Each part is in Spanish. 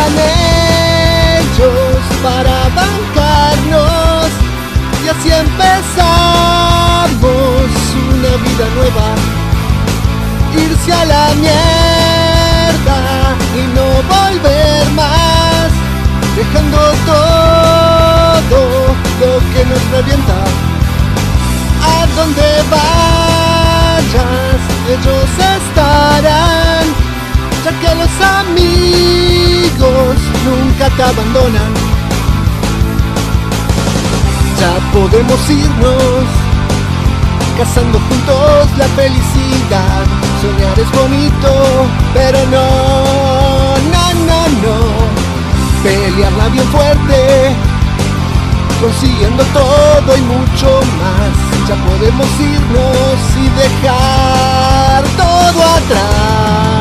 quedan ellos para bancarnos y así empezamos una vida nueva. Irse a la mierda y no volver más, dejando todo lo que nos revienta. A donde vayas, ellos estarán, ya que los amigos nunca te abandonan. Ya podemos irnos, cazando juntos la felicidad. Soñar es bonito, pero no. Pelearla bien fuerte, consiguiendo todo y mucho más. Ya podemos irnos y dejar todo atrás.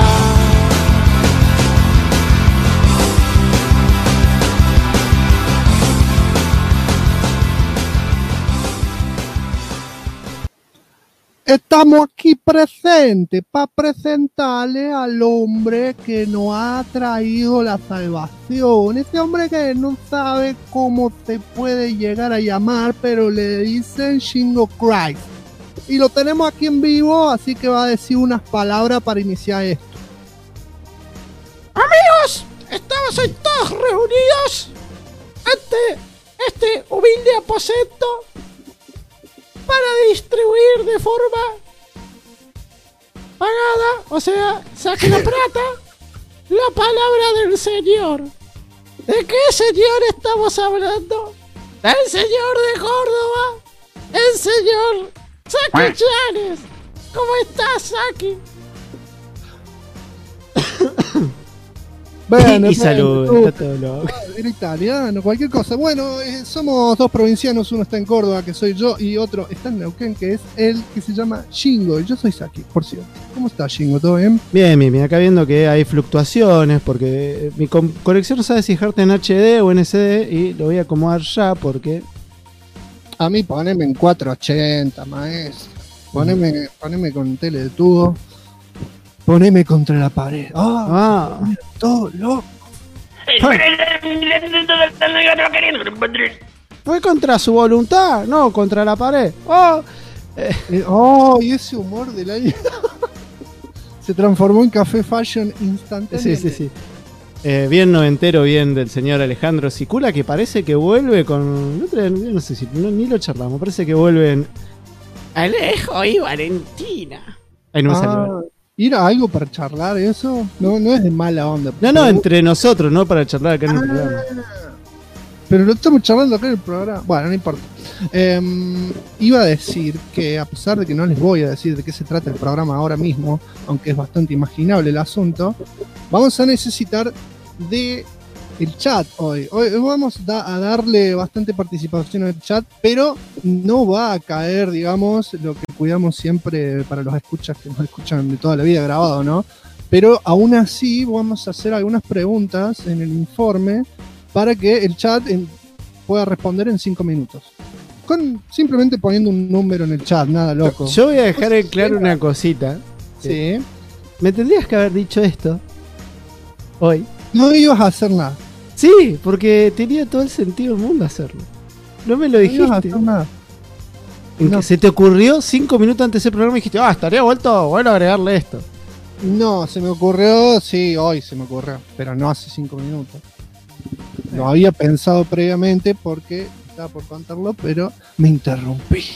Estamos aquí presentes para presentarle al hombre que nos ha traído la salvación. Ese hombre que no sabe cómo se puede llegar a llamar, pero le dicen Shingo Christ. Y lo tenemos aquí en vivo, así que va a decir unas palabras para iniciar esto. Amigos, estamos hoy todos reunidos ante este humilde aposento para distribuir de forma pagada, o sea, saque la plata, la palabra del Señor. ¿De qué Señor estamos hablando? Del Señor de Córdoba, el Señor Saki Chanes. ¿Cómo estás, Saki? Bueno, y salud, está todo loco. Era italiano, cualquier cosa. Bueno, somos dos provincianos, uno está en Córdoba, que soy yo, y otro está en Neuquén, que es el que se llama Shingo, y yo soy Saki, por cierto. ¿Cómo está, Shingo? ¿Todo bien? Bien, acá viendo que hay fluctuaciones, porque mi conexión no sabe si dejarte en HD o en SD, y lo voy a acomodar ya, porque... A mí poneme en 480, maestro. Poneme con tele de tubo. Poneme contra la pared. Todo loco. Fue contra su voluntad, no contra la pared. Y ese humor del año se transformó en Café Fashion instantáneamente. Sí. Bien noventero, bien del señor Alejandro Sicula, que parece que vuelve con... No sé si ni lo charlamos, parece que vuelven Alejo y Valentina. Ahí no me salió. ¿Ir a algo para charlar eso? No es de mala onda. No, entre nosotros, no para charlar acá en el programa. Pero lo estamos charlando acá en el programa. Bueno, no importa. Iba a decir que, a pesar de que no les voy a decir de qué se trata el programa ahora mismo, aunque es bastante imaginable el asunto, vamos a necesitar de el chat hoy. Hoy vamos a darle bastante participación al chat, pero no va a caer, digamos, lo que cuidamos siempre para los escuchas que nos escuchan de toda la vida grabado, ¿no? Pero aún así vamos a hacer algunas preguntas en el informe para que el chat pueda responder en 5 minutos. Simplemente poniendo un número en el chat, nada loco. Yo voy a dejar en claro una cosita. Sí. Me tendrías que haber dicho esto hoy. No ibas a hacer nada. Sí, porque tenía todo el sentido del mundo hacerlo. No me lo dijiste. No ibas a hacer nada. No. Se te ocurrió 5 minutos antes del programa y dijiste, estaría bueno agregarle esto. No, se me ocurrió, sí, hoy se me ocurrió, pero no hace 5 minutos. Lo había pensado previamente porque estaba por contarlo, pero me interrumpí.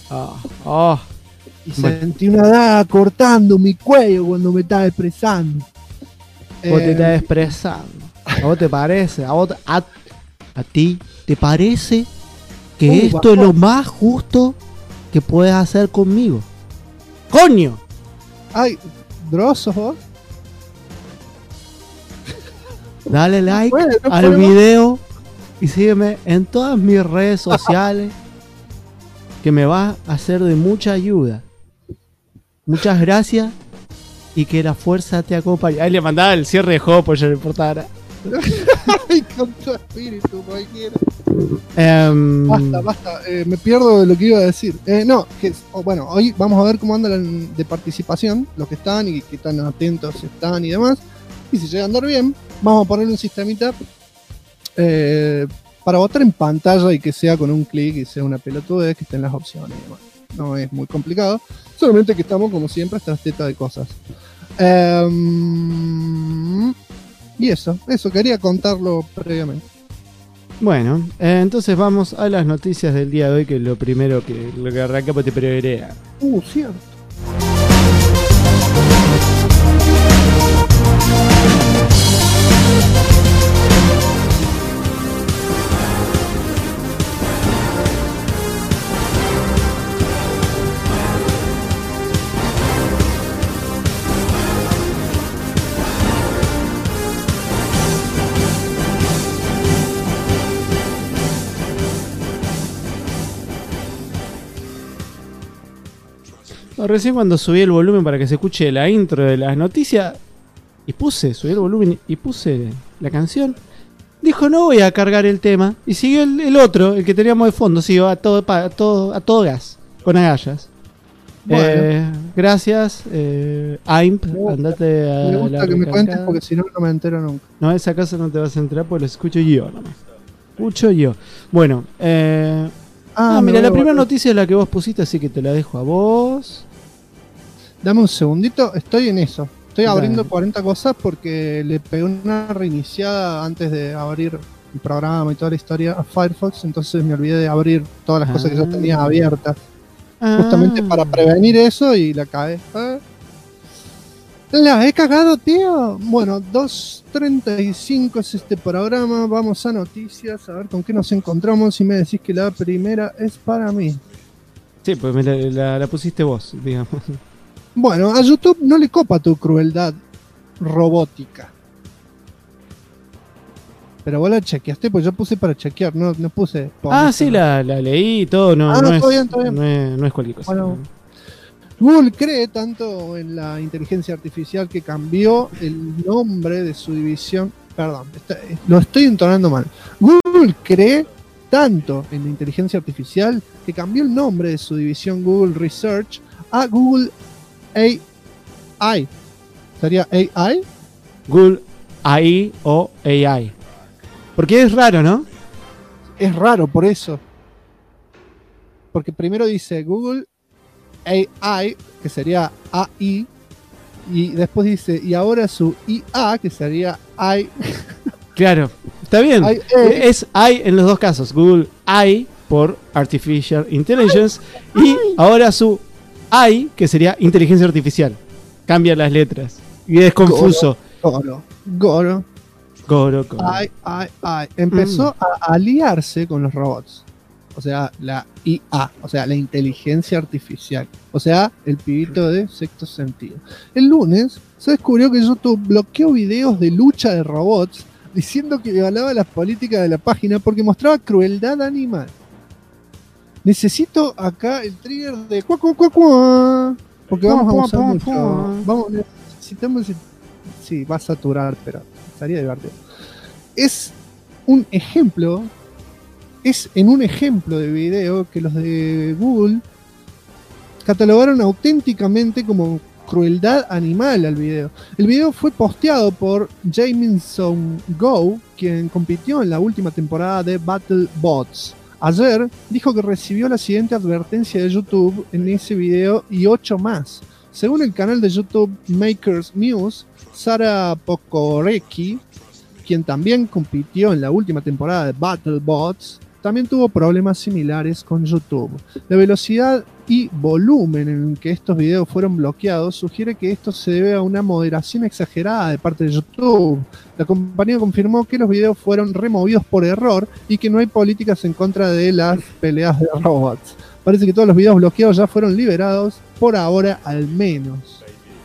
Y sentí una daga cortando mi cuello cuando me estaba expresando. Vos te estás expresando. ¿A vos te parece? ¿A ti te parece que esto es lo más justo que puedes hacer conmigo? ¡Coño! Ay, grosos vos. Dale like al video y sígueme en todas mis redes sociales, que me va a ser de mucha ayuda. Muchas gracias y que la fuerza te acompañe. Ahí le mandaba el cierre de juego por si no le importara. Ay, con tu espíritu cualquiera. Basta, me pierdo de lo que iba a decir. Bueno, hoy vamos a ver cómo anda de participación, los que están y qué tan atentos están y demás. Y si llega a andar bien, vamos a poner un sistemita para votar en pantalla y que sea con un clic y sea una pelotudez, que estén las opciones y demás. No es muy complicado, solamente que estamos como siempre hasta las tetas de cosas. Y eso quería contarlo previamente. Bueno, entonces vamos a las noticias del día de hoy, que es lo primero lo que arrancamos de prioridad. Cierto. Recién cuando subí el volumen para que se escuche la intro de las noticias subí el volumen y puse la canción, dijo no voy a cargar el tema y siguió el otro, el que teníamos de fondo, siguió a todo gas, con agallas. Bueno. Gracias, AIMP, andate a me gusta que me cuentes porque si no me entero nunca. No, esa casa no te vas a enterar porque lo escucho yo nomás. Escucho yo. Bueno, mira, la primera noticia es la que vos pusiste, así que te la dejo a vos. Dame un segundito, estoy en eso. Estoy abriendo 40 cosas porque le pegué una reiniciada antes de abrir el programa y toda la historia a Firefox, entonces me olvidé de abrir todas las cosas que yo tenía abiertas. Justamente para prevenir eso y la cagué. La he cagado, tío. Bueno, 2:35 es este programa. Vamos a noticias, a ver con qué nos encontramos. Y me decís que la primera es para mí. Sí, pues la pusiste vos, digamos. Bueno, a YouTube no le copa tu crueldad robótica. Pero vos la chequeaste, pues yo puse para chequear, no puse... Sí, la leí y todo, no es cualquier cosa. Bueno, Google cree tanto en la inteligencia artificial que cambió el nombre de su división... Perdón, lo estoy entonando mal. Google cree tanto en la inteligencia artificial que cambió el nombre de su división Google Research a Google AI. ¿Sería AI? Google AI o AI. Porque es raro, ¿no? Es raro por eso. Porque primero dice Google AI, que sería AI, y después dice, y ahora su IA, que sería AI. Claro, está bien. Es AI en los dos casos. Google AI por Artificial Intelligence y ahora su AI, que sería inteligencia artificial. Cambia las letras. Y es confuso. Goro. AI. Empezó a aliarse con los robots. O sea, la IA, o sea, la inteligencia artificial. O sea, el pibito de sexto sentido. El lunes se descubrió que YouTube bloqueó videos de lucha de robots diciendo que violaba las políticas de la página porque mostraba crueldad animal. Necesito acá el trigger de porque vamos a usar mucho. Necesitamos. Sí, va a saturar, pero estaría divertido. Es en un ejemplo de video que los de Google catalogaron auténticamente como crueldad animal al video. El video fue posteado por Jamison Go, quien compitió en la última temporada de BattleBots. Ayer dijo que recibió la siguiente advertencia de YouTube en ese video y 8 más. Según el canal de YouTube Makers News, Sara Pokorecki, quien también compitió en la última temporada de BattleBots, también tuvo problemas similares con YouTube. La velocidad y volumen en que estos videos fueron bloqueados sugiere que esto se debe a una moderación exagerada de parte de YouTube. La compañía confirmó que los videos fueron removidos por error y que no hay políticas en contra de las peleas de robots. Parece que todos los videos bloqueados ya fueron liberados, por ahora al menos.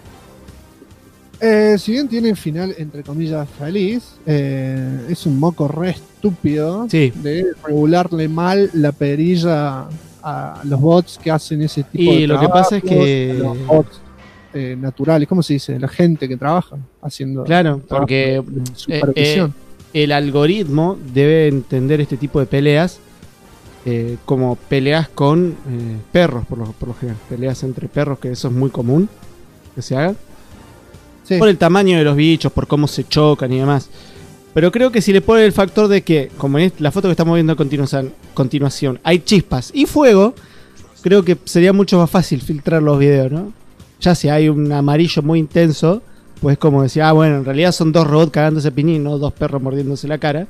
Si bien tiene final entre comillas feliz, es un moco re estúpido de regularle mal la perilla a los bots que hacen ese tipo de trabajo. Y lo que pasa es que los bots naturales, ¿cómo se dice? La gente que trabaja haciendo. Claro, porque el algoritmo debe entender este tipo de peleas como peleas con perros, por lo general. Peleas entre perros, que eso es muy común que se hagan. Sí. Por el tamaño de los bichos, por cómo se chocan y demás. Pero creo que si le ponen el factor de que, como en la foto que estamos viendo a continuación, hay chispas y fuego, creo que sería mucho más fácil filtrar los videos, ¿no? Ya si hay un amarillo muy intenso, pues como decía, bueno, en realidad son 2 robots cagándose piñín, no 2 perros mordiéndose la cara.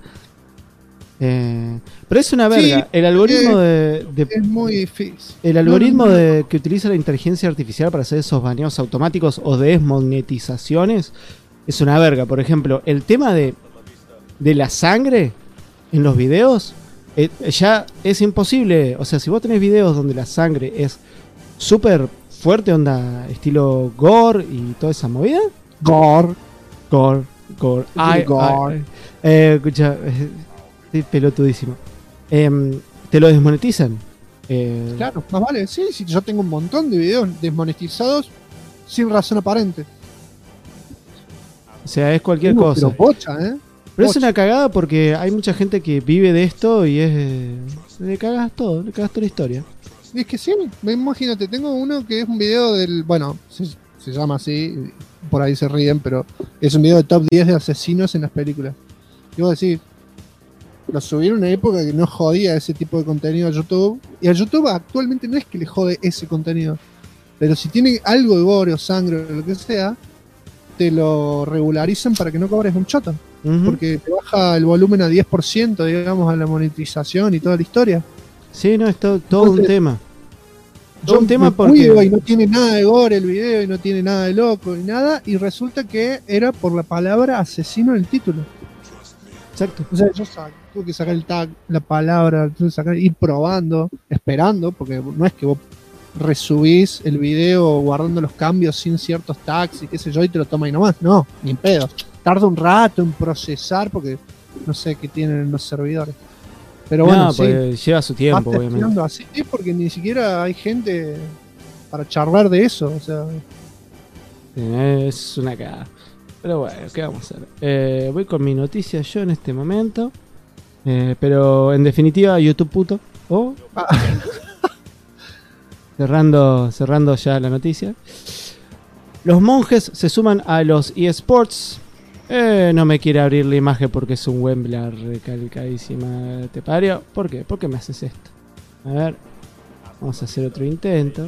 Pero es una verga. Sí, el algoritmo es muy difícil. El algoritmo que utiliza la inteligencia artificial para hacer esos baneos automáticos o desmonetizaciones es una verga. Por ejemplo, el tema de la sangre en los videos ya es imposible. O sea, si vos tenés videos donde la sangre es súper fuerte, onda estilo gore y toda esa movida. Gore. Escucha, estoy pelotudísimo. Te lo desmonetizan. Claro, más vale. Sí, yo tengo un montón de videos desmonetizados sin razón aparente. O sea, es cualquier cosa. Pero pocha, Pero es una cagada porque hay mucha gente que vive de esto y le cagas toda la historia. Es que sí, imagínate, tengo uno que es un video del... Bueno, se llama así, por ahí se ríen, pero es un video de top 10 de asesinos en las películas. Y vos decís, lo subí en una época que no jodía ese tipo de contenido a YouTube. Y a YouTube actualmente no es que le jode ese contenido. Pero si tiene algo de gore o sangre o lo que sea, te lo regularizan para que no cobres un choto. Porque te baja el volumen a 10%, digamos, a la monetización y toda la historia. Sí, no, es todo un tema. Todo un tema porque... Y no tiene nada de gore el video, y no tiene nada de loco, y nada. Y resulta que era por la palabra asesino en el título. Exacto. O sea, yo tuve que sacar el tag, la palabra, ir probando, esperando, porque no es que vos resubís el video guardando los cambios sin ciertos tags y qué sé yo, y te lo toma y nomás. No, ni en pedo. Tarda un rato en procesar porque no sé qué tienen en los servidores. Pero bueno, pues sí, lleva su tiempo, obviamente. Así es porque ni siquiera hay gente para charlar de eso. O sea, es una cagada. Pero bueno, ¿qué vamos a hacer? Voy con mi noticia yo en este momento. Pero en definitiva, YouTube puto. Cerrando ya la noticia. Los monjes se suman a los eSports. No me quiere abrir la imagen porque es un Wembla recalcadísima. ¿Te parió? ¿Por qué? ¿Por qué me haces esto? A ver. Vamos a hacer otro intento.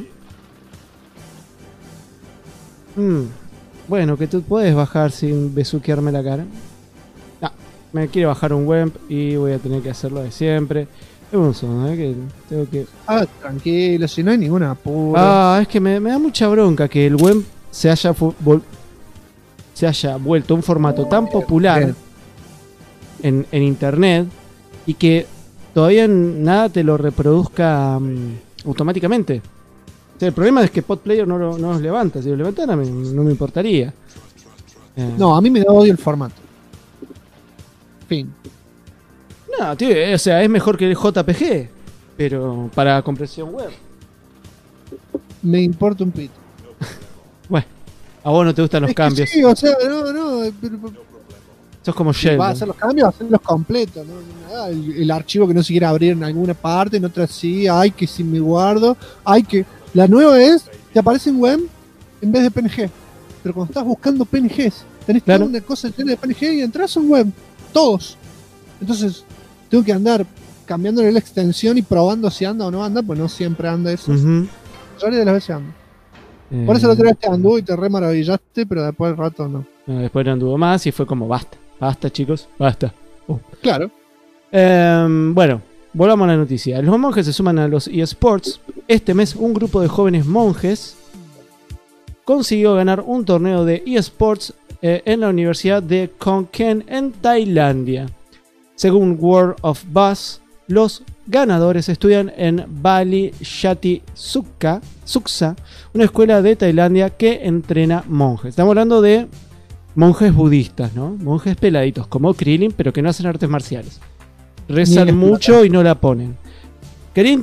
Bueno, que tú puedes bajar sin besuquearme la cara. No, me quiere bajar un Wemp y voy a tener que hacerlo de siempre. Es un segundo, que tengo que... tranquilo, si no hay ninguna apuro. Es que me da mucha bronca que el Wemp se haya vuelto un formato tan popular en internet y que todavía nada te lo reproduzca automáticamente. O sea, el problema es que Podplayer no los levanta. Si lo levantan no me importaría. No, a mí me da odio el formato. Fin. No, tío, o sea, es mejor que el JPG, pero para compresión web. Me importa un pito. Bueno, a vos no te gustan los cambios. Sí, o sea, no. Sos como Sheldon. Va a hacer los cambios, hacerlos completos. ¿No? El archivo que no se quiere abrir en alguna parte, en otra sí. Ay, que si me guardo. Ay, que. La nueva es, te aparece en web en vez de PNG. Pero cuando estás buscando PNGs, tenés toda una cosa llena de PNG y entras en web. Todos. Entonces, tengo que andar cambiándole la extensión y probando si anda o no anda, pues no siempre anda eso. La mayoría de las veces anda. Por eso la otra vez te anduvo y te re maravillaste, pero después del rato no. Después no anduvo más y fue como basta chicos, basta. Claro. Bueno, volvamos a la noticia. Los monjes se suman a los eSports. Este mes un grupo de jóvenes monjes consiguió ganar un torneo de eSports en la Universidad de Khon Kaen en Tailandia. Según World of Buzz, los ganadores estudian en Bali Shati Suksa, una escuela de Tailandia que entrena monjes. Estamos hablando de monjes budistas, ¿no? Monjes peladitos, como Krillin, pero que no hacen artes marciales. Rezan mucho y no la ponen. Querían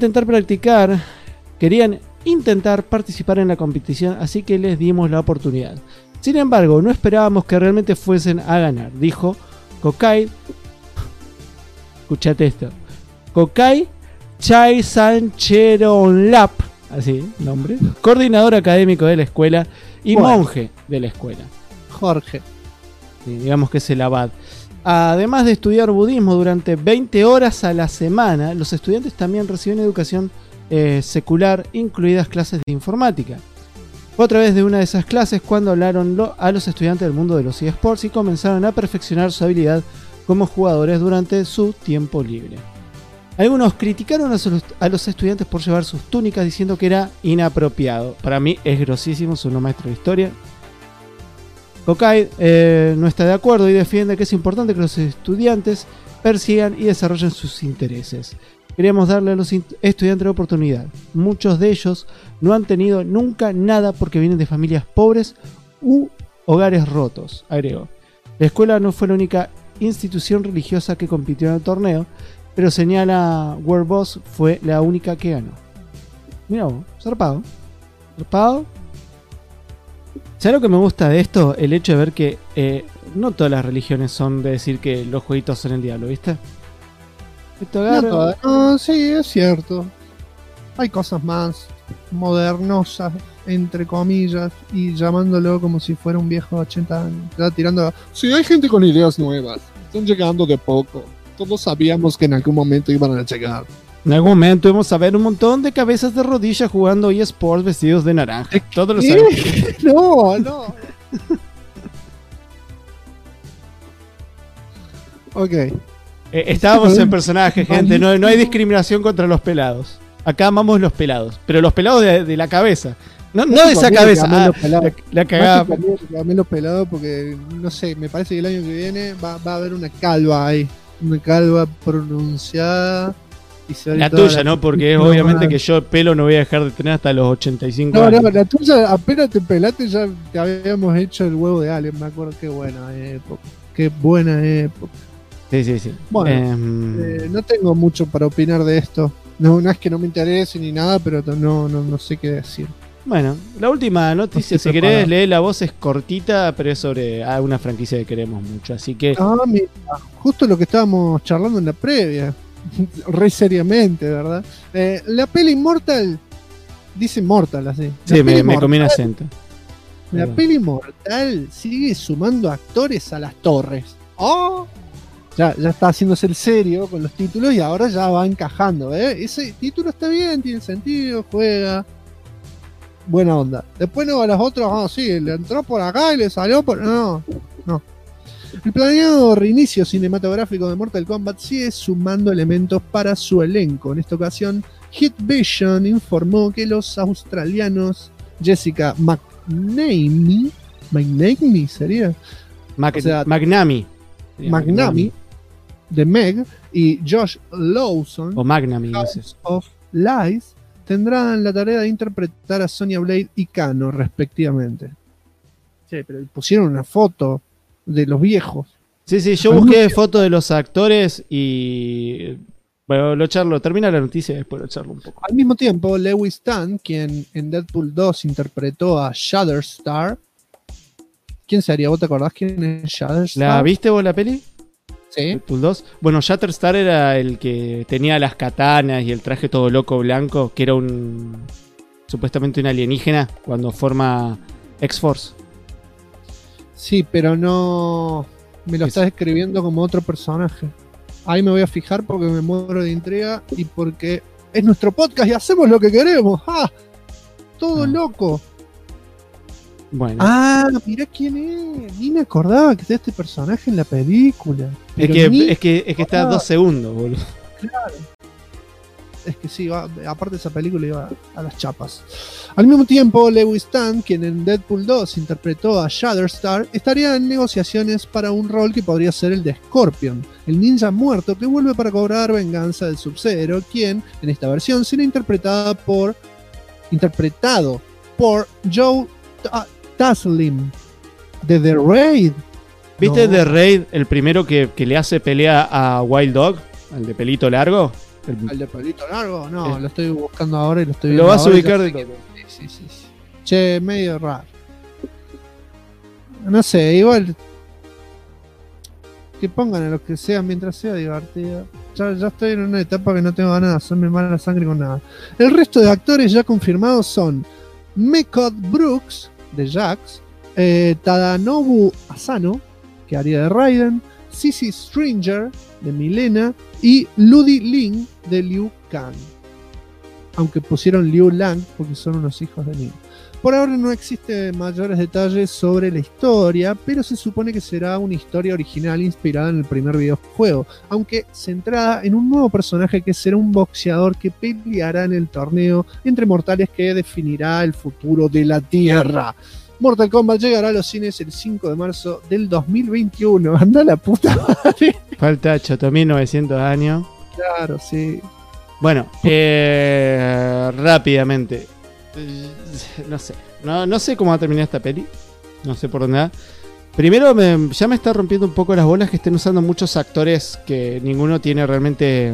intentar participar en la competición, así que les dimos la oportunidad. Sin embargo, no esperábamos que realmente fuesen a ganar, dijo Kokai. Escuchate esto. Kokai Chai Sancheronlap, así nombre, coordinador académico de la escuela y monje de la escuela. Jorge. Sí, digamos que es el abad. Además de estudiar budismo durante 20 horas a la semana, los estudiantes también reciben educación secular, incluidas clases de informática. Fue a través de una de esas clases cuando hablaron a los estudiantes del mundo de los eSports y comenzaron a perfeccionar su habilidad como jugadores durante su tiempo libre. Algunos criticaron a los estudiantes por llevar sus túnicas diciendo que era inapropiado. Para mí es grosísimo, es un maestro de historia. Kokai no está de acuerdo y defiende que es importante que los estudiantes persigan y desarrollen sus intereses. Queremos darle a los estudiantes la oportunidad. Muchos de ellos no han tenido nunca nada porque vienen de familias pobres u hogares rotos, agregó. La escuela no fue la única institución religiosa que compitió en el torneo, pero señala World Boss fue la única que ganó. Mira vos, zarpado. Zarpado. ¿Sabes lo que me gusta de esto? El hecho de ver que no todas las religiones son de decir que los jueguitos son el diablo, ¿viste? No, sí, es cierto. Hay cosas más modernosas, entre comillas, y llamándolo como si fuera un viejo de 80 años. Está tirando. Sí, hay gente con ideas nuevas. Están llegando de poco. Todos sabíamos que en algún momento iban a llegar. En algún momento íbamos a ver un montón de cabezas de rodillas jugando eSports vestidos de naranja. Todos lo saben. No. Ok. Estábamos en personaje, gente. No hay discriminación contra los pelados. Acá amamos los pelados. Pero los pelados de la cabeza. No de esa cabeza. La cagada. Amé los pelados porque, no sé, me parece que el año que viene va a haber una calva ahí. Una calva pronunciada. La tuya, ¿no? Porque es obviamente que yo pelo no voy a dejar de tener hasta los 85 años. No, la tuya, apenas te pelaste, ya te habíamos hecho el huevo de Alien. Me acuerdo, qué buena época. Qué buena época. Sí. Bueno, no tengo mucho para opinar de esto. No es que no me interese ni nada, pero no sé qué decir. Bueno, la última noticia, si querés leer la voz, es cortita, pero es sobre una franquicia que queremos mucho. Así que. Mira, justo lo que estábamos charlando en la previa. Re seriamente, ¿verdad? La peli Immortal. Dice Mortal así. Sí, me comí un acento. La peli Mortal sigue sumando actores a las torres. Ya está haciéndose el serio con los títulos y ahora ya va encajando, Ese título está bien, tiene sentido, juega. Buena onda. Después no a las otras, sí, le entró por acá y le salió por. No. El planeado reinicio cinematográfico de Mortal Kombat sigue sumando elementos para su elenco. En esta ocasión, Hit Vision informó que los australianos Jessica McNamee sería McNamee de Meg y Josh Lawson o Magnamie, House of Lies tendrán la tarea de interpretar a Sonya Blade y Kano respectivamente. Sí, pero pusieron una foto de los viejos. Sí, yo busqué fotos de los actores y bueno, termina la noticia y después lo charlo un poco. Al mismo tiempo, Lewis Tan, quien en Deadpool 2 interpretó a Shatterstar. ¿Quién sería? ¿Vos te acordás quién es Shatterstar? ¿La viste vos la peli? Sí. Deadpool 2. Bueno, Shatterstar era el que tenía las katanas y el traje todo loco blanco, que era supuestamente un alienígena cuando forma X-Force. Sí, pero no me lo estás escribiendo como otro personaje. Ahí me voy a fijar porque me muero de intriga y porque es nuestro podcast y hacemos lo que queremos. Todo loco. Bueno. Mirá quién es. Ni me acordaba que está este personaje en la película. Es que está 2 segundos, boludo. Claro. Es que sí, aparte de esa película iba a las chapas. Al mismo tiempo, Lewis Tan, quien en Deadpool 2 interpretó a Shatterstar, estaría en negociaciones para un rol que podría ser el de Scorpion, el ninja muerto que vuelve para cobrar venganza del Sub-Zero, quien en esta versión será interpretado por Joe Taslim de The Raid. ¿Viste The Raid, el primero que le hace pelea a Wild Dog, el de pelito largo? ¿El de pelito largo? No, lo estoy buscando ahora y lo estoy viendo. Lo vas a ahora ubicar de todo. Sí. Che, medio raro. No sé, igual que pongan a lo que sea mientras sea divertido. Ya estoy en una etapa que no tengo ganas de hacerme mala sangre con nada. El resto de actores ya confirmados son Mehcad Brooks de Jax, Tadanobu Asano, que haría de Raiden, Sissy Stringer de Milena y Ludi Ling de Liu Kang. Aunque pusieron Liu Lang porque son unos hijos de Ning. Por ahora no existen mayores detalles sobre la historia, pero se supone que será una historia original inspirada en el primer videojuego, aunque centrada en un nuevo personaje que será un boxeador que peleará en el torneo entre mortales que definirá el futuro de la Tierra. Mortal Kombat llegará a los cines el 5 de marzo del 2021. Anda la puta madre. Falta 8.900 años. Claro, sí. Bueno, rápidamente. No sé. No sé cómo va a terminar esta peli. No sé por dónde va. Primero, ya me está rompiendo un poco las bolas que estén usando muchos actores que ninguno tiene realmente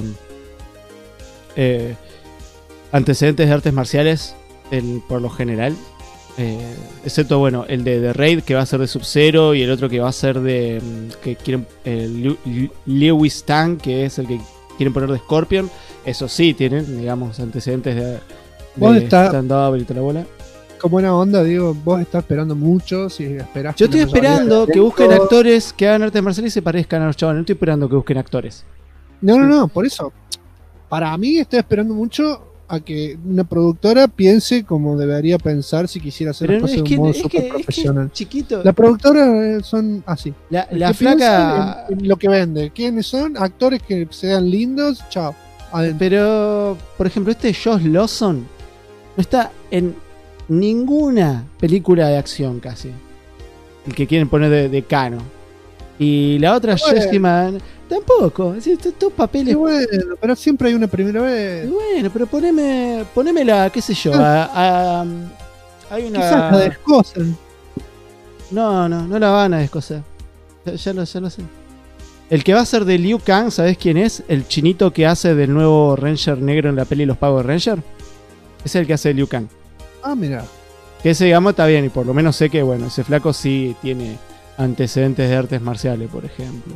antecedentes de artes marciales por lo general. Excepto, bueno, el de Raid, que va a ser de Sub-Zero, y el otro que va a ser de que quieren Lewis Tang, que es el que quieren poner de Scorpion. Eso sí tienen, digamos, antecedentes de stand-up y toda la bola. Con buena onda, digo, vos estás esperando mucho. Si esperás. Yo estoy esperando que busquen actores que hagan artes marciales y se parezcan a los chavales. No estoy esperando que busquen actores. No, por eso. Para mí estoy esperando mucho a que una productora piense como debería pensar si quisiera hacer las cosas de un modo súper profesional. Chiquito. La productora son así. La flaca. En lo que vende. ¿Quiénes son? Actores que sean lindos. Chao. Adentro. Pero, por ejemplo, Josh Lawson no está en ninguna película de acción casi. El que quieren poner de Cano. Y la otra, Jessie Man, tampoco. Es decir, estos papeles. Bueno, pero siempre hay una primera vez. Bueno, pero ponémela, qué sé yo. Hay una. Quizás la descosen. No la van a descoser. Ya lo sé. El que va a ser de Liu Kang, ¿sabés quién es? El chinito que hace del nuevo Ranger negro en la peli Los Power Rangers. Es el que hace de Liu Kang. Ah, mira. Que ese, digamos, está bien. Y por lo menos sé que, bueno, ese flaco sí tiene antecedentes de artes marciales, por ejemplo.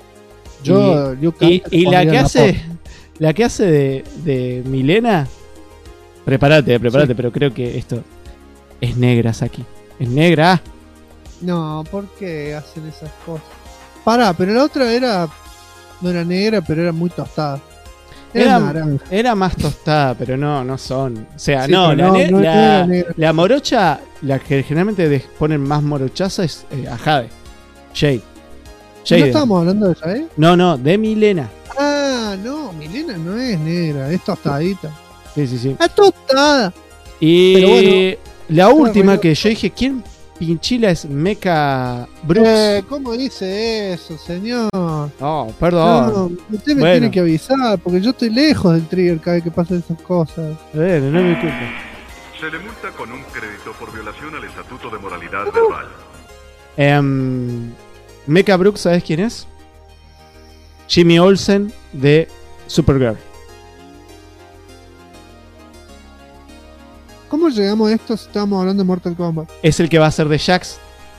Y la que hace de Milena, prepárate, sí. Pero creo que esto es negra, Saki. Es negra. No, ¿por qué hacen esas cosas? Pará, pero la otra no era negra, pero era muy tostada. Era más tostada, pero no son. O sea, sí, la morocha, la que generalmente ponen más morochaza es a Jade. Jade. ¿No estábamos hablando de Jade? No, de Milena. Ah, no, Milena no es negra, es tostadita. Sí. Es tostada. Y bueno, la última que yo dije, ¿quién pinchila es Mecha Brooks? ¿Cómo dice eso, señor? Oh, perdón. No, usted me tiene que avisar, porque yo estoy lejos del trigger cada vez que pasan esas cosas. Bueno, no me culpa. Se le multa con un crédito por violación al Estatuto de Moralidad Verbal. Mecha Brooks, ¿sabes quién es? Jimmy Olsen de Supergirl. ¿Cómo llegamos a esto si estábamos hablando de Mortal Kombat? Es el que va a ser de Jax.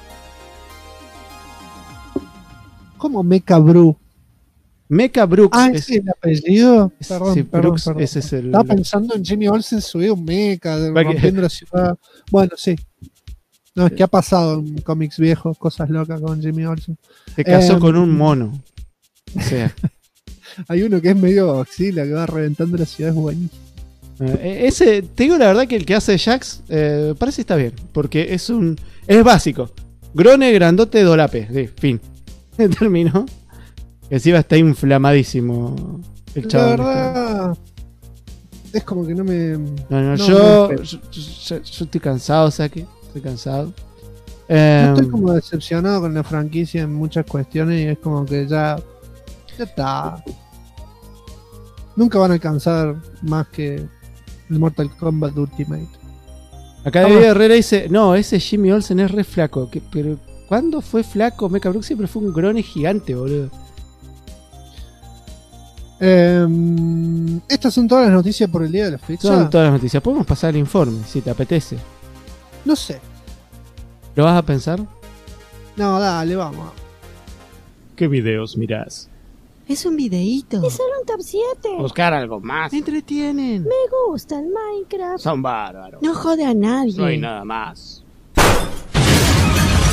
¿Cómo Mecha Brooks? Mecha Brooks. ¿Es el apellido? Perdón. Ese es el... Estaba pensando en Jimmy Olsen subido un mecha, rompiendo la ciudad. Bueno, sí. No, es que ha pasado en cómics viejos, cosas locas con Jimmy Olsen. Se casó con un mono. O sea. Hay uno que es medio axila, que va reventando la ciudad, es buenísimo. Ese, te digo la verdad que el que hace Jax parece que está bien, porque es básico. Grone, grandote, dolape. Sí, fin. Terminó. Que encima está inflamadísimo el chaval. La verdad, es como que no me... yo estoy cansado, Saki. Estoy cansado. Yo estoy como decepcionado con la franquicia en muchas cuestiones y es como que ya está. Nunca van a alcanzar más que el Mortal Kombat Ultimate. Acá David Herrera dice, no, ese Jimmy Olsen es re flaco. Pero ¿cuándo fue flaco? Mecha Brooks siempre fue un grone gigante, boludo. Estas son todas las noticias por el día de la fecha. Son todas las noticias. Podemos pasar el informe, si te apetece. No sé. ¿Lo vas a pensar? No, dale, vamos. ¿Qué videos mirás? Es un videíto. Es solo un top 7. Buscar algo más. Me entretienen. Me gusta el Minecraft. Son bárbaros. No jode a nadie. No hay nada más.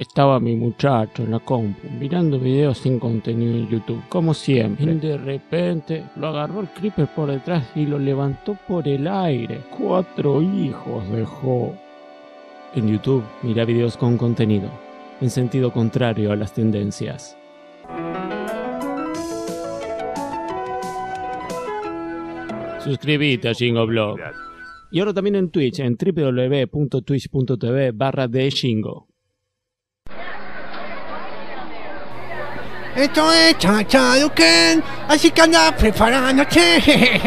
Estaba mi muchacho en la compu, mirando videos sin contenido en YouTube, como siempre. Y de repente lo agarró el creeper por detrás y lo levantó por el aire. 4 hijos dejó. En YouTube, mira videos con contenido, en sentido contrario a las tendencias. Suscríbete a Shingo Y ahora también en Twitch, en www.twitch.tv/theshingo. Esto es Chachaduken, así que anda preparándote.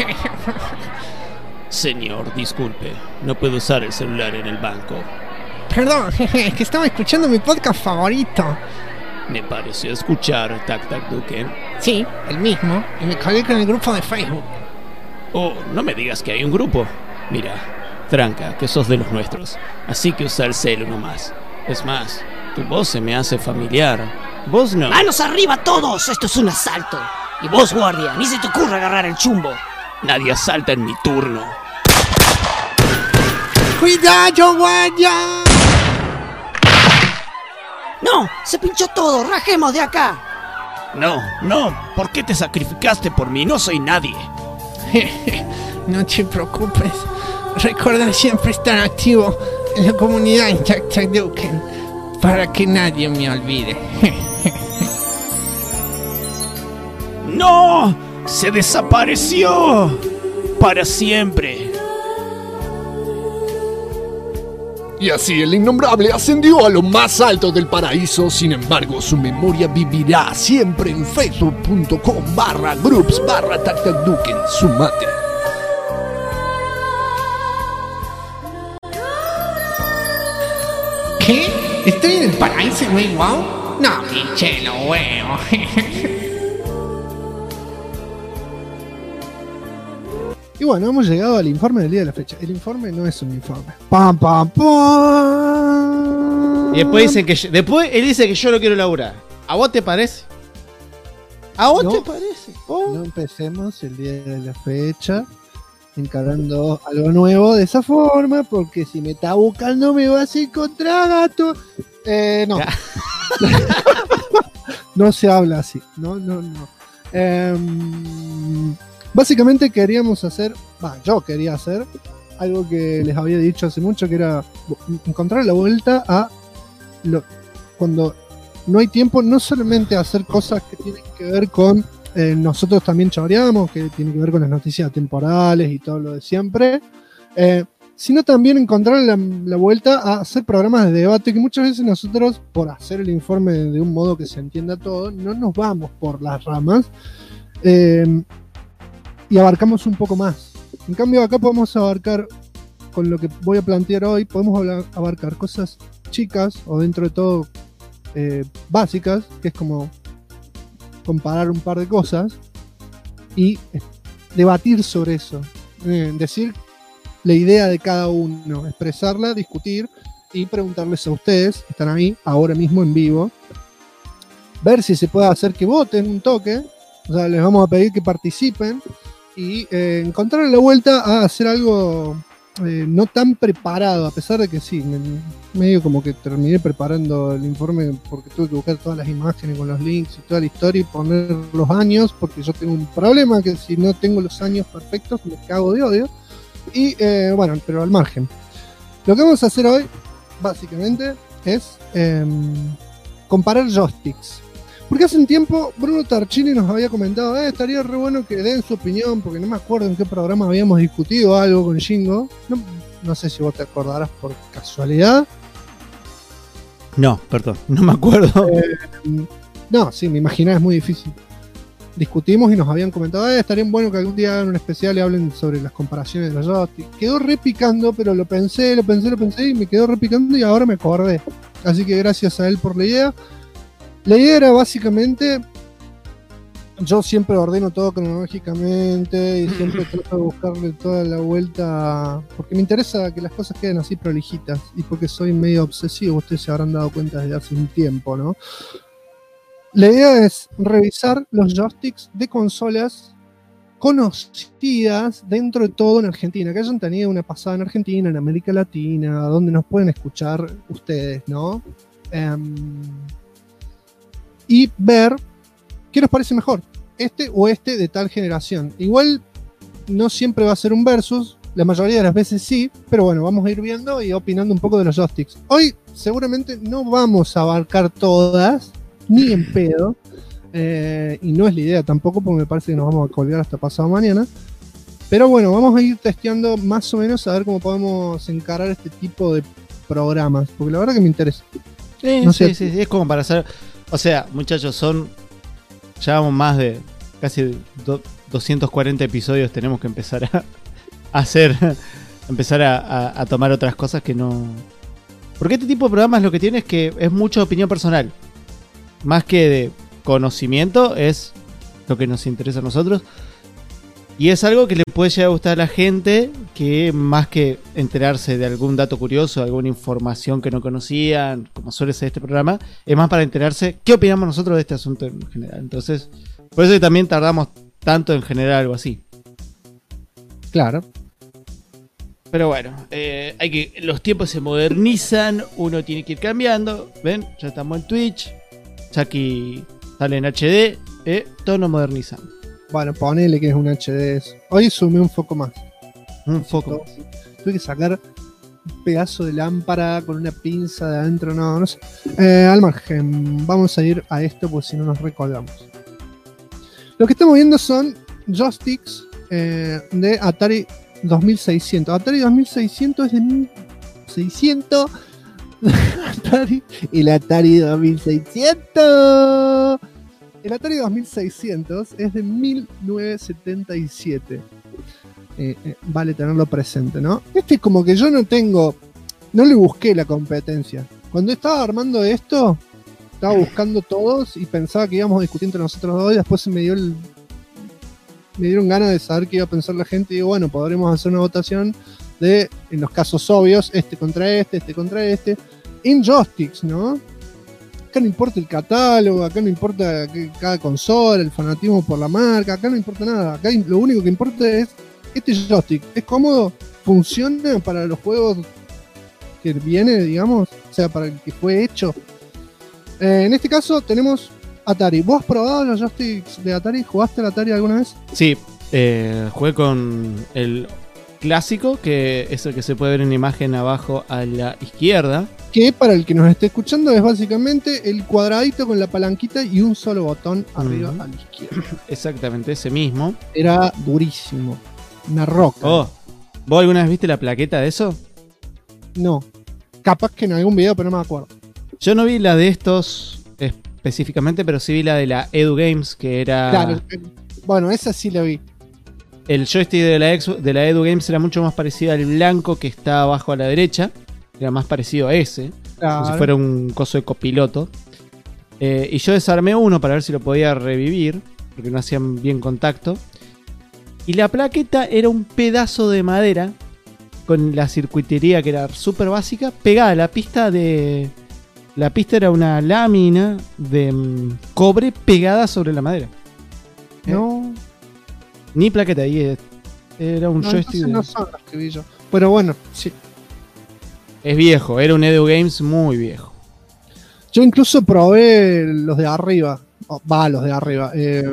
Señor, disculpe, no puedo usar el celular en el banco. Perdón, es que estaba escuchando mi podcast favorito. Me pareció escuchar Tac Tac Duken. Sí, el mismo, y me colgué con el grupo de Facebook. Oh, no me digas que hay un grupo. Mira, tranca, que sos de los nuestros, así que usa el celu nomás. Es más, tu voz se me hace familiar. Vos no. ¡Manos arriba todos! Esto es un asalto. Y vos, guardia, ni se te ocurra agarrar el chumbo. Nadie asalta en mi turno. ¡Cuidado, guardia! ¡No! ¡Se pinchó todo! ¡Rajemos de acá! No, ¿por qué te sacrificaste por mí? No soy nadie. No te preocupes. Recuerda siempre estar activo en la comunidad en Tac Tac Duken para que nadie me olvide. ¡No! ¡Se desapareció! ¡Para siempre! Y así el innombrable ascendió a lo más alto del paraíso. Sin embargo, su memoria vivirá siempre en facebook.com/groups/TacTacDuken. Sumate. ¿Qué? ¿Estoy en el paraíso, güey? ¿Wow? No, pinche, no, huevo. Y bueno, hemos llegado al informe del día de la fecha. El informe no es un informe. ¡Pam, pam, pam! Y después dicen que después él dice que yo no quiero laburar. ¿A vos te parece? ¿A vos te parece? Oh. No empecemos el día de la fecha encarando algo nuevo de esa forma, porque si me está buscando me vas a encontrar, gato. No. No se habla así. No. Básicamente queríamos hacer, yo quería hacer algo que les había dicho hace mucho, que era encontrar la vuelta a cuando no hay tiempo, no solamente hacer cosas que tienen que ver con nosotros también choreamos, que tiene que ver con las noticias temporales y todo lo de siempre, sino también encontrar la vuelta a hacer programas de debate, que muchas veces nosotros, por hacer el informe de un modo que se entienda todo, no nos vamos por las ramas y abarcamos un poco más. En cambio acá podemos abarcar, con lo que voy a plantear hoy, podemos abarcar cosas chicas o dentro de todo básicas, que es como comparar un par de cosas y debatir sobre eso, decir la idea de cada uno, expresarla, discutir y preguntarles a ustedes que están ahí ahora mismo en vivo, ver si se puede hacer que voten un toque. O sea, les vamos a pedir que participen y encontrar la vuelta a hacer algo no tan preparado, a pesar de que sí, medio como que terminé preparando el informe porque tuve que buscar todas las imágenes con los links y toda la historia y poner los años, porque yo tengo un problema que si no tengo los años perfectos me cago de odio. Y bueno, pero al margen. Lo que vamos a hacer hoy, básicamente, es comparar joysticks. Porque hace un tiempo Bruno Tarchini nos había comentado, estaría re bueno que den su opinión, porque no me acuerdo en qué programa habíamos discutido algo con Shingo. No sé si vos te acordarás por casualidad. No, perdón, no me acuerdo. No, sí, me imaginaba, es muy difícil. Discutimos y nos habían comentado, estaría bueno que algún día hagan un especial y hablen sobre las comparaciones de los joysticks. Quedó repicando, pero lo pensé y me quedó repicando y ahora me acordé. Así que gracias a él por la idea. La idea era básicamente, yo siempre ordeno todo cronológicamente y siempre trato de buscarle toda la vuelta, porque me interesa que las cosas queden así prolijitas y porque soy medio obsesivo, ustedes se habrán dado cuenta desde hace un tiempo, ¿no? La idea es revisar los joysticks de consolas conocidas dentro de todo en Argentina, que hayan tenido una pasada en Argentina, en América Latina, donde nos pueden escuchar ustedes, ¿no? y ver qué nos parece mejor, este o este de tal generación. Igual no siempre va a ser un versus, la mayoría de las veces sí, pero bueno, vamos a ir viendo y opinando un poco de los joysticks. Hoy seguramente no vamos a abarcar todas, ni en pedo, y no es la idea tampoco, porque me parece que nos vamos a colgar hasta pasado mañana. Pero bueno, vamos a ir testeando más o menos a ver cómo podemos encarar este tipo de programas, porque la verdad que me interesa. No sé. Sí, es como para hacer... O sea, muchachos, llevamos más de casi 240 episodios, tenemos que empezar a hacer, empezar a tomar otras cosas que no... Porque este tipo de programas lo que tiene es que es mucha opinión personal. Más que de conocimiento, es lo que nos interesa a nosotros. Y es algo que le puede llegar a gustar a la gente, que más que enterarse de algún dato curioso, alguna información que no conocían, como suele ser este programa, es más para enterarse qué opinamos nosotros de este asunto en general. Entonces, por eso también tardamos tanto en generar algo así. Claro. Pero bueno, los tiempos se modernizan, uno tiene que ir cambiando. ¿Ven? Ya estamos en Twitch, Chucky sale en HD, todos nos modernizan. Bueno, ponele que es un HD. Hoy sumé un foco más. Un foco más. Tuve que sacar un pedazo de lámpara con una pinza de adentro, no sé. Al margen, vamos a ir a esto porque si no nos recolgamos. Lo que estamos viendo son joysticks de Atari 2600. Atari 2600 es de 1600. Atari, el Atari 2600. El Atari 2600 es de 1977. Vale tenerlo presente, ¿no? Este como que yo no le busqué la competencia. Cuando estaba armando esto, estaba buscando todos y pensaba que íbamos a discutir entre nosotros dos y después me dieron ganas de saber qué iba a pensar la gente y digo, bueno, podremos hacer una votación de, en los casos obvios, este contra este contra este, en joysticks, ¿no? Acá no importa el catálogo, acá no importa cada consola, el fanatismo por la marca, acá no importa nada. Acá lo único que importa es este joystick. ¿Es cómodo? ¿Funciona para los juegos que viene, digamos? O sea, para el que fue hecho. En este caso tenemos Atari. ¿Vos has probado los joysticks de Atari? ¿Jugaste al Atari alguna vez? Sí, jugué con el clásico, que es el que se puede ver en imagen abajo a la izquierda. Que para el que nos esté escuchando es básicamente el cuadradito con la palanquita y un solo botón arriba a la izquierda. Exactamente, ese mismo. Era durísimo. Una roca. Oh, ¿vos alguna vez viste la plaqueta de eso? No. Capaz que en algún video, pero no me acuerdo. Yo no vi la de estos específicamente, pero sí vi la de la Edu Games, que era... Claro, bueno, esa sí la vi. El joystick de la Edu Games era mucho más parecido al blanco que está abajo a la derecha. Era más parecido a ese, claro, como si fuera un coso de copiloto. Y yo desarmé uno para ver si lo podía revivir, porque no hacían bien contacto. Y la plaqueta era un pedazo de madera con la circuitería que era súper básica, pegada a la pista de... La pista era una lámina de cobre pegada sobre la madera. No. Ni plaqueta, ahí era un joystick. No son los que vi yo. Pero bueno, sí. Es viejo, era un Edu Games muy viejo. Yo incluso probé los de arriba. Los de arriba.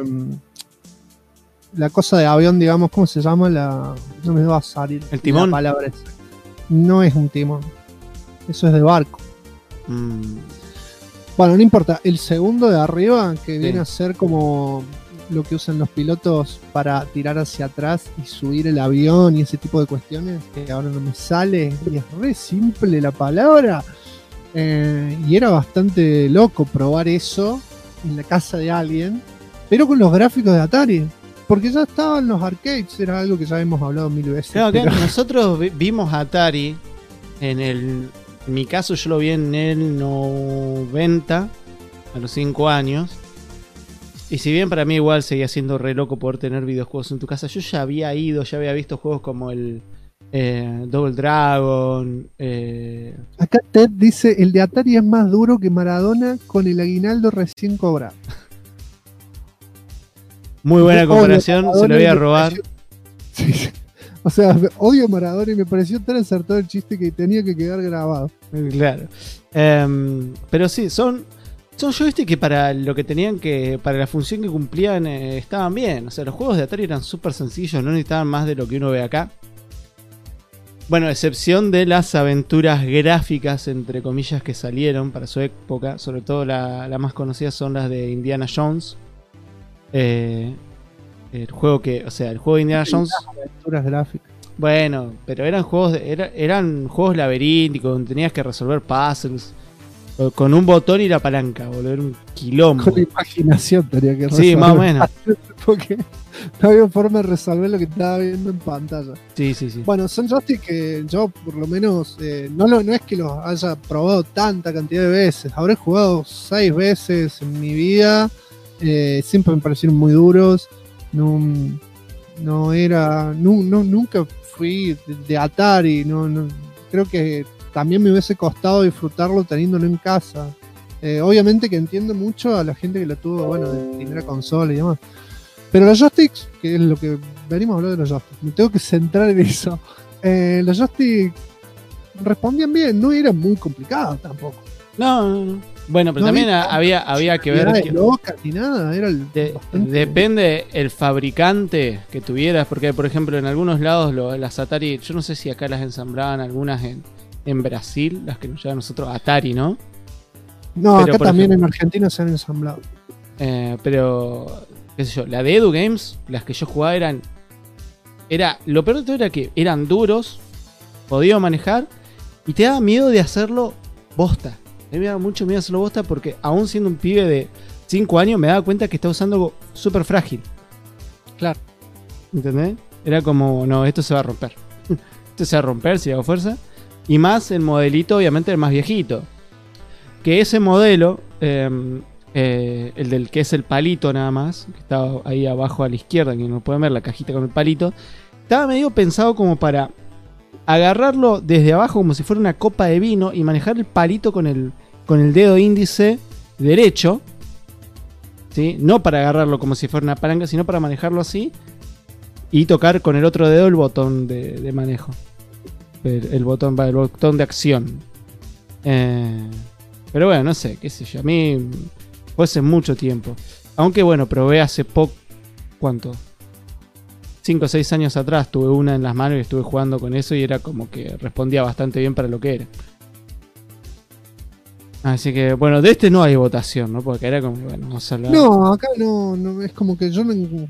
La cosa de avión, digamos, ¿cómo se llama? No me va a salir. ¿El timón? La palabra esa. No es un timón. Eso es de barco. Bueno, no importa. El segundo de arriba, que viene a ser como lo que usan los pilotos para tirar hacia atrás y subir el avión y ese tipo de cuestiones, que ahora no me sale, y es re simple la palabra. Y era bastante loco probar eso en la casa de alguien, pero con los gráficos de Atari, porque ya estaban los arcades, era algo que ya hemos hablado 1000 veces. Claro, pero... Nosotros vimos Atari en mi caso yo lo vi en el 90, a los 5 años. Y si bien para mí igual seguía siendo re loco poder tener videojuegos en tu casa, yo ya había visto juegos como el Double Dragon. Acá Ted dice, el de Atari es más duro que Maradona con el aguinaldo recién cobrado. Muy buena comparación, se lo voy a robar. Sí. O sea, odio a Maradona y me pareció tan acertado el chiste que tenía que quedar grabado. Claro. Pero sí, son joysticks que para lo que tenían que. Para la función que cumplían estaban bien. O sea, los juegos de Atari eran súper sencillos, no necesitaban más de lo que uno ve acá. Bueno, a excepción de las aventuras gráficas, entre comillas, que salieron para su época. Sobre todo la más conocida son las de Indiana Jones. El juego de Indiana Jones. Aventuras gráficas. Bueno, pero eran juegos eran juegos laberínticos donde tenías que resolver puzzles con un botón y la palanca, boludo, era un quilombo. Con la imaginación tenía que resolver. Sí, más o menos. Porque no había forma de resolver lo que estaba viendo en pantalla. Sí. Bueno, son joysticks que yo por lo menos no es que los haya probado tanta cantidad de veces. Habré jugado 6 veces en mi vida. Siempre me parecieron muy duros. Nunca fui de Atari. Creo que también me hubiese costado disfrutarlo teniéndolo en casa. Obviamente que entiendo mucho a la gente que lo tuvo, bueno, de primera consola y demás. Pero los joysticks, que es lo que venimos a hablar de los joysticks, me tengo que centrar en eso. Los joysticks respondían bien, no eran muy complicados tampoco. No. Bueno, pero no también había que ver. Ni nada, era depende el fabricante que tuvieras, porque por ejemplo en algunos lados las Atari, yo no sé si acá las ensamblaban algunas en Brasil, las que nos llevan nosotros Atari, ¿no? No, pero acá también en Argentina se han ensamblado. Pero, qué sé yo, la de Edu Games, las que yo jugaba lo peor de todo era que eran duros, podía manejar y te daba miedo de hacerlo bosta. A mí me daba mucho miedo hacerlo bosta porque aún siendo un pibe de 5 años me daba cuenta que estaba usando algo súper frágil. Claro. ¿Entendés? Era como, no, esto se va a romper. Esto se va a romper si hago fuerza. Y más el modelito, obviamente, el más viejito. Que ese modelo, el del que es el palito nada más, que está ahí abajo a la izquierda, que no pueden ver la cajita con el palito, estaba medio pensado como para agarrarlo desde abajo como si fuera una copa de vino y manejar el palito con el dedo índice derecho, ¿sí? No para agarrarlo como si fuera una palanca, sino para manejarlo así y tocar con el otro dedo el botón de manejo, el botón de acción. Pero bueno, no sé, qué sé yo, a mí fue hace mucho tiempo, aunque bueno, probé hace poco. ¿Cuánto? 5 o 6 años atrás tuve una en las manos y estuve jugando con eso y era como que respondía bastante bien para lo que era. Así que, bueno, de este no hay votación, ¿no? Porque era como que, bueno, vamos a hablar. No, acá no, es como que yo en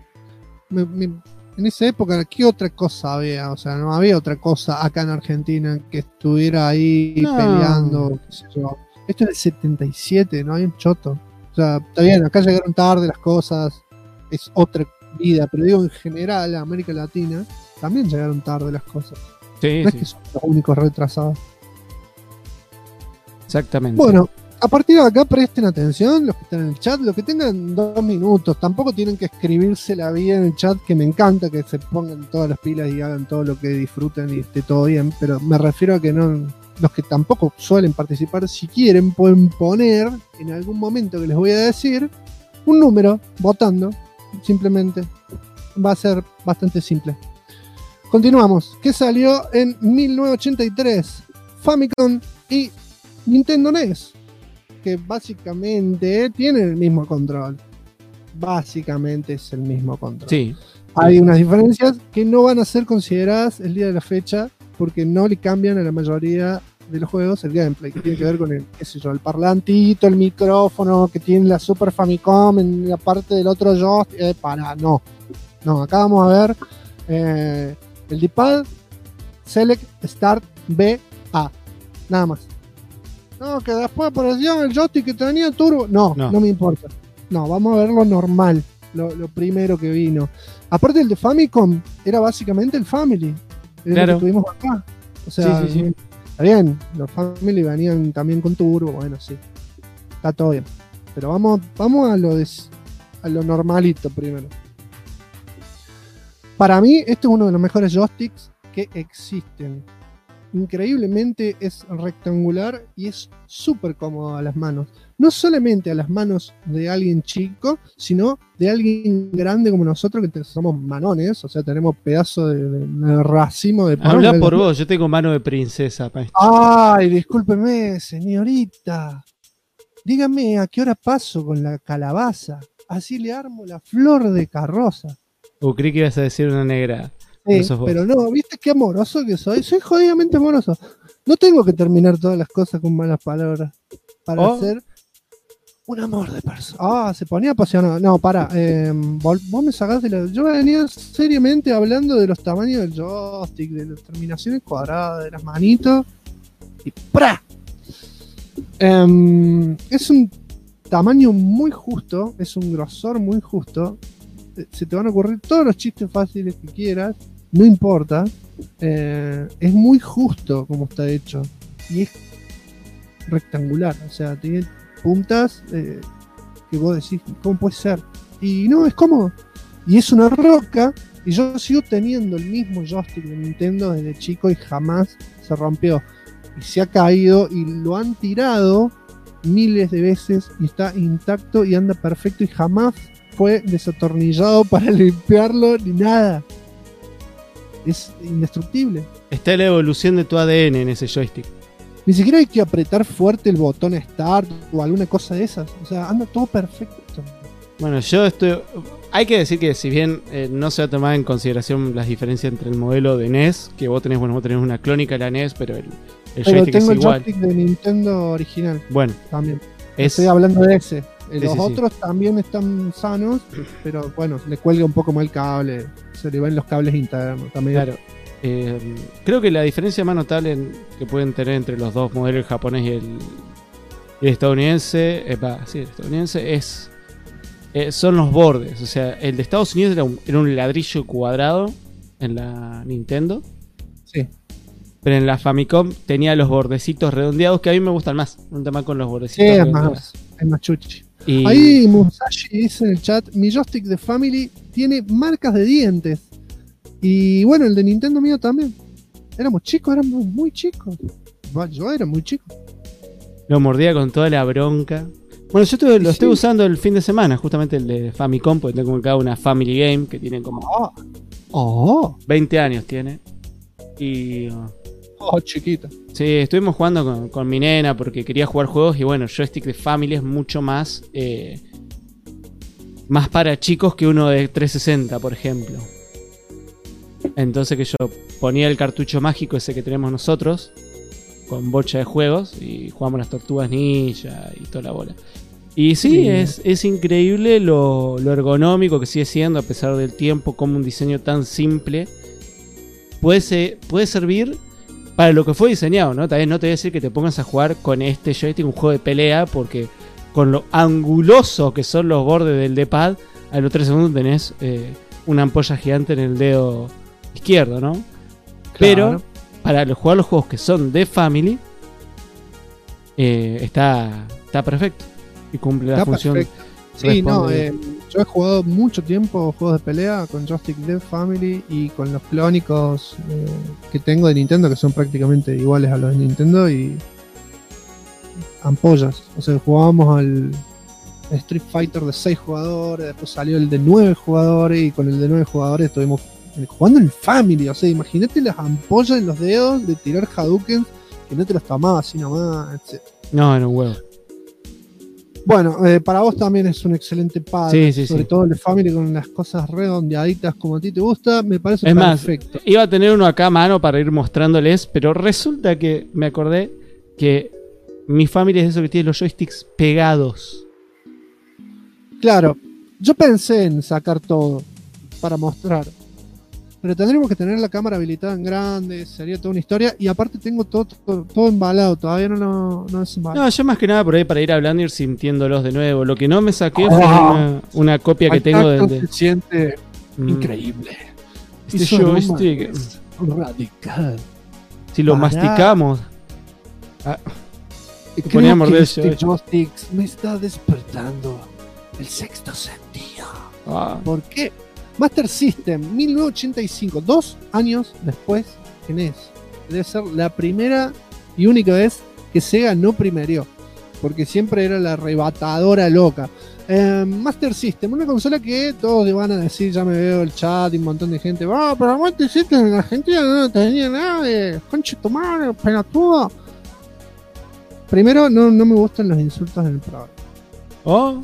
esa época, ¿qué otra cosa había? O sea, no había otra cosa acá en Argentina que estuviera ahí peleando, qué sé yo. Esto es del 77, no hay un choto. O sea, está bien, acá llegaron tarde las cosas, es otra vida, pero digo en general, América Latina, también llegaron tarde las cosas. Sí, no es que son los únicos retrasados. Exactamente. Bueno, a partir de acá presten atención, los que están en el chat, los que tengan 2 minutos, tampoco tienen que escribirse la vida en el chat, que me encanta que se pongan todas las pilas y hagan todo lo que disfruten y esté todo bien, pero me refiero a que no, los que tampoco suelen participar, si quieren pueden poner en algún momento que les voy a decir un número votando. Simplemente va a ser bastante simple. Continuamos. ¿Qué salió en 1983? Famicom y Nintendo NES, que básicamente tienen el mismo control. Básicamente es el mismo control. Sí. Hay unas diferencias que no van a ser consideradas el día de la fecha porque no le cambian a la mayoría de los juegos el gameplay, que tiene que ver con el, qué sé yo, el parlantito, el micrófono que tiene la Super Famicom en la parte del otro joystick. No, acá vamos a ver el D-pad, Select, Start, B, A, nada más. No, que después apareció el joystick que tenía turbo. No me importa. No, vamos a ver lo normal, lo primero que vino. Aparte el de Famicom era básicamente el Family, claro, lo que tuvimos acá. O sea, sí. Está bien, los Family venían también con turbo, bueno, sí, está todo bien. Pero vamos a lo normalito primero. Para mí, este es uno de los mejores joysticks que existen. increíblemente es rectangular y es súper cómodo a las manos. No solamente a las manos de alguien chico, sino de alguien grande como nosotros, que somos manones, o sea, tenemos pedazo de racimo de pan. Habla por vos, yo tengo mano de princesa, maestro. Ay, discúlpeme, señorita. Dígame a qué hora paso con la calabaza. Así le armo la flor de carroza. Creí que ibas a decir una negra. Sí, No sos vos. pero no, ¿viste qué amoroso que soy? Soy jodidamente amoroso. No tengo que terminar todas las cosas con malas palabras para hacer un amor de persona. Ah, se ponía apasionado. No, para. Vos me sacás de la. Yo venía seriamente hablando de los tamaños del joystick, de las terminaciones cuadradas, de las manitos. Y ¡pra! Es un tamaño muy justo, es un grosor muy justo. Se te van a ocurrir todos los chistes fáciles que quieras, no importa. Es muy justo como está hecho. Y es rectangular, o sea, tiene puntas que vos decís, ¿cómo puede ser? Y no, es cómodo. Y es una roca. Y yo sigo teniendo el mismo joystick de Nintendo desde chico y jamás se rompió. Y se ha caído y lo han tirado miles de veces y está intacto y anda perfecto y jamás fue desatornillado para limpiarlo ni nada. Es indestructible. Está la evolución de tu ADN en ese joystick. Ni siquiera hay que apretar fuerte el botón Start o alguna cosa de esas. O sea, anda todo perfecto. Bueno, hay que decir que si bien no se va a tomar en consideración las diferencias entre el modelo de NES, que vos tenés una clónica de la NES, pero el joystick tengo es igual. el joystick de Nintendo original. Bueno, también. Estoy hablando de ese. Los otros también están sanos, pero bueno, le cuelga un poco más el cable, se le ven los cables internos también. Claro. Creo que la diferencia más notable que pueden tener entre los dos modelos, el japonés y el estadounidense, son los bordes. O sea, el de Estados Unidos era un ladrillo cuadrado en la Nintendo. Sí. Pero en la Famicom tenía los bordecitos redondeados, que a mí me gustan más. Un tema con los bordecitos redondeados. Es más chuchi. Ahí Musashi dice en el chat, mi joystick de Family tiene marcas de dientes. Y bueno, el de Nintendo mío también. Éramos muy chicos. Yo era muy chico. Lo mordía con toda la bronca. Bueno, yo lo estoy usando el fin de semana, justamente el de Famicom, porque tengo acá una Family Game que tiene como 20 años tiene. Y... chiquita. Sí, estuvimos jugando con mi nena porque quería jugar juegos y bueno, el joystick de Family es mucho más para chicos que uno de 360, por ejemplo. Entonces que yo ponía el cartucho mágico ese que tenemos nosotros con bocha de juegos y jugamos las Tortugas Ninja y toda la bola. Y sí, es increíble lo ergonómico que sigue siendo a pesar del tiempo, como un diseño tan simple puede servir para lo que fue diseñado, ¿no? También no te voy a decir que te pongas a jugar con este joystick un juego de pelea, porque con lo anguloso que son los bordes del D-pad, a los 3 segundos tenés una ampolla gigante en el dedo izquierdo, ¿no? Claro. Pero para jugar los juegos que son de Family, está perfecto y cumple la función. Perfecto. Sí, no, yo he jugado mucho tiempo juegos de pelea con joystick de Family y con los clónicos que tengo de Nintendo, que son prácticamente iguales a los de Nintendo, y ampollas. O sea, jugábamos al Street Fighter de 6 jugadores, después salió el de 9 jugadores, y con el de 9 jugadores estuvimos jugando en Family. O sea, imagínate las ampollas en los dedos de tirar Hadouken, que no te los tomabas así nomás, etc. No, era un huevo. Bueno, para vos también es un excelente pad, sobre todo el de Family con las cosas redondeaditas como a ti te gusta, me parece perfecto. Iba a tener uno acá a mano para ir mostrándoles, pero resulta que me acordé que mi Family es eso que tiene los joysticks pegados. Claro, yo pensé en sacar todo para mostrar, pero tendríamos que tener la cámara habilitada en grande, sería toda una historia, y aparte tengo todo embalado, todavía no es embalado. No, yo más que nada por ahí para ir hablando y ir sintiéndolos de nuevo. Lo que no me saqué fue una copia que tengo se siente increíble. Este joystick radical. Si lo masticamos. Creo que este joystick me está despertando el sexto sentido. ¿Por qué? Master System 1985, 2 años después que NES. debe ser la primera y única vez que Sega no primerió, porque siempre era la arrebatadora loca. Master System, una consola que todos le van a decir, ya me veo el chat y un montón de gente, pero Master System en Argentina no tenía nada de concha tu madre, pelotudo. Primero, no me gustan los insultos en el programa. Oh.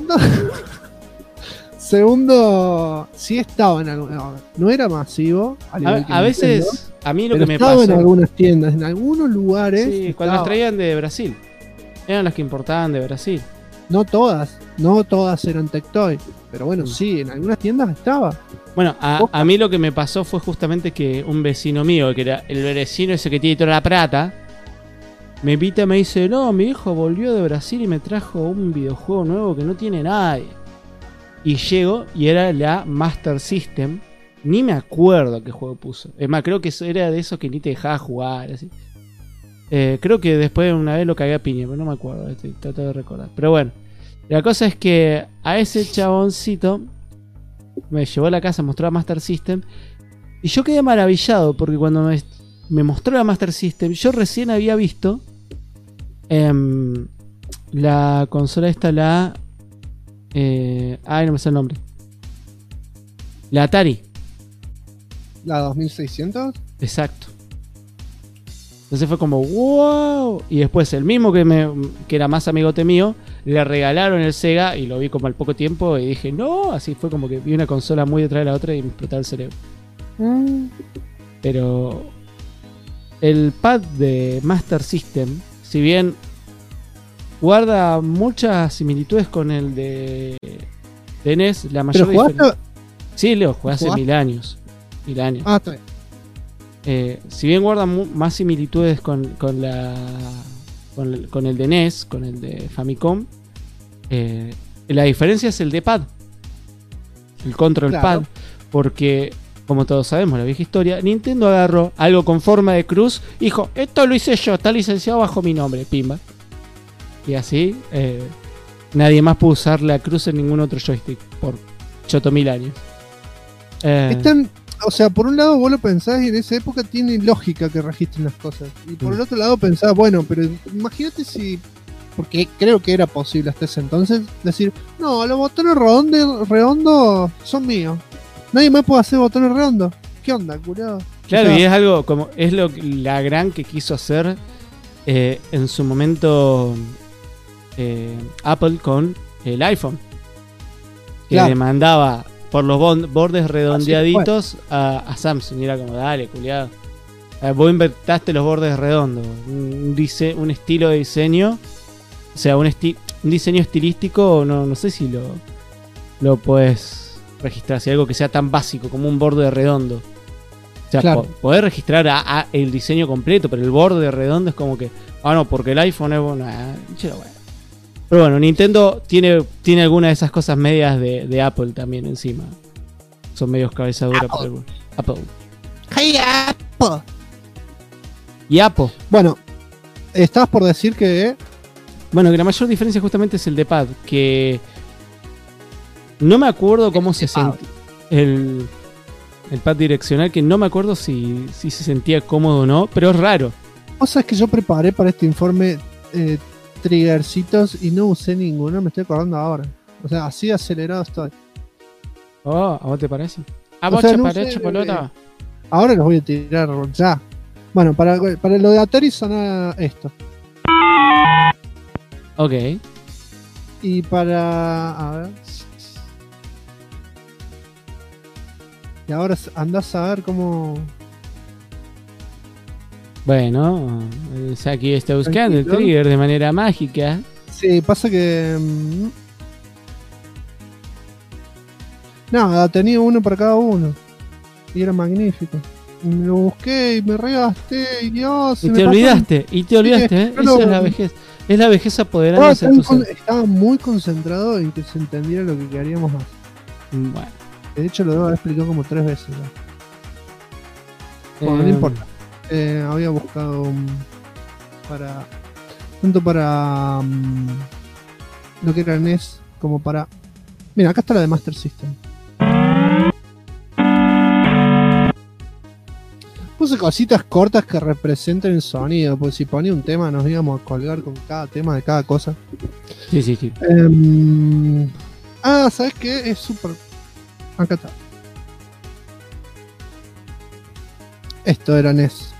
Segundo, sí estaba en algún, no era masivo. A veces, a mí lo que me estaba pasó en algunas tiendas, en algunos lugares. Sí, cuando las traían de Brasil. Eran las que importaban de Brasil. No todas eran Tectoy. Pero bueno, sí, en algunas tiendas estaba. Bueno, a mí lo que me pasó fue justamente que un vecino mío, que era el vecino ese que tiene toda la plata, me invita y me dice, no, mi hijo volvió de Brasil y me trajo un videojuego nuevo que no tiene nadie. Y llego y era la Master System. Ni me acuerdo qué juego puso. Es más, creo que era de esos que ni te dejaba jugar. Así. Creo que después una vez lo cagué a piña, pero no me acuerdo. Trato de recordar. Pero bueno, la cosa es que a ese chaboncito me llevó a la casa, mostró la Master System. Y yo quedé maravillado porque cuando me mostró la Master System, yo recién había visto la consola esta, no me sé el nombre. La Atari. ¿La 2600? Exacto. Entonces fue como wow. Y después el mismo que era más amigote mío, le regalaron el Sega y lo vi como al poco tiempo y dije no. Así fue como que vi una consola muy detrás de la otra y me explotaba el cerebro. Pero el pad de Master System, si bien guarda muchas similitudes con el de NES, la mayor diferencia. Sí, Leo, jugué hace 1000 años. 1000 años. Ah, está bien. Si bien guarda más similitudes con el de NES, con el de Famicom, la diferencia es el de pad. El control pad. Porque, como todos sabemos, la vieja historia, Nintendo agarró algo con forma de cruz y dijo, esto lo hice yo, está licenciado bajo mi nombre, pimba. Y así, nadie más pudo usar la cruz en ningún otro joystick por 8000 años. O sea, por un lado vos lo pensás y en esa época tiene lógica que registren las cosas. Y por el otro lado pensás, bueno, pero imagínate si... Porque creo que era posible hasta ese entonces decir, no, los botones redondos son míos. Nadie más puede hacer botones redondos. ¿Qué onda, curado? Claro, o sea, y es algo como... Es la gran que quiso hacer en su momento Apple con el iPhone. Que demandaba por los bordes redondeaditos a Samsung. Y era como, dale, culiado. Vos inventaste los bordes redondos. Un estilo de diseño. O sea, un diseño estilístico. No sé si lo puedes registrar. Si algo que sea tan básico como un borde redondo. O sea, podés registrar el diseño completo. Pero el borde redondo es como que... no, porque el iPhone es bueno. Pero bueno, Nintendo tiene algunas de esas cosas medias de Apple también encima. Son medios cabeza dura para el Apple. Hey, Apple. Y Apple. Bueno, estabas por decir que... Bueno, que la mayor diferencia justamente es el de pad. Que no me acuerdo cómo se sentía el pad direccional. Que no me acuerdo si se sentía cómodo o no. Pero es raro. O sea, es que yo preparé para este informe... triggercitos y no usé ninguno, me estoy acordando ahora. O sea, así acelerado estoy. ¿A vos te parece? ¿A vos te parece, pelota? Ahora los voy a tirar ya. Bueno, para lo de Atari suena esto. Ok. Y para... A ver... Y ahora andás a ver cómo... Bueno, aquí está buscando el trigger de manera mágica. Sí, pasa que... Nada, tenía uno para cada uno. Y era magnífico. Y me lo busqué y me regasté y Dios... Y te olvidaste, ¿eh? Eso es la vejez. Es la vejez apoderándose de tu ser. Estaba muy concentrado en que se entendiera lo que queríamos hacer. Bueno. De hecho lo debo haber explicado como 3 veces ya. Bueno, no importa. Había buscado tanto para lo que era NES como para... Mira, acá está la de Master System. Puse Puse cositas cortas que representen el sonido, pues si ponía un tema nos íbamos a colgar con cada tema de cada cosa. Sí, sí, sí. ¿Sabes qué? Es súper... Acá está. Esto era NES.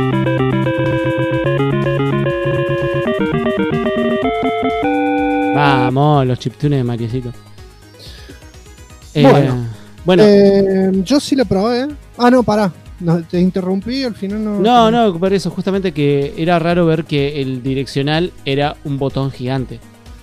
Vamos, los chiptunes de Mariecito. Bueno, yo sí lo probé. No, pará. No, te interrumpí, al final no... No, por eso, justamente que era raro ver que el direccional era un botón gigante.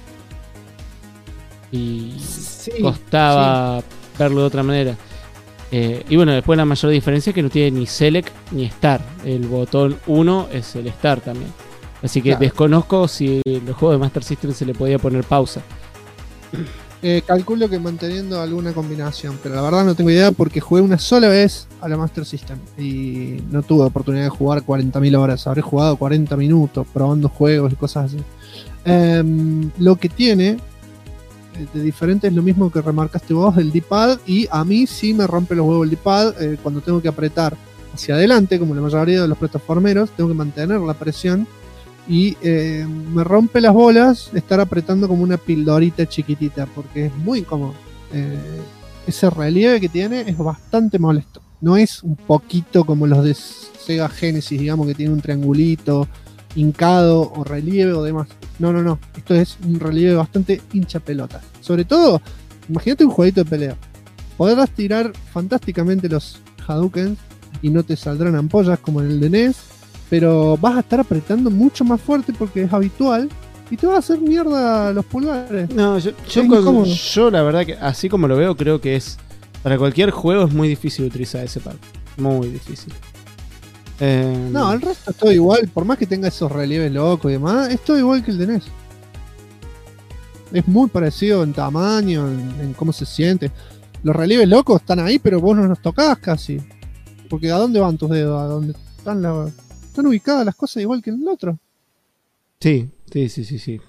Y costaba verlo de otra manera. Y bueno, después la mayor diferencia es que no tiene ni Select ni Start. El botón 1 es el Start también. Así que desconozco si los juegos de Master System se le podía poner pausa. Calculo que manteniendo alguna combinación, pero la verdad no tengo idea porque jugué una sola vez a la Master System y no tuve oportunidad de jugar 40.000 horas. Habré jugado 40 minutos probando juegos y cosas así. Lo que tiene de diferente es lo mismo que remarcaste vos, el D-pad, y a mí sí me rompe los huevos el D-pad cuando tengo que apretar hacia adelante, como la mayoría de los plataformeros, tengo que mantener la presión. Y me rompe las bolas estar apretando como una pildorita chiquitita, porque es muy incómodo. Ese relieve que tiene es bastante molesto. No es un poquito como los de Sega Genesis, digamos, que tiene un triangulito hincado o relieve o demás. No. Esto es un relieve bastante hincha pelota. Sobre todo, imagínate un jueguito de pelea. Podrás tirar fantásticamente los Hadoukens y no te saldrán ampollas como en el de NES. Pero vas a estar apretando mucho más fuerte porque es habitual y te va a hacer mierda los pulgares. No, yo la verdad que así como lo veo, creo que es para cualquier juego es muy difícil utilizar ese pad. Muy difícil. No, el resto es todo igual. Por más que tenga esos relieves locos y demás, es todo igual que el de NES. Es muy parecido en tamaño, en cómo se siente. Los relieves locos están ahí, pero vos no los tocás casi. Porque ¿a dónde van tus dedos? ¿A dónde están están ubicadas las cosas igual que en el otro? Sí. Estoy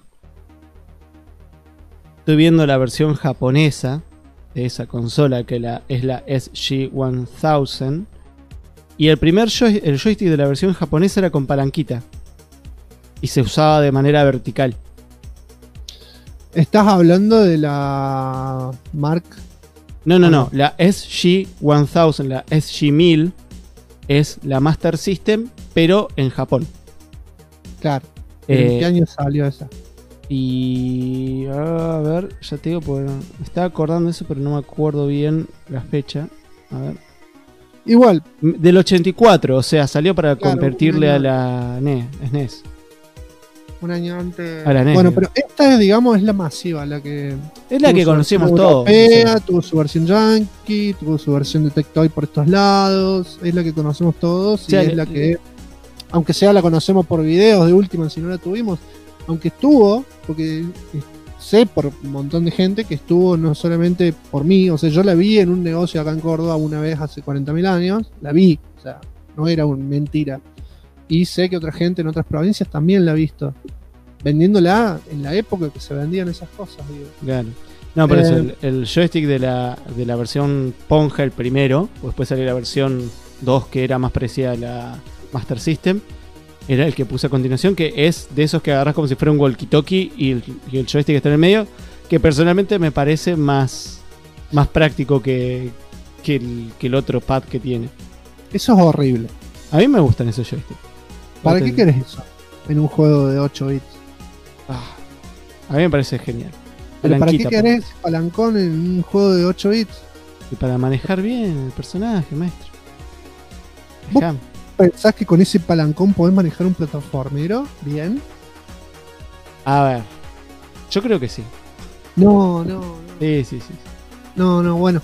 viendo la versión japonesa de esa consola, que es la SG-1000. Y el joystick de la versión japonesa era con palanquita. Y se usaba de manera vertical. ¿Estás hablando de la Mark? No. La SG-1000, la SG-1000 es la Master System, pero en Japón. Claro. ¿En qué año salió esa? Y a ver, ya te digo, porque me estaba acordando de eso, pero no me acuerdo bien la fecha. A ver. Igual. Del 84, o sea, salió para competirle a la SNES. Un año antes. A la NES, bueno, pero esta, digamos, es la masiva, la que... Es la que conocemos todos. Tuvo su versión yankee, tuvo su versión de Tectoy por estos lados. Es la que conocemos todos y es la que... Aunque sea la conocemos por videos de última, si no la tuvimos. Aunque estuvo, porque sé por un montón de gente que estuvo no solamente por mí. O sea, yo la vi en un negocio acá en Córdoba una vez hace 40.000 años. La vi, o sea, no era una mentira. Y sé que otra gente en otras provincias también la ha visto. Vendiéndola en la época que se vendían esas cosas, digo. Claro. No, por eso el joystick de la versión Ponja, el primero, o después salió la versión 2 que era más parecida a la Master System, era el que puse a continuación, que es de esos que agarras como si fuera un walkie-talkie y el joystick está en el medio, que personalmente me parece más práctico que el otro pad que tiene. Eso es horrible. A mí me gustan esos joysticks. ¿Para qué querés eso en un juego de 8 bits? A mí me parece genial. ¿Pero para qué querés palancón en un juego de 8 bits? Y para manejar bien el personaje, maestro. ¿Vos pensás que con ese palancón podés manejar un plataformero bien? A ver, yo creo que sí. No. Sí. No, bueno.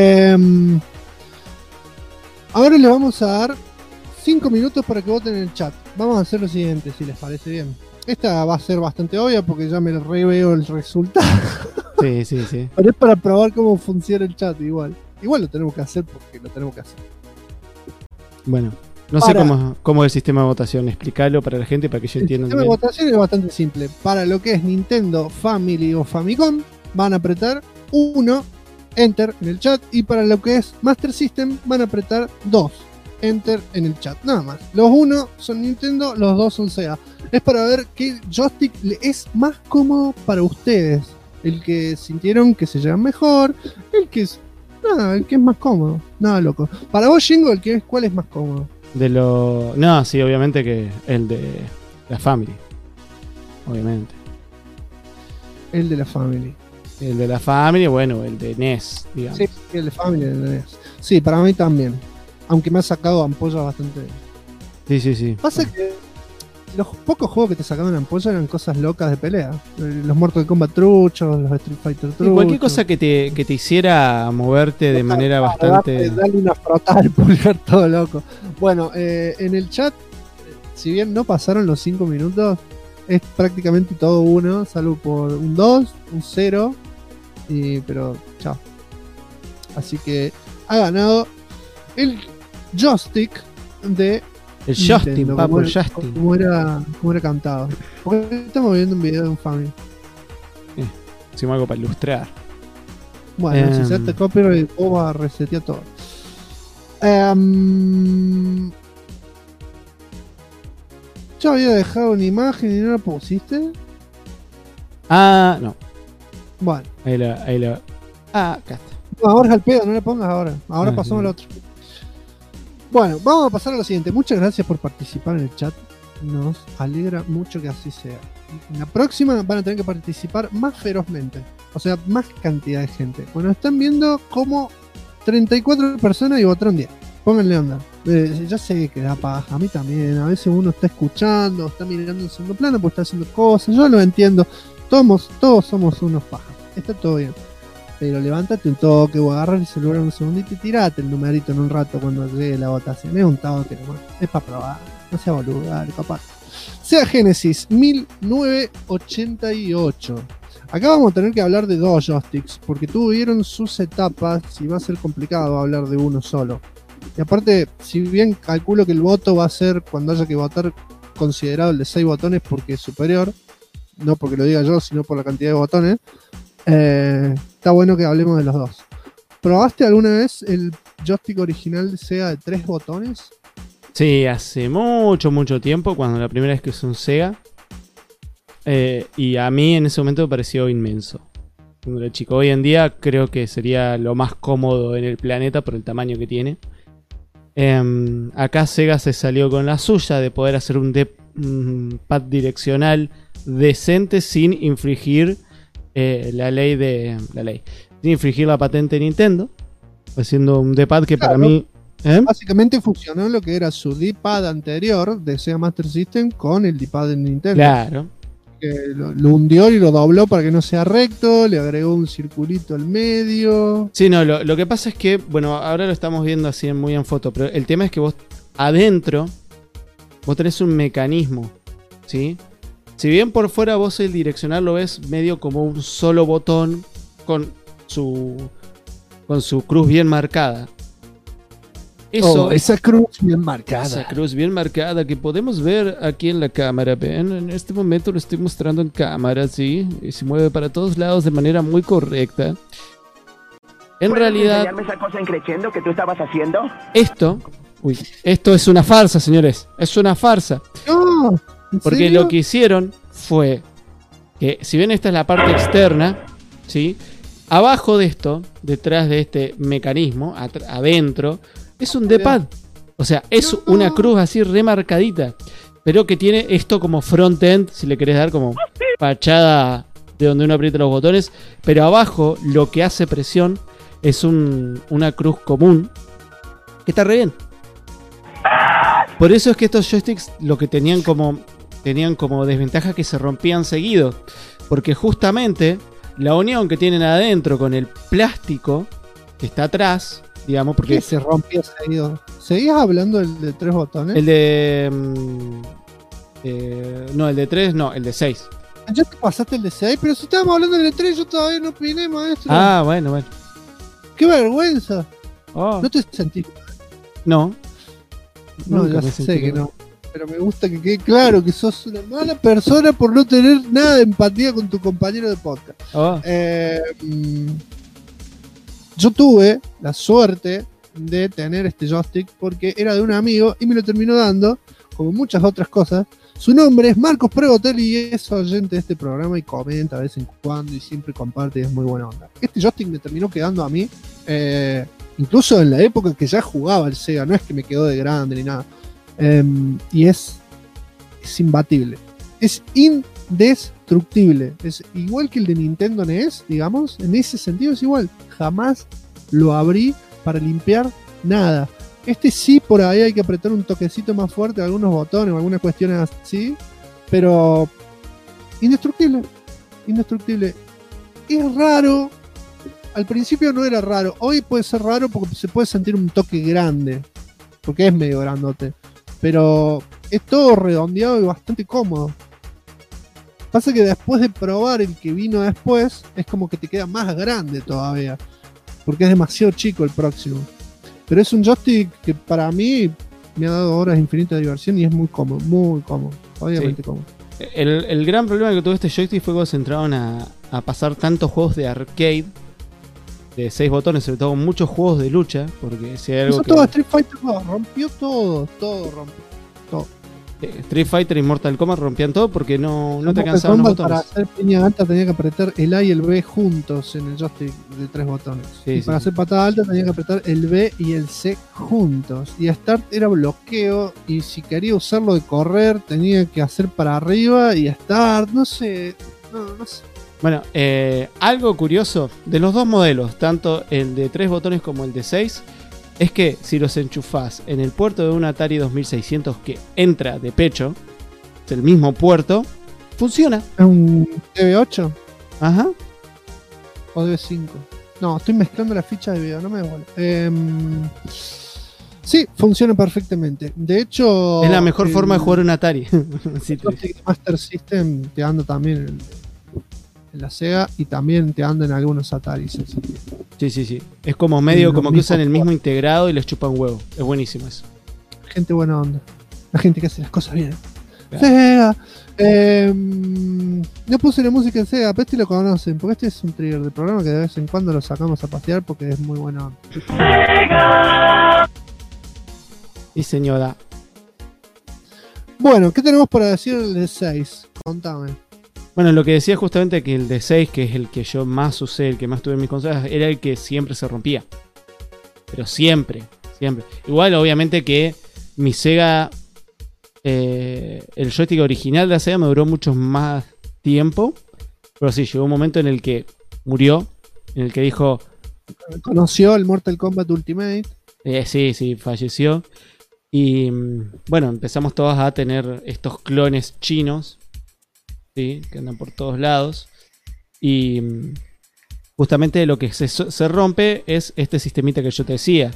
Ahora le vamos a dar 5 minutos para que voten en el chat. Vamos a hacer lo siguiente, si les parece bien. Esta va a ser bastante obvia porque ya me reveo el resultado. Sí. Pero es para probar cómo funciona el chat igual. Igual lo tenemos que hacer porque lo tenemos que hacer. Bueno, no sé cómo es el sistema de votación. Explícalo para la gente para que yo entienda. El sistema de votación es bastante simple. Para lo que es Nintendo, Family o Famicom, van a apretar 1, Enter en el chat. Y para lo que es Master System, van a apretar 2, Enter en el chat, nada más. Los 1 son Nintendo, los 2 son Sega. Es para ver qué joystick le es más cómodo para ustedes. El que sintieron que se llevan mejor, el que es más cómodo. Nada loco. Para vos, Jingo, ¿cuál es más cómodo? No, sí, obviamente que el de la Family. Obviamente. El de la Family. El de la Family, bueno, el de NES, digamos. Sí, el de Family, el de NES. Sí, para mí también. Aunque me ha sacado ampollas bastante. Sí. Pasa que los pocos juegos que te sacaban ampolla eran cosas locas de pelea. Los Mortal Kombat truchos, los Street Fighter truchos. Cualquier cosa que te hiciera moverte de manera bastante... Darle una frotada al pulgar todo loco. Bueno, en el chat, si bien no pasaron los 5 minutos, es prácticamente todo 1, salvo por un 2, un 0, pero chao. Así que ha ganado el joystick de el joystick, Nintendo, papo, el joystick. Como era cantado. Porque estamos viendo un video de un Family. Hicimos algo para ilustrar. Bueno, si se hace copyright, vos vas a resetear todo. Yo había dejado una imagen y no la pusiste. Ah, no. Bueno. Ahí la. Ah, acá está. No, ahora es al pedo, no la pongas ahora. Ahora pasamos al otro. Bueno, vamos a pasar a lo siguiente. Muchas gracias por participar en el chat. Nos alegra mucho que así sea. En la próxima van a tener que participar más ferozmente. O sea, más cantidad de gente. Bueno, están viendo como 34 personas y votaron 10. Pónganle onda. Ya sé que da paja, a mí también. A veces uno está escuchando, está mirando en segundo plano, pues está haciendo cosas. Yo lo entiendo. Todos somos unos pajas. Está todo bien. Pero levántate un toque o agarra el celular un segundito y tirate el numerito en un rato cuando llegue la votación. Es un toque nomás. Es para probar. No sea boludo, dale, papá. Sega Genesis 1988. Acá vamos a tener que hablar de 2 joysticks, porque tuvieron sus etapas y va a ser complicado hablar de uno solo. Y aparte, si bien calculo que el voto va a ser, cuando haya que votar, considerado el de 6 botones porque es superior, no porque lo diga yo, sino por la cantidad de botones, está bueno que hablemos de los 2. ¿Probaste alguna vez el joystick original de Sega de 3 botones? Sí, hace mucho tiempo, cuando la primera vez que usé un Sega. Y a mí en ese momento me pareció inmenso. Cuando era chico, hoy en día creo que sería lo más cómodo en el planeta por el tamaño que tiene. Acá Sega se salió con la suya de poder hacer un pad direccional decente sin infringir sin infringir la patente de Nintendo, haciendo un D-pad que para mí básicamente funcionó lo que era su D-pad anterior de Sega Master System con el D-pad de Nintendo. Claro. Que lo hundió y lo dobló para que no sea recto, le agregó un circulito al medio. Sí, no, lo que pasa es que, bueno, ahora lo estamos viendo así muy en foto, pero el tema es que vos adentro vos tenés un mecanismo, ¿sí? Si bien por fuera vos el direccional lo ves medio como un solo botón con su cruz bien marcada. Esa cruz bien marcada. Esa cruz bien marcada que podemos ver aquí en la cámara. Ven, en este momento lo estoy mostrando en cámara, ¿sí? Y se mueve para todos lados de manera muy correcta. En realidad... enseñarme esa cosa increciendo que tú estabas haciendo? Esto es una farsa, señores. Es una farsa. No, porque serio? lo que hicieron fue que, si bien esta es la parte externa, ¿sí? Abajo de esto, detrás de este mecanismo, adentro, es un D-pad. O sea, es una cruz así remarcadita, pero que tiene esto como front-end, si le querés dar como fachada de donde uno aprieta los botones. Pero abajo lo que hace presión es una cruz común, que está re bien. Por eso es que estos joysticks lo que tenían como desventaja que se rompían seguido. Porque justamente la unión que tienen adentro con el plástico que está atrás, digamos, porque... ¿Qué se rompía seguido? ¿Seguías hablando del de 3 botones? El de... no, el de 3, no, el de 6. Ya te pasaste el de 6, pero si estábamos hablando del de 3, yo todavía no opiné, maestro. Ah, bueno. ¡Qué vergüenza! Oh. ¿No te sentís? No. No, ya sé que no. Pero me gusta que quede claro que sos una mala persona por no tener nada de empatía con tu compañero de podcast. Oh. Yo tuve la suerte de tener este joystick porque era de un amigo y me lo terminó dando, como muchas otras cosas. Su nombre es Marcos Pregotelli y es oyente de este programa y comenta de vez en cuando y siempre comparte y es muy buena onda. Este joystick me terminó quedando a mí, incluso en la época que ya jugaba el Sega, no es que me quedó de grande ni nada. Y es imbatible, es indestructible, es igual que el de Nintendo NES, digamos, en ese sentido es igual, jamás lo abrí para limpiar nada. Este sí, por ahí hay que apretar un toquecito más fuerte, algunos botones o algunas cuestiones así, pero indestructible, indestructible. Es raro, al principio no era raro, hoy puede ser raro porque se puede sentir un toque grande, porque es medio grandote, pero es todo redondeado y bastante cómodo. Pasa que después de probar el que vino después, es como que te queda más grande todavía, porque es demasiado chico el próximo. Pero es un joystick que para mí me ha dado horas infinitas de diversión y es muy cómodo, obviamente cómodo. El gran problema que tuvo este joystick fue cuando se entraron a pasar tantos juegos de arcade de 6 botones, sobre todo muchos juegos de lucha, porque si hay algo eso que... todo Street Fighter rompió todo rompió todo. Street Fighter y Mortal Kombat rompían todo porque no te alcanzaban los botones. Para hacer piña alta tenía que apretar el A y el B juntos en el joystick de 3 botones. Y para hacer patada alta tenía que apretar el B y el C juntos. Y Start era bloqueo. Y si quería usarlo de correr tenía que hacer para arriba y Start. No sé. Bueno, algo curioso de los dos modelos, tanto el de 3 botones como el de 6, es que si los enchufás en el puerto de un Atari 2600 que entra de pecho, es el mismo puerto, funciona. ¿Es un DB8? Ajá. ¿O DB5? No, estoy mezclando la ficha de video, no me da bola. Sí, funciona perfectamente. De hecho... es la mejor forma de jugar un Atari. Sí, el Master System te anda también en la Sega y también te anda en algunos Ataris. Sí. Es como medio como que usan el mismo integrado y les chupan huevo. Es buenísimo eso. Gente buena onda. La gente que hace las cosas bien. Claro. Sega. No puse la música en Sega, pero este lo conocen, porque este es un trigger del programa que de vez en cuando lo sacamos a pasear porque es muy buena onda. Sega. Y señora. Bueno, ¿qué tenemos para decir el de 6? Contame. Bueno, lo que decía justamente que el de 6, que es el que yo más usé, el que más tuve en mis consolas, era el que siempre se rompía. Pero siempre. Igual, obviamente que mi Sega, el joystick original de la Sega me duró mucho más tiempo. Pero sí, llegó un momento en el que murió, en el que dijo... Conoció el Mortal Kombat Ultimate. Sí, falleció. Y bueno, empezamos todos a tener estos clones chinos. Sí, que andan por todos lados. Y justamente lo que se rompe es este sistemita que yo te decía.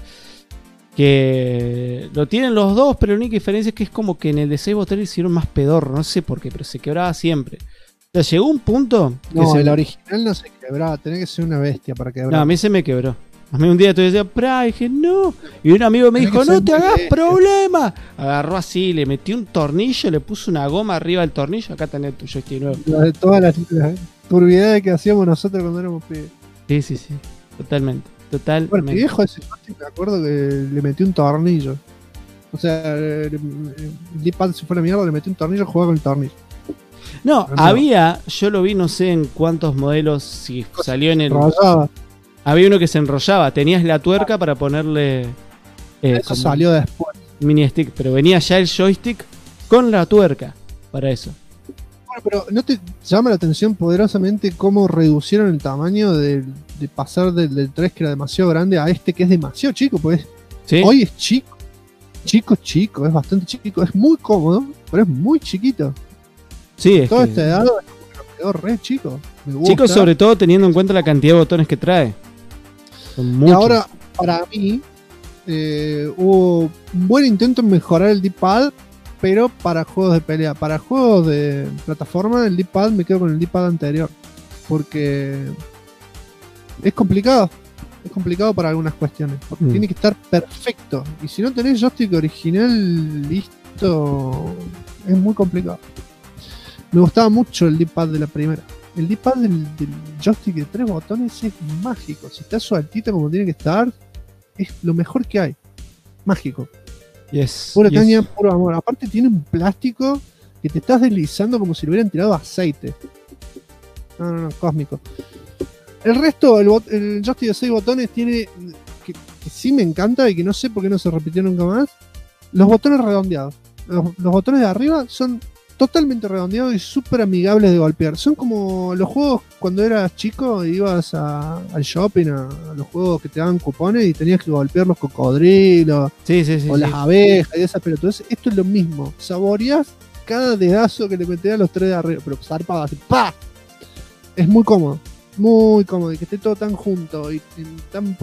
Que lo tienen los dos, pero la única diferencia es que es como que en el de 6 botones hicieron más pedorro. No sé por qué, pero se quebraba siempre. O sea, llegó un punto... No, el original no se quebraba. Tenía que ser una bestia para quebrar. No, a mí se me quebró. A mí un día tú decías, y dije, no. Y un amigo me dijo, no te hagas problema. Agarró así, le metió un tornillo, le puso una goma arriba del tornillo. Acá tenés tu joystick nuevo. De todas las turbiedades que hacíamos nosotros cuando éramos pibes. Sí. Totalmente. Bueno, mi viejo ese joystick, me acuerdo que le metió un tornillo. O sea, el D-pad se fue a la mierda, le metió un tornillo y jugaba con el tornillo. No, yo lo vi, no sé en cuántos modelos, si salió en el... Enrollaba. Había uno que se enrollaba, tenías la tuerca para ponerle... eso salió después. Mini stick, pero venía ya el joystick con la tuerca para eso. Bueno, pero ¿no te llama la atención poderosamente cómo reducieron el tamaño de pasar del 3 que era demasiado grande a este que es demasiado chico? Pues ¿sí? Hoy es chico, es bastante chico, es muy cómodo, pero es muy chiquito. Sí, es todo que... este dado quedó re chico. Chico, sobre todo teniendo en cuenta la cantidad de botones que trae. Y ahora, para mí, hubo un buen intento en mejorar el D-pad, pero para juegos de pelea. Para juegos de plataforma, el D-pad me quedo con el D-pad anterior, porque es complicado. Es complicado para algunas cuestiones, porque tiene que estar perfecto. Y si no tenés joystick original listo, es muy complicado. Me gustaba mucho el D-pad de la primera. El D-pad del joystick de 3 botones es mágico. Si está sueltito como tiene que estar, es lo mejor que hay. Mágico. Yes. Pura caña, puro amor. Aparte tiene un plástico que te estás deslizando como si le hubieran tirado aceite. No, cósmico. El resto, el joystick de 6 botones tiene, que sí me encanta y que no sé por qué no se repitió nunca más, los botones redondeados. Los botones de arriba son totalmente redondeados y súper amigables de golpear. Son como los juegos cuando eras chico e ibas al shopping, a los juegos que te daban cupones y tenías que golpear los cocodrilos o las abejas y esas pelotudes. Esto es lo mismo. Saboreás cada dedazo que le metés a los 3 de arriba, pero zarpado así, ¡pa! Es muy cómodo y que esté todo tan junto y en tan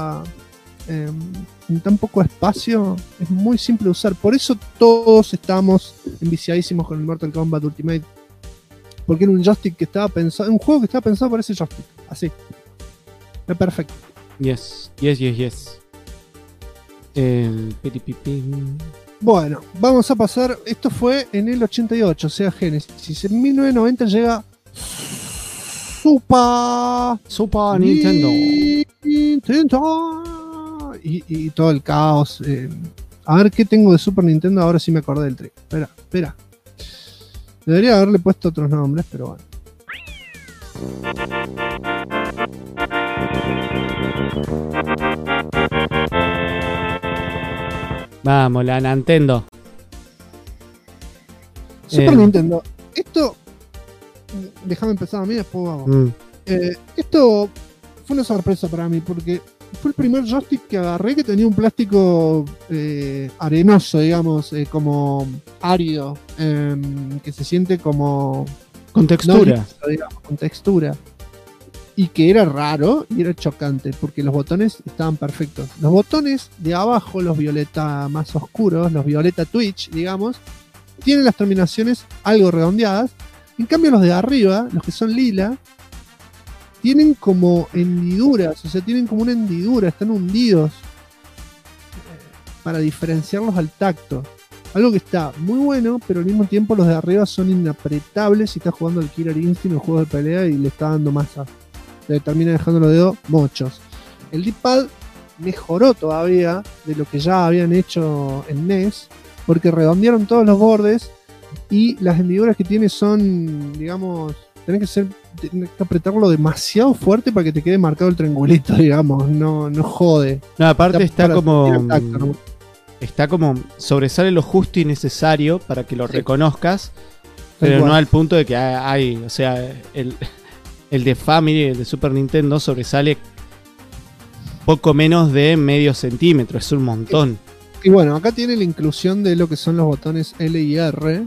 poco espacio, es muy simple de usar. Por eso todos estamos enviciadísimos con el Mortal Kombat Ultimate, porque era un joystick que estaba pensado, un juego que estaba pensado para ese joystick, así, es perfecto. Yes. Bueno, vamos a pasar. Esto fue en el 88, o sea, Genesis. En 1990 llega Super Nintendo. Y todo el caos. A ver qué tengo de Super Nintendo. Ahora sí me acordé del trick. Espera. Debería haberle puesto otros nombres, pero bueno. Vamos, la Nintendo. Super Nintendo. Esto. Déjame empezar a mí, después vamos. Esto fue una sorpresa para mí, porque fue el primer joystick que agarré que tenía un plástico arenoso, digamos, como árido, que se siente como... Con textura. No, digamos, con textura. Y que era raro y era chocante, porque los botones estaban perfectos. Los botones de abajo, los violeta más oscuros, los violeta Twitch, digamos, tienen las terminaciones algo redondeadas. En cambio los de arriba, los que son lila, tienen como hendiduras, o sea, tienen como una hendidura, están hundidos para diferenciarlos al tacto. Algo que está muy bueno, pero al mismo tiempo los de arriba son inapretables si estás jugando al Killer Instinct o juegos de pelea y le está dando masa. Le termina dejando los dedos mochos. El D-pad mejoró todavía de lo que ya habían hecho en NES, porque redondearon todos los bordes y las hendiduras que tiene son, digamos, tenés que apretarlo demasiado fuerte para que te quede marcado el triangulito, digamos, no jode. No, aparte está como sobresale lo justo y necesario para que lo reconozcas, pero no al punto de que hay, o sea, el de Family, el de Super Nintendo, sobresale poco menos de medio centímetro, es un montón. Y bueno, acá tiene la inclusión de lo que son los botones L y R,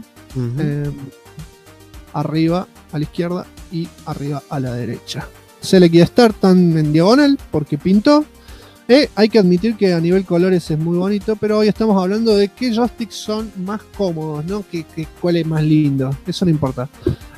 arriba a la izquierda y arriba a la derecha. Select y Start están en diagonal porque pintó. Hay que admitir que a nivel colores es muy bonito, pero hoy estamos hablando de qué joysticks son más cómodos, ¿no? ¿Cuál es más lindo? Eso no importa.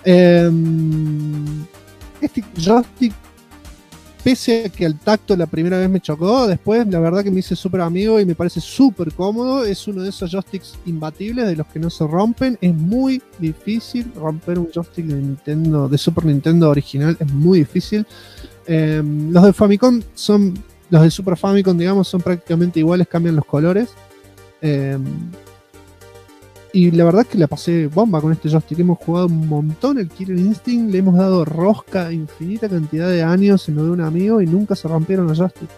Este joystick, pese a que al tacto la primera vez me chocó, después la verdad que me hice súper amigo y me parece súper cómodo. Es uno de esos joysticks imbatibles, de los que no se rompen. Es muy difícil romper un joystick de Super Nintendo original, es muy difícil. Los de Famicom los de Super Famicom, digamos, son prácticamente iguales, cambian los colores. Y la verdad es que la pasé bomba con este joystick. Hemos jugado un montón el Killer Instinct, le hemos dado rosca infinita cantidad de años en lo de un amigo y nunca se rompieron los joysticks.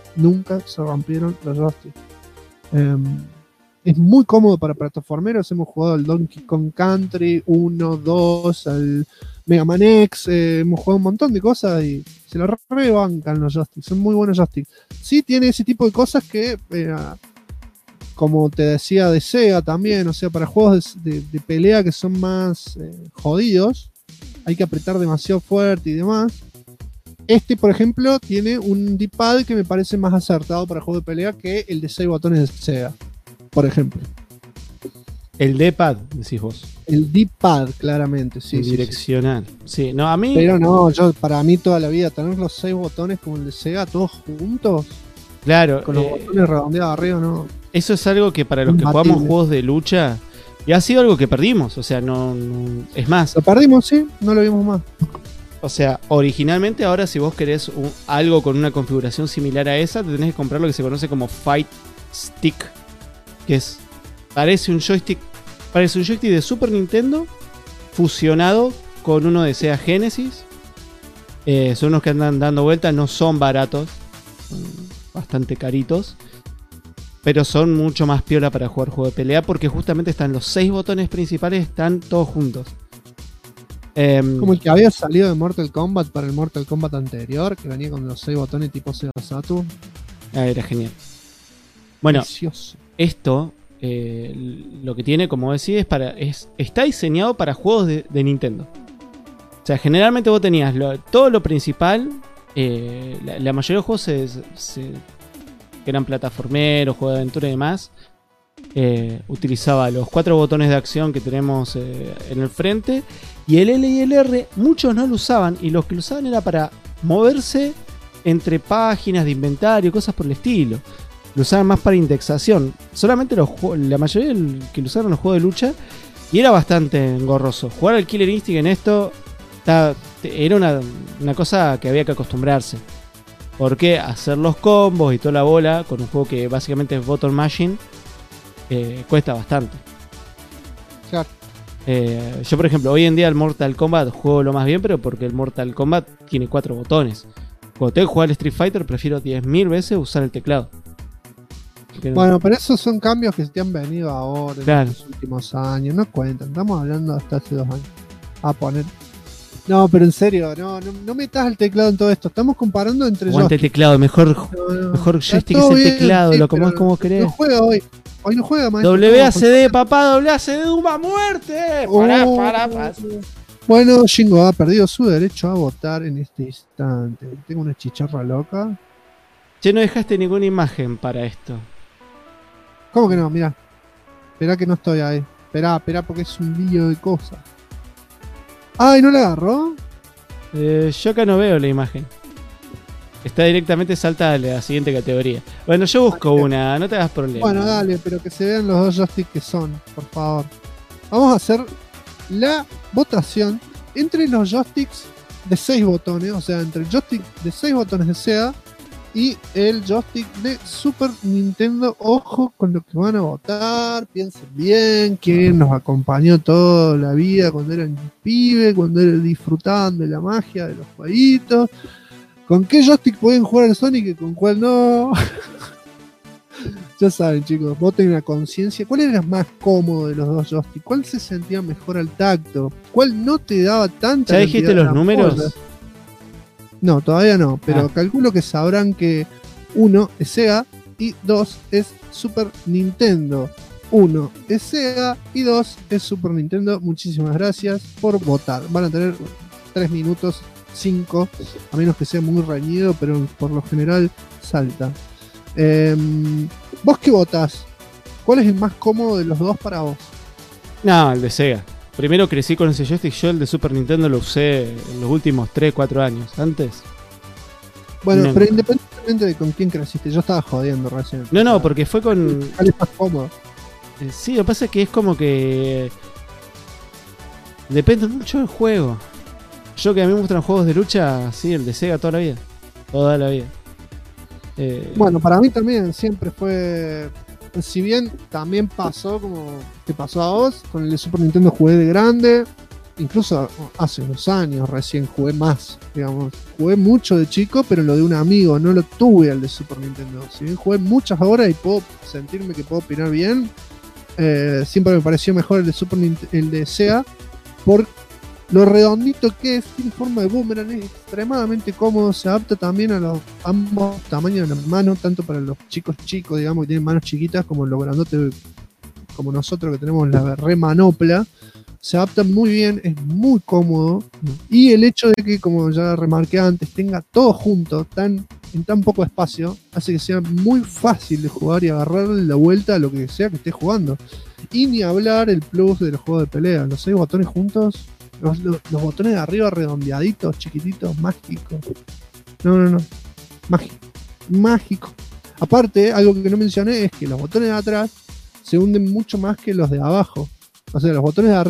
Es muy cómodo para plataformeros. Hemos jugado al Donkey Kong Country 1, 2, al Mega Man X, hemos jugado un montón de cosas y se lo rebancan los joysticks. Son muy buenos joysticks. Sí tiene ese tipo de cosas que... como te decía, de Sega también, o sea, para juegos de pelea que son más jodidos, hay que apretar demasiado fuerte y demás. Este, por ejemplo, tiene un D-pad que me parece más acertado para juegos de pelea que el de 6 botones de Sega, por ejemplo. El D-pad, decís vos. El D-pad, claramente, sí. Direccional. Sí, no, a mí... Pero no, para mí toda la vida, tener los 6 botones como el de Sega, todos juntos... Claro. Con los botones redondeados arriba, ¿no? Eso es algo que para los que jugamos juegos de lucha, y ha sido algo que perdimos, o sea, no es más. Lo perdimos, sí, no lo vimos más. O sea, originalmente ahora si vos querés algo con una configuración similar a esa, te tenés que comprar lo que se conoce como Fight Stick, que es parece un joystick de Super Nintendo fusionado con uno de Sega Genesis. Son unos que andan dando vueltas, no son baratos, son bastante caritos, pero son mucho más piola para jugar juego de pelea porque justamente están los 6 botones principales, están todos juntos. Como el que había salido de Mortal Kombat para el Mortal Kombat anterior, que venía con los 6 botones tipo Sega Saturn. Era genial. Bueno, Precioso. esto lo que tiene, como decís, está diseñado para juegos de Nintendo. O sea, generalmente vos tenías todo lo principal. La mayoría de los juegos que eran plataformeros, juegos de aventura y demás, utilizaba los 4 botones de acción que tenemos en el frente. Y el L y el R, muchos no lo usaban. Y los que lo usaban era para moverse entre páginas de inventario, cosas por el estilo. Lo usaban más para indexación. Solamente la mayoría que lo usaron los juegos de lucha. Y era bastante engorroso. Jugar al Killer Instinct en esto era una cosa que había que acostumbrarse. Porque hacer los combos y toda la bola con un juego que básicamente es button mashing cuesta bastante. Claro. Yo por ejemplo hoy en día el Mortal Kombat juego lo más bien, pero porque el Mortal Kombat tiene 4 botones. Cuando tengo que jugar al Street Fighter prefiero 10.000 veces usar el teclado. Bueno, pero esos son cambios que te han venido ahora claro. En los últimos años, no cuentan, estamos hablando hasta hace 2 años. A poner. No, pero en serio, no metas el teclado en todo esto. Estamos comparando entre Aguante el teclado, mejor joystick es el teclado, lo acomodás como querés. No juega hoy. Hoy no juega, maestro. WACD, papá, WACD, Duma, muerte. Pará. Bueno, Shingo ha perdido su derecho a votar en este instante. Tengo una chicharra loca. Che, no dejaste ninguna imagen para esto. ¿Cómo que no? Mirá. Esperá que no estoy ahí. Esperá, porque es un lío de cosas. Ay, ¿no la agarró? Yo acá no veo la imagen. Está directamente salta a la siguiente categoría. Bueno, yo busco una, no te hagas problema. Bueno, dale, pero que se vean los 2 joysticks que son, por favor. Vamos a hacer la votación entre los joysticks de 6 botones, o sea, entre el joystick de 6 botones de Sega y el joystick de Super Nintendo. Ojo con lo que van a votar, piensen bien, quién nos acompañó toda la vida cuando eran pibes, cuando disfrutaban de la magia de los jueguitos. ¿Con qué joystick pueden jugar al Sonic y con cuál no? Ya saben, chicos, voten a conciencia. ¿Cuál era más cómodo de los 2 joysticks? ¿Cuál se sentía mejor al tacto? ¿Cuál no te daba tanta... ¿Ya dijiste los números? No, todavía no, pero Ah. calculo que sabrán que 1 es Sega y 2 es Super Nintendo. 1 es Sega y 2 es Super Nintendo. Muchísimas gracias por votar. Van a tener 3 minutos, 5, a menos que sea muy reñido, pero por lo general salta. ¿Vos qué votás? ¿Cuál es el más cómodo de los 2 para vos? No, el de Sega. Primero crecí con ese joystick, yo el de Super Nintendo lo usé en los últimos 3-4 años. Antes. Bueno, No. pero independientemente de con quién creciste, yo estaba jodiendo recién. No, porque fue con... ¿Cuál es más cómodo? Sí, lo que pasa es que es como que... Depende mucho del juego. Yo que a mí me gustan los juegos de lucha, sí, el de Sega toda la vida. Toda la vida. Bueno, para mí también siempre fue... Si bien también pasó como te pasó a vos, con el de Super Nintendo jugué de grande, incluso hace unos años recién jugué más, digamos. Jugué mucho de chico, pero lo de un amigo, no lo tuve al de Super Nintendo. Si bien jugué muchas horas y puedo sentirme que puedo opinar bien, siempre me pareció mejor el de el de Sega, por lo redondito que es, tiene forma de boomerang, es extremadamente cómodo, se adapta también a los ambos tamaños de la mano, tanto para los chicos, digamos, que tienen manos chiquitas, como los grandotes, como nosotros que tenemos la remanopla. Se adapta muy bien, es muy cómodo, y el hecho de que, como ya remarqué antes, tenga todo junto en tan poco espacio, hace que sea muy fácil de jugar y agarrarle la vuelta a lo que sea que estés jugando. Y ni hablar el plus de los juegos de pelea, los 6 botones juntos, los botones de arriba redondeaditos, chiquititos, mágicos. No. Mágico. Aparte, algo que no mencioné es que los botones de atrás se hunden mucho más que los de abajo. O sea, los botones de arriba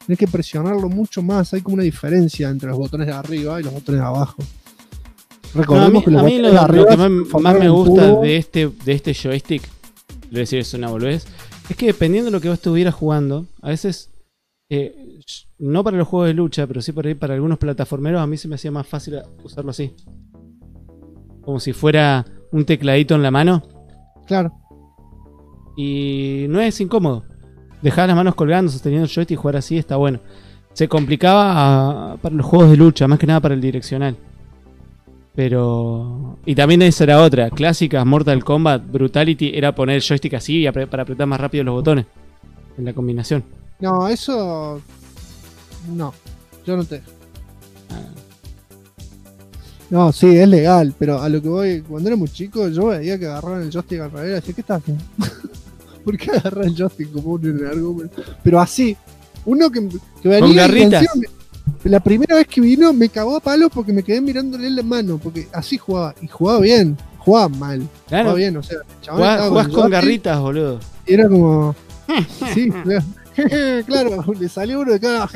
tenés que presionarlo mucho más. Hay como una diferencia entre los botones de arriba y los botones de abajo. Recordemos que los a mí botones de arriba lo que más me un gusta tubo. de este joystick, le voy a decir es una boludez, es que dependiendo de lo que vos estuvieras jugando, a veces, no para los juegos de lucha, pero sí por ahí para algunos plataformeros, a mí se me hacía más fácil usarlo así. Como si fuera un tecladito en la mano. Claro. Y no es incómodo. Dejar las manos colgando, sosteniendo el joystick y jugar así está bueno. Se complicaba para los juegos de lucha, más que nada para el direccional. Pero... Y también esa era otra. Clásicas, Mortal Kombat, Brutality, era poner el joystick así y para apretar más rápido los botones. En la combinación. No, eso... No, yo no te... No, sí, es legal, pero a lo que voy, cuando era muy chico, yo veía que agarraban el joystick al revés y decía, ¿qué estás haciendo? ¿Por qué agarrar el joystick como un argumento? Pero así, uno que venía... Con garritas. y encima la primera vez que vino me cagó a palo porque me quedé mirándole en la mano, porque así jugaba, y jugaba bien, jugaba mal, Claro. jugaba bien, o sea, el chabón estaba Jugás el con joystick garritas, boludo. y era como... sí, claro. Claro, le salió uno de cada...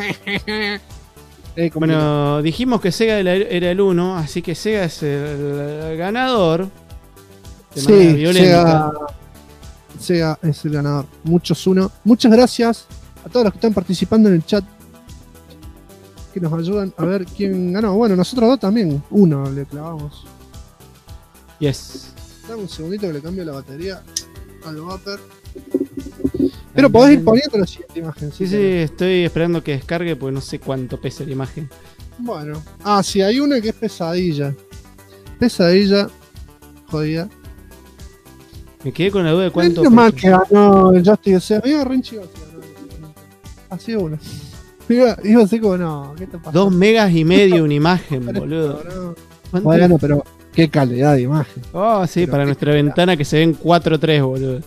Bueno, dijimos que Sega era el 1, así que Sega es el ganador. De manera Sí, violenta. Sega es el ganador. Muchos uno. Muchas gracias a todos los que están participando en el chat, que nos ayudan a ver quién ganó. Bueno, nosotros dos también. Uno le clavamos. Yes. Dame un segundito que le cambio la batería al Vapor. Pero podés ir poniendo la siguiente imagen. Sí, estoy esperando que descargue porque no sé cuánto pesa la imagen. Bueno. Ah, sí, hay una que es pesadilla. Pesadilla. Jodida. Me quedé con la duda de cuánto Es mal pesa. que ganó el Justice. O sea, me iba re enchivado si ganó. Así uno. Iba así como, no, ¿qué te pasa? 2 megas y medio una imagen, boludo. ¿Cuánto? Bueno, pero qué calidad de imagen. Oh, sí, Pero para qué nuestra calidad. ventana que se ven 4:3, boludo.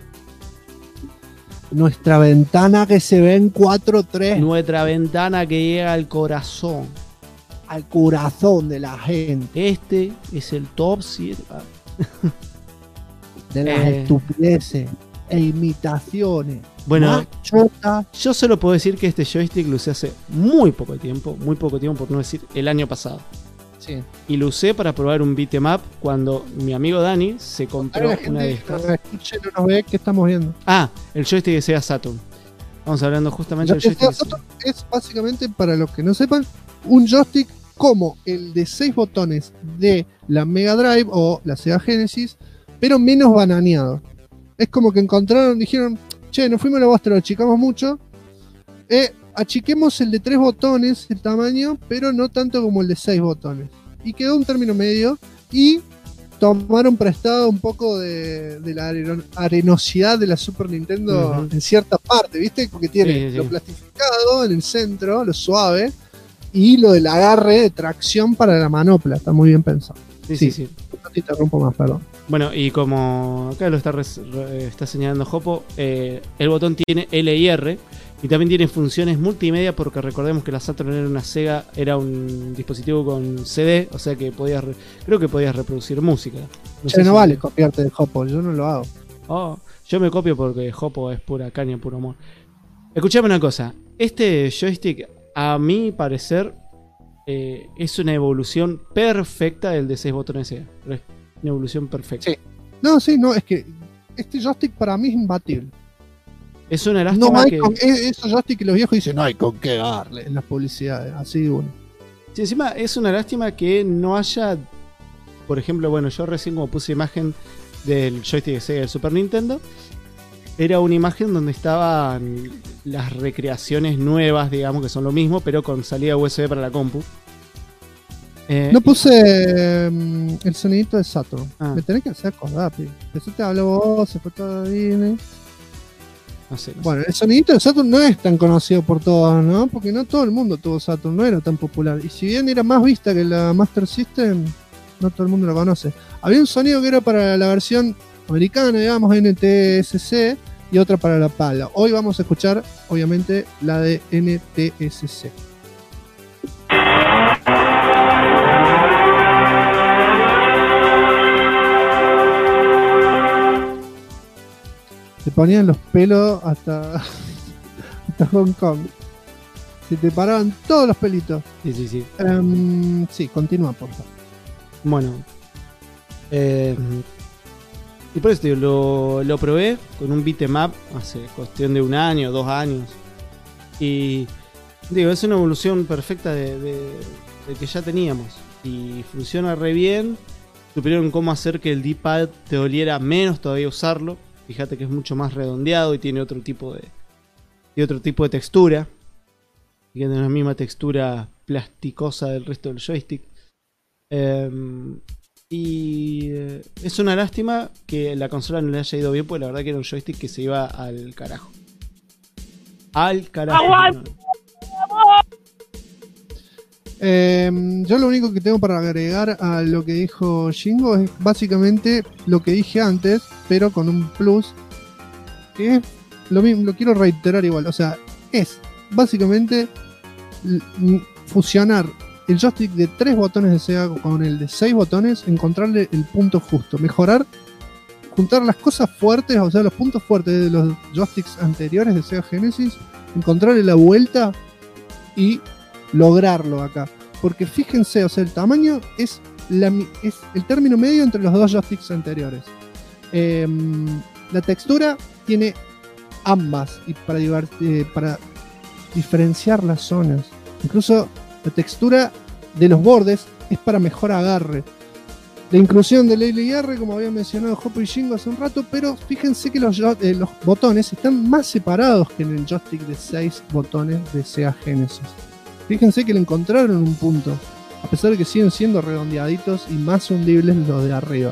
Nuestra ventana que se ve en 4:3 Nuestra ventana que llega al corazón. al corazón de la gente, Este es el top 7. de las estupideces e imitaciones. Bueno, Machota. yo solo puedo decir que este joystick lo usé hace muy poco tiempo por no decir el año pasado. Sí. Y lo usé para probar un beat'em up cuando mi amigo Dani se compró Ahora la una de gente estas. no nos escuche, no nos ve, ¿qué estamos viendo? Ah, el joystick de Sega Saturn. Estamos hablando justamente del Joystick joystick. Saturn es básicamente, para los que no sepan, un joystick como el de 6 botones de la Mega Drive o la Sega Genesis, pero menos bananeado. Es como que encontraron, dijeron, che, nos fuimos a la bosta, lo achicamos mucho. Achiquemos el de 3 botones, el tamaño, pero no tanto como el de 6 botones. Y quedó un término medio. Y tomaron prestado un poco de la arenosidad de la Super Nintendo en cierta parte, ¿viste? Porque tiene lo plastificado en el centro, lo suave, y lo del agarre de tracción para la manopla. Está muy bien pensado. Sí. No te interrumpo más, perdón. Bueno, y como acá lo está señalando Jopo, el botón tiene L y R y también tiene funciones multimedia, porque recordemos que la Saturn era una Sega, era un dispositivo con CD, o sea que creo que podías reproducir música. No vale copiarte de Jopo, yo no lo hago. Oh, yo me copio porque Jopo es pura caña, puro amor. Escuchame una cosa, este joystick, a mi parecer, es una evolución perfecta del de 6 botones Sega. Es una evolución perfecta. Sí. No, es que este joystick para mí es imbatible. Es una lástima no hay que... esos joystick que los viejos dicen, no hay con qué darle en las publicidades, así de uno. Sí, encima es una lástima que no haya, por ejemplo, bueno, yo recién como puse imagen del joystick de Sega del Super Nintendo, era una imagen donde estaban las recreaciones nuevas, digamos, que son lo mismo, pero con salida USB para la compu. No puse el sonidito de Saturn. Ah. Me tenés que hacer acordar, pi. Eso te habló vos, se fue todo bien. No sé. Bueno, el sonidito de Saturn no es tan conocido por todos, ¿no? Porque no todo el mundo tuvo Saturn, no era tan popular. Y si bien era más vista que la Master System, no todo el mundo lo conoce. Había un sonido que era para la versión americana, digamos, NTSC, y otra para la PAL. Hoy vamos a escuchar, obviamente, la de NTSC. Se ponían los pelos hasta Hong Kong. Se te paraban todos los pelitos. Sí. Sí, continúa, por favor. Bueno. Y por eso te digo, lo probé con un beat'em up hace cuestión de 1 año, 2 años. Y digo, es una evolución perfecta de que ya teníamos. Y funciona re bien. Supieron cómo hacer que el D-pad te doliera menos todavía usarlo. Fíjate que es mucho más redondeado y tiene otro tipo de textura. Y que tiene la misma textura plasticosa del resto del joystick. Es una lástima que la consola no le haya ido bien, porque la verdad que era un joystick que se iba al carajo. Al carajo. Yo lo único que tengo para agregar a lo que dijo Shingo es básicamente lo que dije antes, pero con un plus, que es lo mismo, lo quiero reiterar igual. O sea, es básicamente fusionar el joystick de 3 botones de Sega con el de 6 botones, encontrarle el punto justo, mejorar, juntar las cosas fuertes, o sea, los puntos fuertes de los joysticks anteriores de Sega Genesis, encontrarle la vuelta y lograrlo acá. Porque fíjense, o sea, el tamaño es el término medio entre los 2 joysticks anteriores. La textura tiene ambas, y para diferenciar las zonas. Incluso la textura de los bordes es para mejor agarre. La inclusión del LIR, como había mencionado Hopper y Shingo hace un rato, pero fíjense que los botones están más separados que en el joystick de 6 botones de Sega Genesis. Fíjense que le encontraron un punto, a pesar de que siguen siendo redondeaditos y más hundibles los de arriba.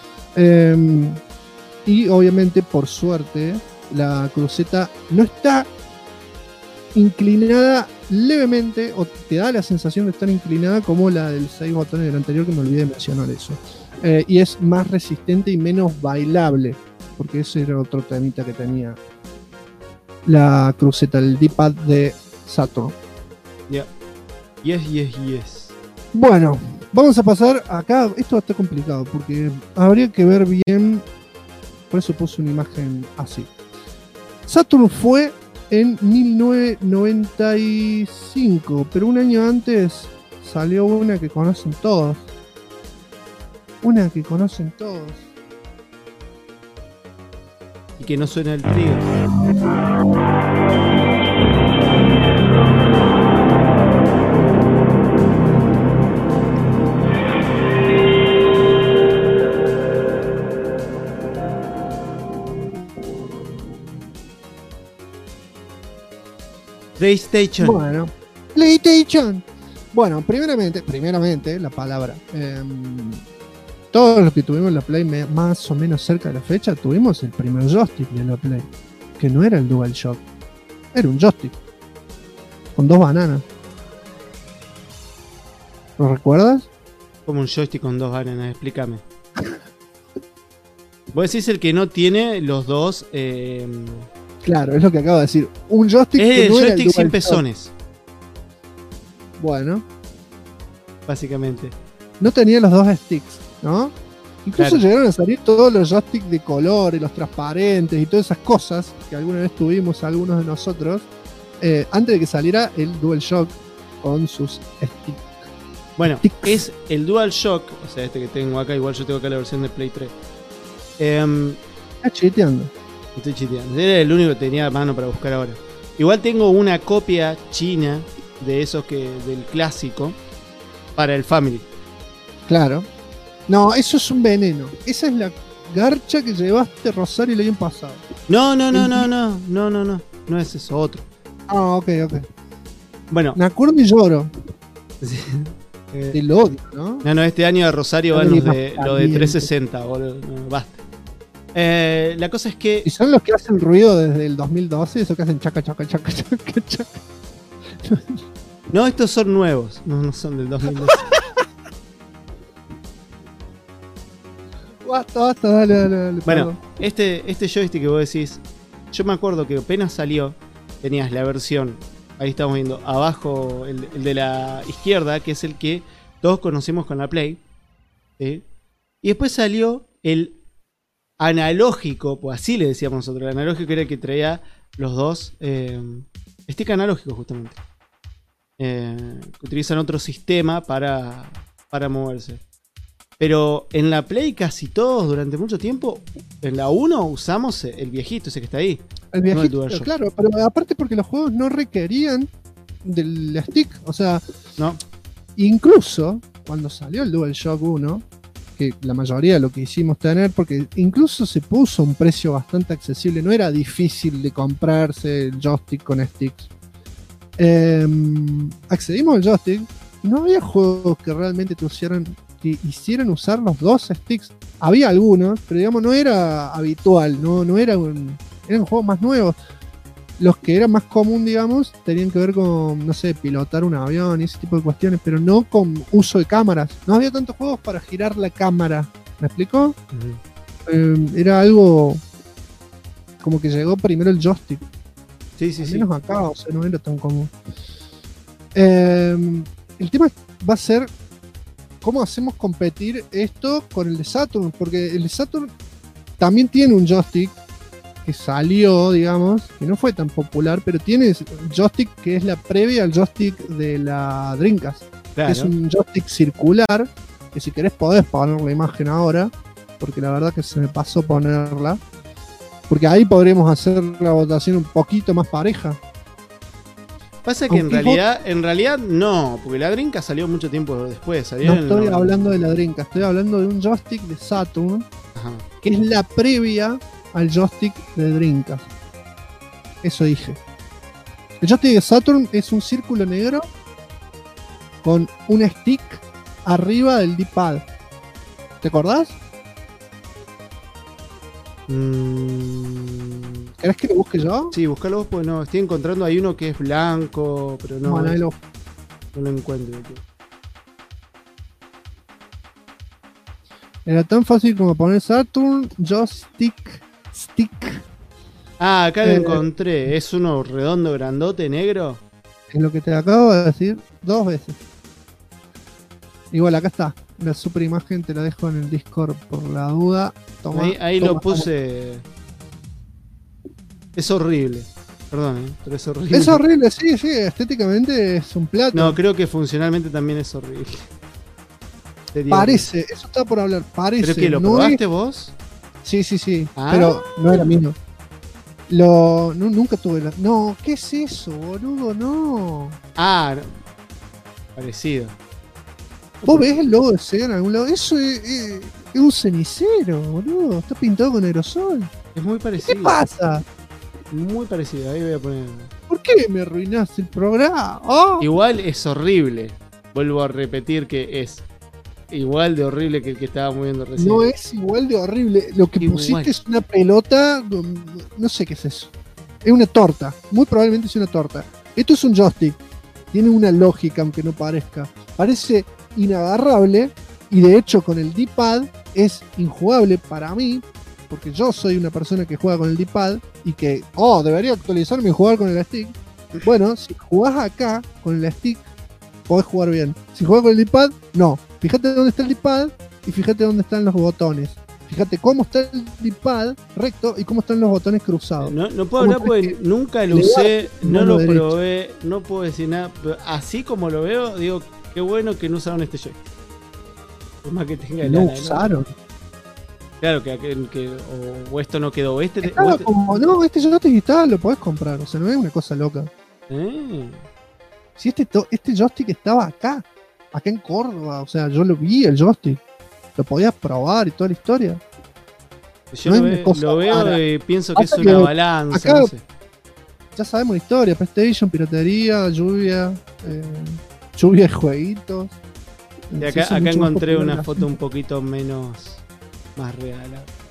Y obviamente, por suerte, la cruceta no está inclinada levemente, o te da la sensación de estar inclinada como la del 6 botones del anterior, que me olvidé de mencionar eso. Y es más resistente y menos bailable, porque ese era otro temita que tenía la cruceta, el D-pad de Saturn. Yeah. Yes. Bueno, vamos a pasar acá. Esto va a estar complicado porque habría que ver bien. Por eso puse una imagen así. Saturn fue en 1995, pero un año antes salió una que conocen todos. Y que no suena el trigger. PlayStation. Bueno, primeramente la palabra. Todos los que tuvimos la Play más o menos cerca de la fecha, tuvimos el primer joystick de la Play, que no era el DualShock, era un joystick con 2 bananas. ¿Lo recuerdas? Como un joystick con 2 bananas, explícame. Vos decís el que no tiene los dos. Claro, es lo que acabo de decir. Un joystick es que el no joystick era el sin pezones. Bueno, básicamente. No tenía los 2 sticks, ¿no? Incluso claro, llegaron a salir todos los joysticks de color y los transparentes y todas esas cosas que alguna vez tuvimos algunos de nosotros, antes de que saliera el DualShock con sus sticks. Bueno, es el DualShock, o sea, este que tengo acá, igual yo tengo acá la versión de Play 3. Estás chiteando. Estoy chiteando. Era el único que tenía a mano para buscar ahora. Igual tengo una copia china de esos del clásico para el Family. Claro. No, eso es un veneno. Esa es la garcha que llevaste Rosario el año pasado. No es eso, otro. Ah, ok. Bueno. Me acuerdo y lloro. Del odio, ¿no? No, este año de Rosario van los de 360, boludo. No, basta. La cosa es que. ¿Y son los que hacen ruido desde el 2012? ¿Esos que hacen chaca? No, estos son nuevos. No son del 2012. Basta, dale. Bueno, este joystick que vos decís, yo me acuerdo que apenas salió, tenías la versión, ahí estamos viendo, abajo, el de la izquierda, que es el que todos conocemos con la Play. ¿Sí? Y después salió el analógico, pues así le decíamos nosotros, el analógico era el que traía los 2 stick analógicos justamente. utilizan otro sistema para moverse. Pero en la Play casi todos durante mucho tiempo, en la 1 usamos el viejito, ese que está ahí. El viejito, claro, pero aparte porque los juegos no requerían del stick, o sea, no. Incluso cuando salió el DualShock 1, que la mayoría lo que hicimos tener, porque incluso se puso un precio bastante accesible, no era difícil de comprarse el joystick con sticks. Accedimos al joystick, no había juegos que realmente que hicieran usar los dos sticks. Había algunos, pero digamos no era habitual, no era eran juegos más nuevos. Los que eran más común, digamos, tenían que ver con, no sé, pilotar un avión y ese tipo de cuestiones, pero no con uso de cámaras. No había tantos juegos para girar la cámara. ¿Me explico? Era algo como que llegó primero el joystick. Sí. Al menos acá, o sea, no era tan común. El tema va a ser cómo hacemos competir esto con el de Saturn, porque el de Saturn también tiene un joystick que salió, digamos, que no fue tan popular, pero tiene joystick que es la previa al joystick de la Dreamcast. Claro. Es un joystick circular, que si querés podés poner la imagen ahora, porque la verdad que se me pasó ponerla, porque ahí podremos hacer la votación un poquito más pareja. Pasa que en realidad no, porque la Dreamcast salió mucho tiempo después. No estoy hablando de la Dreamcast, estoy hablando de un joystick de Saturn, que es la previa al joystick de Dreamcast. Eso dije. El joystick de Saturn es un círculo negro con un stick arriba del D-pad. ¿Te acordás? ¿Querés que lo busque yo? Sí, búscalo vos, pues no, estoy encontrando ahí uno que es blanco, pero no lo encuentro. Era tan fácil como poner Saturn, joystick, stick. Ah, acá lo encontré. Es uno redondo, grandote, negro. Es lo que te acabo de decir 2 veces. Igual, acá está. La super imagen te la dejo en el Discord por la duda. Toma, ahí lo puse. Es horrible. Perdón, pero es horrible. Es horrible, sí. Estéticamente es un plato. No, creo que funcionalmente también es horrible. Parece, eso está por hablar. Parece. ¿Pero qué, lo probaste vos? Sí. Pero no era mío. Nunca tuve la. No, ¿qué es eso, boludo? No. Ah, no. Parecido. ¿Vos ves el logo de Sega en algún lado? Eso es un cenicero, boludo. Está pintado con aerosol. Es muy parecido. ¿Qué pasa? Muy parecido, ahí voy a poner. ¿Por qué me arruinaste el programa? Oh. Igual es horrible. Vuelvo a repetir que es igual de horrible que el que estaba moviendo recién. No es igual de horrible. Lo que pusiste es una pelota. No sé qué es eso. Es una torta. Muy probablemente es una torta. Esto es un joystick. Tiene una lógica, aunque no parezca. Parece inagarrable. Y de hecho, con el D-pad es injugable para mí. Porque yo soy una persona que juega con el D-pad. Y que, debería actualizarme y jugar con el stick. Bueno, si jugás acá con el stick, podés jugar bien. Si jugás con el D-pad, no. Fíjate dónde está el D-pad y fíjate dónde están los botones. Fíjate cómo está el D-pad recto y cómo están los botones cruzados. No puedo hablar porque nunca lo usé, no lo probé, no puedo decir nada. Pero así como lo veo, digo, qué bueno que no usaron este joystick. Es más que tenga no usaron. Claro, que o esto no quedó. No, este joystick está, lo podés comprar. O sea, no es una cosa loca. Si este joystick estaba acá en Córdoba, o sea, yo lo vi, el joystick. Lo podías probar y toda la historia. Yo lo veo y pienso que es una balanza. Acá, no sé. Ya sabemos la historia: PlayStation, piratería, lluvia de jueguitos. Y acá encontré una foto un poquito más real.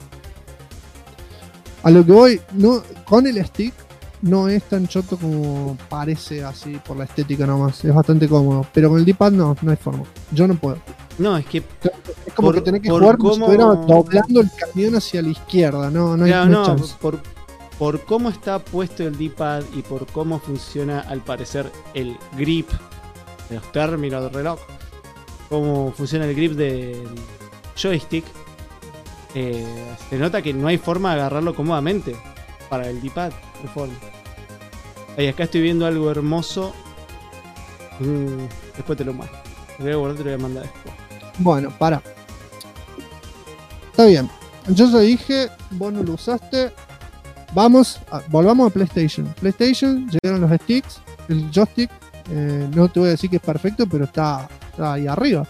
A lo que voy, con el stick no es tan choto como parece así por la estética nomás. Es bastante cómodo. Pero con el D-pad no hay forma. Yo no puedo. No, es que es como que tenés que jugar como si estuviera doblando el camión hacia la izquierda. No hay chance. Por cómo está puesto el D-pad y por cómo funciona al parecer el grip de los términos del reloj, cómo funciona el grip del joystick, se nota que no hay forma de agarrarlo cómodamente para el D-pad. Acá estoy viendo algo hermoso. Después te lo mando. Te lo voy a guardar, te lo voy a mandar después. Bueno, para. Está bien. Yo ya dije, vos no lo usaste. Volvamos a PlayStation. PlayStation, llegaron los sticks, el joystick. No te voy a decir que es perfecto, pero está ahí arriba.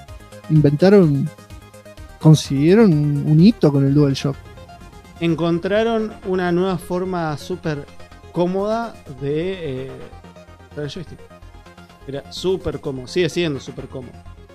Consiguieron un hito con el DualShock. Encontraron una nueva forma súper cómoda de el joystick. Era súper cómodo, sigue siendo súper cómodo.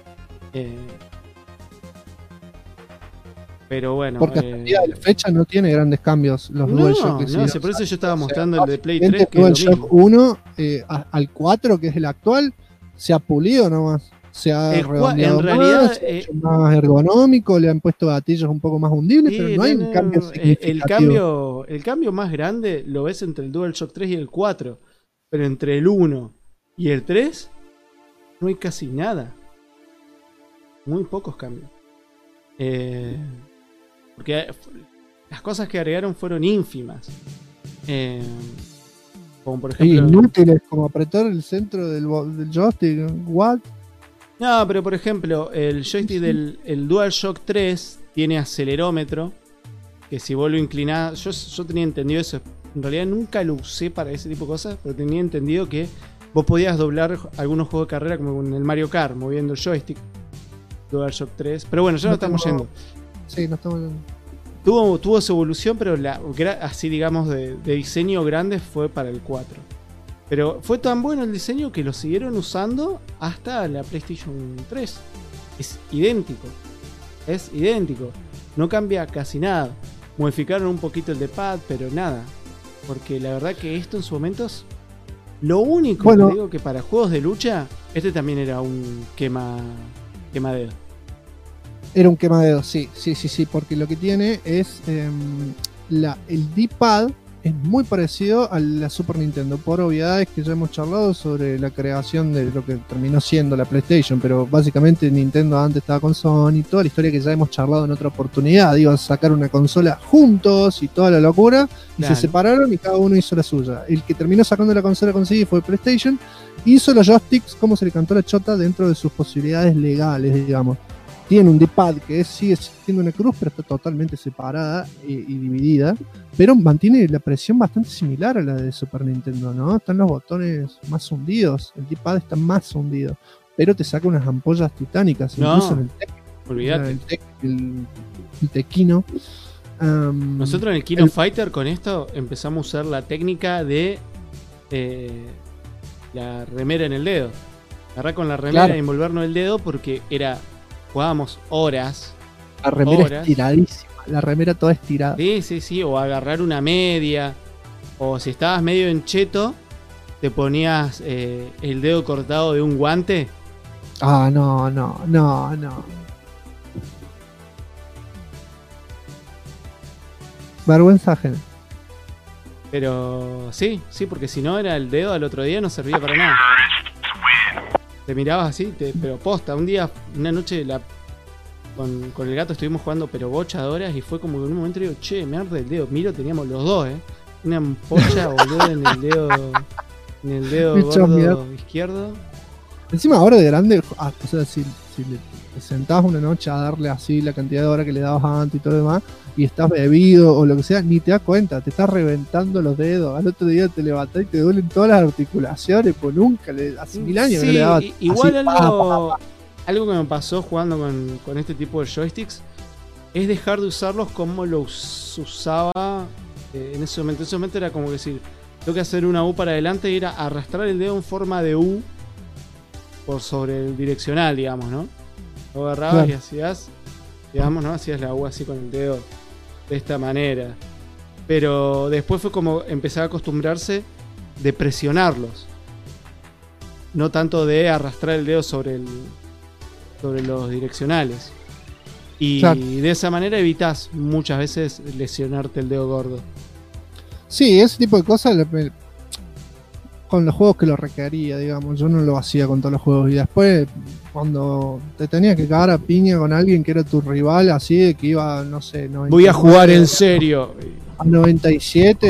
Pero bueno. Porque hasta el día de la fecha no tiene grandes cambios los DualShock. No, por eso yo estaba mostrando el de Play 3. Que el DualShock 1 al 4, que es el actual, se ha pulido nomás. Se ha redondeado en realidad, más, se ha hecho más ergonómico, le han puesto gatillos un poco más hundibles, pero no hay un cambio significativo. El cambio más grande lo ves entre el DualShock 3 y el 4, pero entre el 1 y el 3 no hay casi nada. Muy pocos cambios. Porque las cosas que agregaron fueron ínfimas. Como por ejemplo... inútiles, como apretar el centro del joystick. ¿What? No, pero por ejemplo, el joystick del DualShock 3 tiene acelerómetro. Que si vos lo inclinás... Yo tenía entendido eso. En realidad nunca lo usé para ese tipo de cosas, pero tenía entendido que vos podías doblar algunos juegos de carrera, como en el Mario Kart, moviendo el joystick. DualShock 3. Pero bueno, ya no estamos yendo. Sí, no estamos yendo. Tuvo su evolución, pero así digamos de diseño grande fue para el 4. Pero fue tan bueno el diseño que lo siguieron usando hasta la PlayStation 3. Es idéntico. No cambia casi nada. Modificaron un poquito el de pad, pero nada. Porque la verdad que esto en sus momentos... Lo único que digo que para juegos de lucha, este también era un quemadero. Era un quemadero, sí, porque lo que tiene es el D-pad es muy parecido a la Super Nintendo, por obviedades que ya hemos charlado sobre la creación de lo que terminó siendo la PlayStation, pero básicamente Nintendo antes estaba con Sony, toda la historia que ya hemos charlado en otra oportunidad, iban a sacar una consola juntos y toda la locura, y se separaron y cada uno hizo la suya. El que terminó sacando la consola consigo fue PlayStation, hizo los joysticks como se le cantó la chota dentro de sus posibilidades legales, digamos. Tiene un D-pad que sigue siendo una cruz, pero está totalmente separada y dividida. Pero mantiene la presión bastante similar a la de Super Nintendo, ¿no? Están los botones más hundidos. El D-pad está más hundido. Pero te saca unas ampollas titánicas. Incluso en el Tech. Olvídate. El Tequino. Nosotros en el King of Fighter con esto empezamos a usar la técnica de la remera en el dedo. Agarrar con la remera y envolvernos el dedo porque jugábamos horas. La remera estiradísima. La remera toda estirada. Sí. O agarrar una media. O si estabas medio encheto, te ponías el dedo cortado de un guante. Ah, no. Vergüenza ajena. Pero sí, porque si no era el dedo al otro día no servía para nada. Te mirabas así, pero posta. Una noche con el gato estuvimos jugando pero bocha de horas y fue como que en un momento digo, che, me arde el dedo. Miro, teníamos los dos, una ampolla boludo en el dedo gordo izquierdo. Encima ahora de grande, o sea, si te sentás una noche a darle así la cantidad de horas que le dabas antes y todo lo demás, y estás bebido o lo que sea, ni te das cuenta, te estás reventando los dedos. Al otro día te levantás y te duelen todas las articulaciones, pues nunca, hace 1000 años que no le daba. Igual algo que me pasó jugando con este tipo de joysticks es dejar de usarlos como los usaba en ese momento. En ese momento era como decir, tengo que hacer una U para adelante y era arrastrar el dedo en forma de U por sobre el direccional, digamos, ¿no? Lo agarrabas y hacías, digamos, ¿no? Hacías la U así con el dedo de esta manera. Pero después fue como empezar a acostumbrarse de presionarlos. No tanto de arrastrar el dedo sobre los direccionales. Y de esa manera evitas muchas veces lesionarte el dedo gordo. Sí, ese tipo de cosas con los juegos que lo requería, digamos. Yo no lo hacía con todos los juegos. Y después, cuando te tenías que cagar a piña con alguien que era tu rival, así de que iba, no sé, 97, voy a jugar en serio. A 97,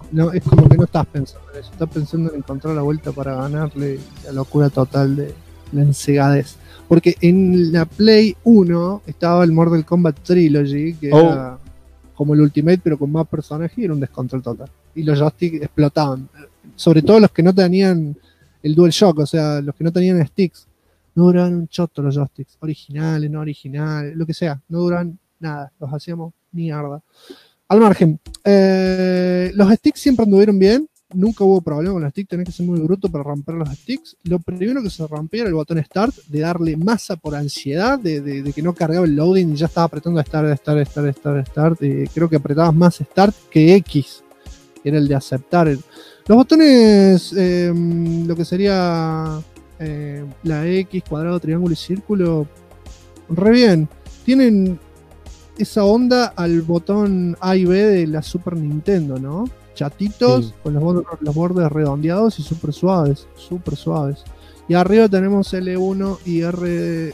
No, es como que no estás pensando en eso, estás pensando en encontrar la vuelta para ganarle la locura total de la encegadez. Porque en la Play 1 estaba el Mortal Kombat Trilogy, que era como el Ultimate, pero con más personajes, y era un descontrol total. Y los joysticks explotaban. Sobre todo los que no tenían el DualShock, o sea, los que no tenían sticks. No duraban un choto los joysticks, originales, no originales, lo que sea. No duraban nada, los hacíamos mierda. Al margen, los sticks siempre anduvieron bien. Nunca hubo problema con los sticks, tenés que ser muy bruto para romper los sticks. Lo primero que se rompía era el botón Start, de darle masa por ansiedad, de que no cargaba el loading y ya estaba apretando Start. Creo que apretabas más Start que X, que era el de aceptar. Los botones, lo que sería la X, cuadrado, triángulo y círculo, re bien. Tienen esa onda al botón A y B de la Super Nintendo, ¿no? Chatitos, con los bordes redondeados y súper suaves. Y arriba tenemos L1 y L1,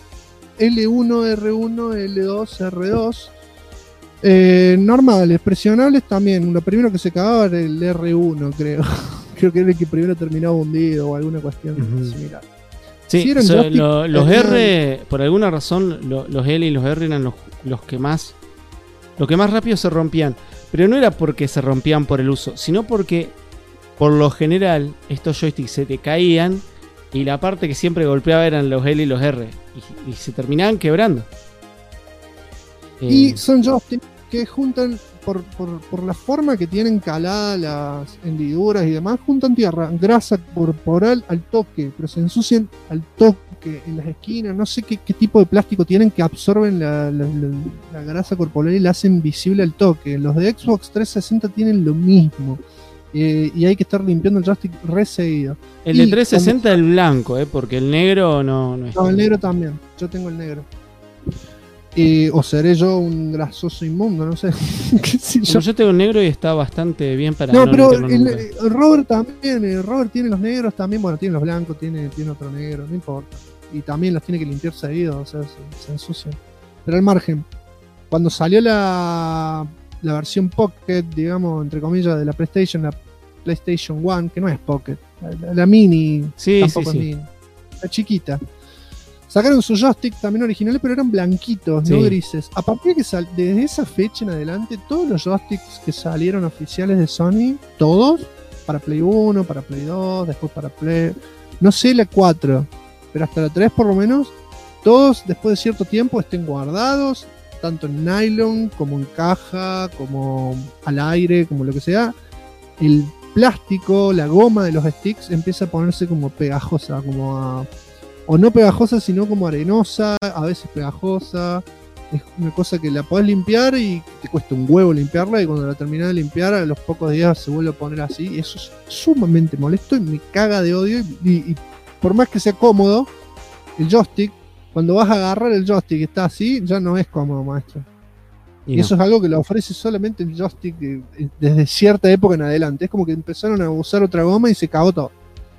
R1, L2, R2. Normales, presionables también. Lo primero que se cagaba era el R1, creo. Creo que era el que primero terminaba hundido o alguna cuestión similar. Sí, los R, por alguna razón, los L y los R eran los que más rápido se rompían. Pero no era porque se rompían por el uso, sino porque, por lo general, estos joysticks se te caían y la parte que siempre golpeaba eran los L y los R. Y se terminaban quebrando. Y son joysticks que juntan, por la forma que tienen caladas las hendiduras y demás, juntan tierra, grasa corporal al toque, pero se ensucian al toque en las esquinas. No sé qué tipo de plástico tienen que absorben la grasa corporal y la hacen visible al toque. Los de Xbox 360 tienen lo mismo. Y hay que estar limpiando el joystick re seguido. El de 360 es el blanco, porque el negro no es. No, el negro también. Yo tengo el negro. O seré yo un grasoso inmundo, no sé. Yo tengo el negro y está bastante bien para no pero el Robert también. El Robert tiene los negros también. Bueno, tiene los blancos, tiene otro negro, no importa. Y también los tiene que limpiar seguido, o sea, se ensucian. Pero al margen, cuando salió la versión Pocket, digamos, entre comillas, de la PlayStation 1, que no es Pocket, la Mini, tampoco es Mini, la chiquita. Sacaron sus joysticks también originales, pero eran blanquitos, no grises. A partir de que desde esa fecha en adelante, todos los joysticks que salieron oficiales de Sony, todos, para Play 1, para Play 2, después para Play... No sé la 4, pero hasta la 3 por lo menos, todos después de cierto tiempo estén guardados, tanto en nylon, como en caja, como al aire, como lo que sea. El plástico, la goma de los sticks empieza a ponerse como pegajosa, o no pegajosa, sino como arenosa, a veces pegajosa. Es una cosa que la podés limpiar y te cuesta un huevo limpiarla, y cuando la terminás de limpiar, a los pocos días se vuelve a poner así. Y eso es sumamente molesto y me caga de odio. Y por más que sea cómodo, el joystick, cuando vas a agarrar el joystick y está así, ya no es cómodo, maestro. Y eso es algo que lo ofrece solamente el joystick desde cierta época en adelante. Es como que empezaron a usar otra goma y se cagó todo.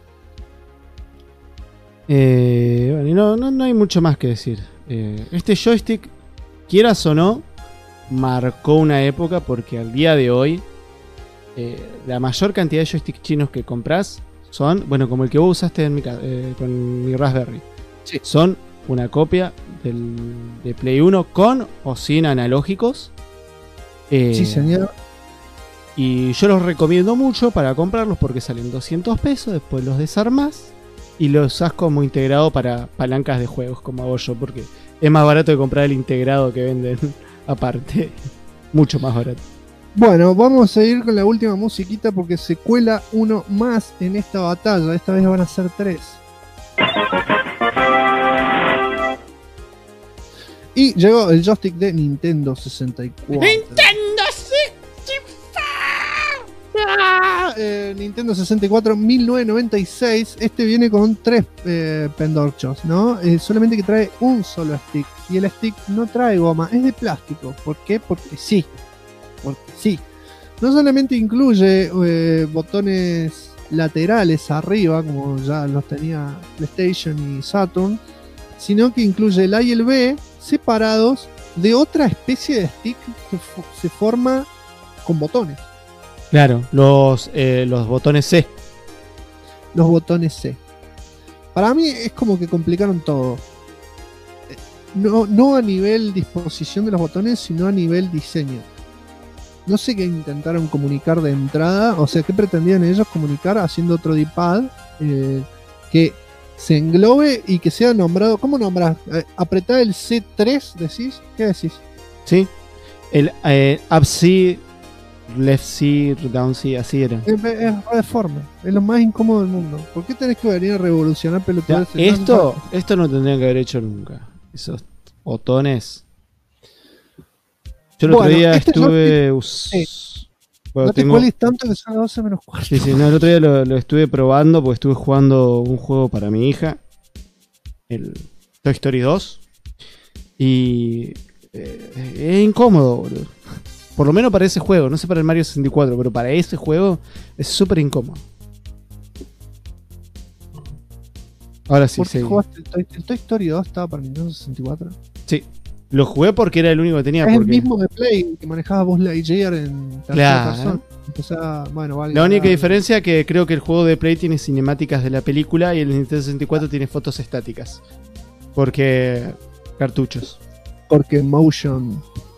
Bueno, no hay mucho más que decir. Este joystick, quieras o no, marcó una época, porque al día de hoy la mayor cantidad de joysticks chinos que compras son, bueno, como el que vos usaste con mi Raspberry. Sí. Son una copia de Play 1 con o sin analógicos. Sí, señor. Y yo los recomiendo mucho para comprarlos porque salen 200 pesos, después los desarmás y los usás como integrado para palancas de juegos, como hago yo, porque es más barato que comprar el integrado que venden aparte. Mucho más barato. Bueno, vamos a seguir con la última musiquita porque se cuela uno más en esta batalla. Esta vez van a ser 3. Y llegó el joystick de Nintendo 64. Nintendo 64 1996. Este viene con 3 pendorchos, ¿no? Solamente que trae un solo stick. Y el stick no trae goma, es de plástico. ¿Por qué? Porque sí. No solamente incluye botones laterales arriba, como ya los tenía PlayStation y Saturn, sino que incluye el A y el B separados de otra especie de stick que se forma con botones. Claro, los botones C. Los botones C. Para mí es como que complicaron todo. No a nivel disposición de los botones, sino a nivel diseño. No sé qué intentaron comunicar de entrada, o sea, qué pretendían ellos comunicar haciendo otro D-pad que se englobe y que sea nombrado. ¿Cómo nombrás? Apretá el C3, decís. ¿Qué decís? Sí, el Up C, Left C, Down C, así era. Es de forma, es lo más incómodo del mundo. ¿Por qué tenés que venir a revolucionar pelotudeces? Esto no tendrían que haber hecho nunca. Esos botones. Yo el otro día estuve. No te cueles tanto que son las 12 menos cuarto. Sí, no, el otro día lo estuve probando porque estuve jugando un juego para mi hija, el Toy Story 2. Y es incómodo, boludo. Por lo menos para ese juego, no sé para el Mario 64, pero para ese juego es súper incómodo. Ahora sí, ¿Por qué jugaste el Toy Story 2? ¿Estaba para Nintendo 64? Sí, lo jugué porque era el único que tenía. Es el mismo de Play que manejaba Buzz Lightyear en tercera persona. O sea, bueno, vale. La única diferencia es que creo que el juego de Play tiene cinemáticas de la película y el Nintendo 64 tiene fotos estáticas. Porque cartuchos. Porque Motion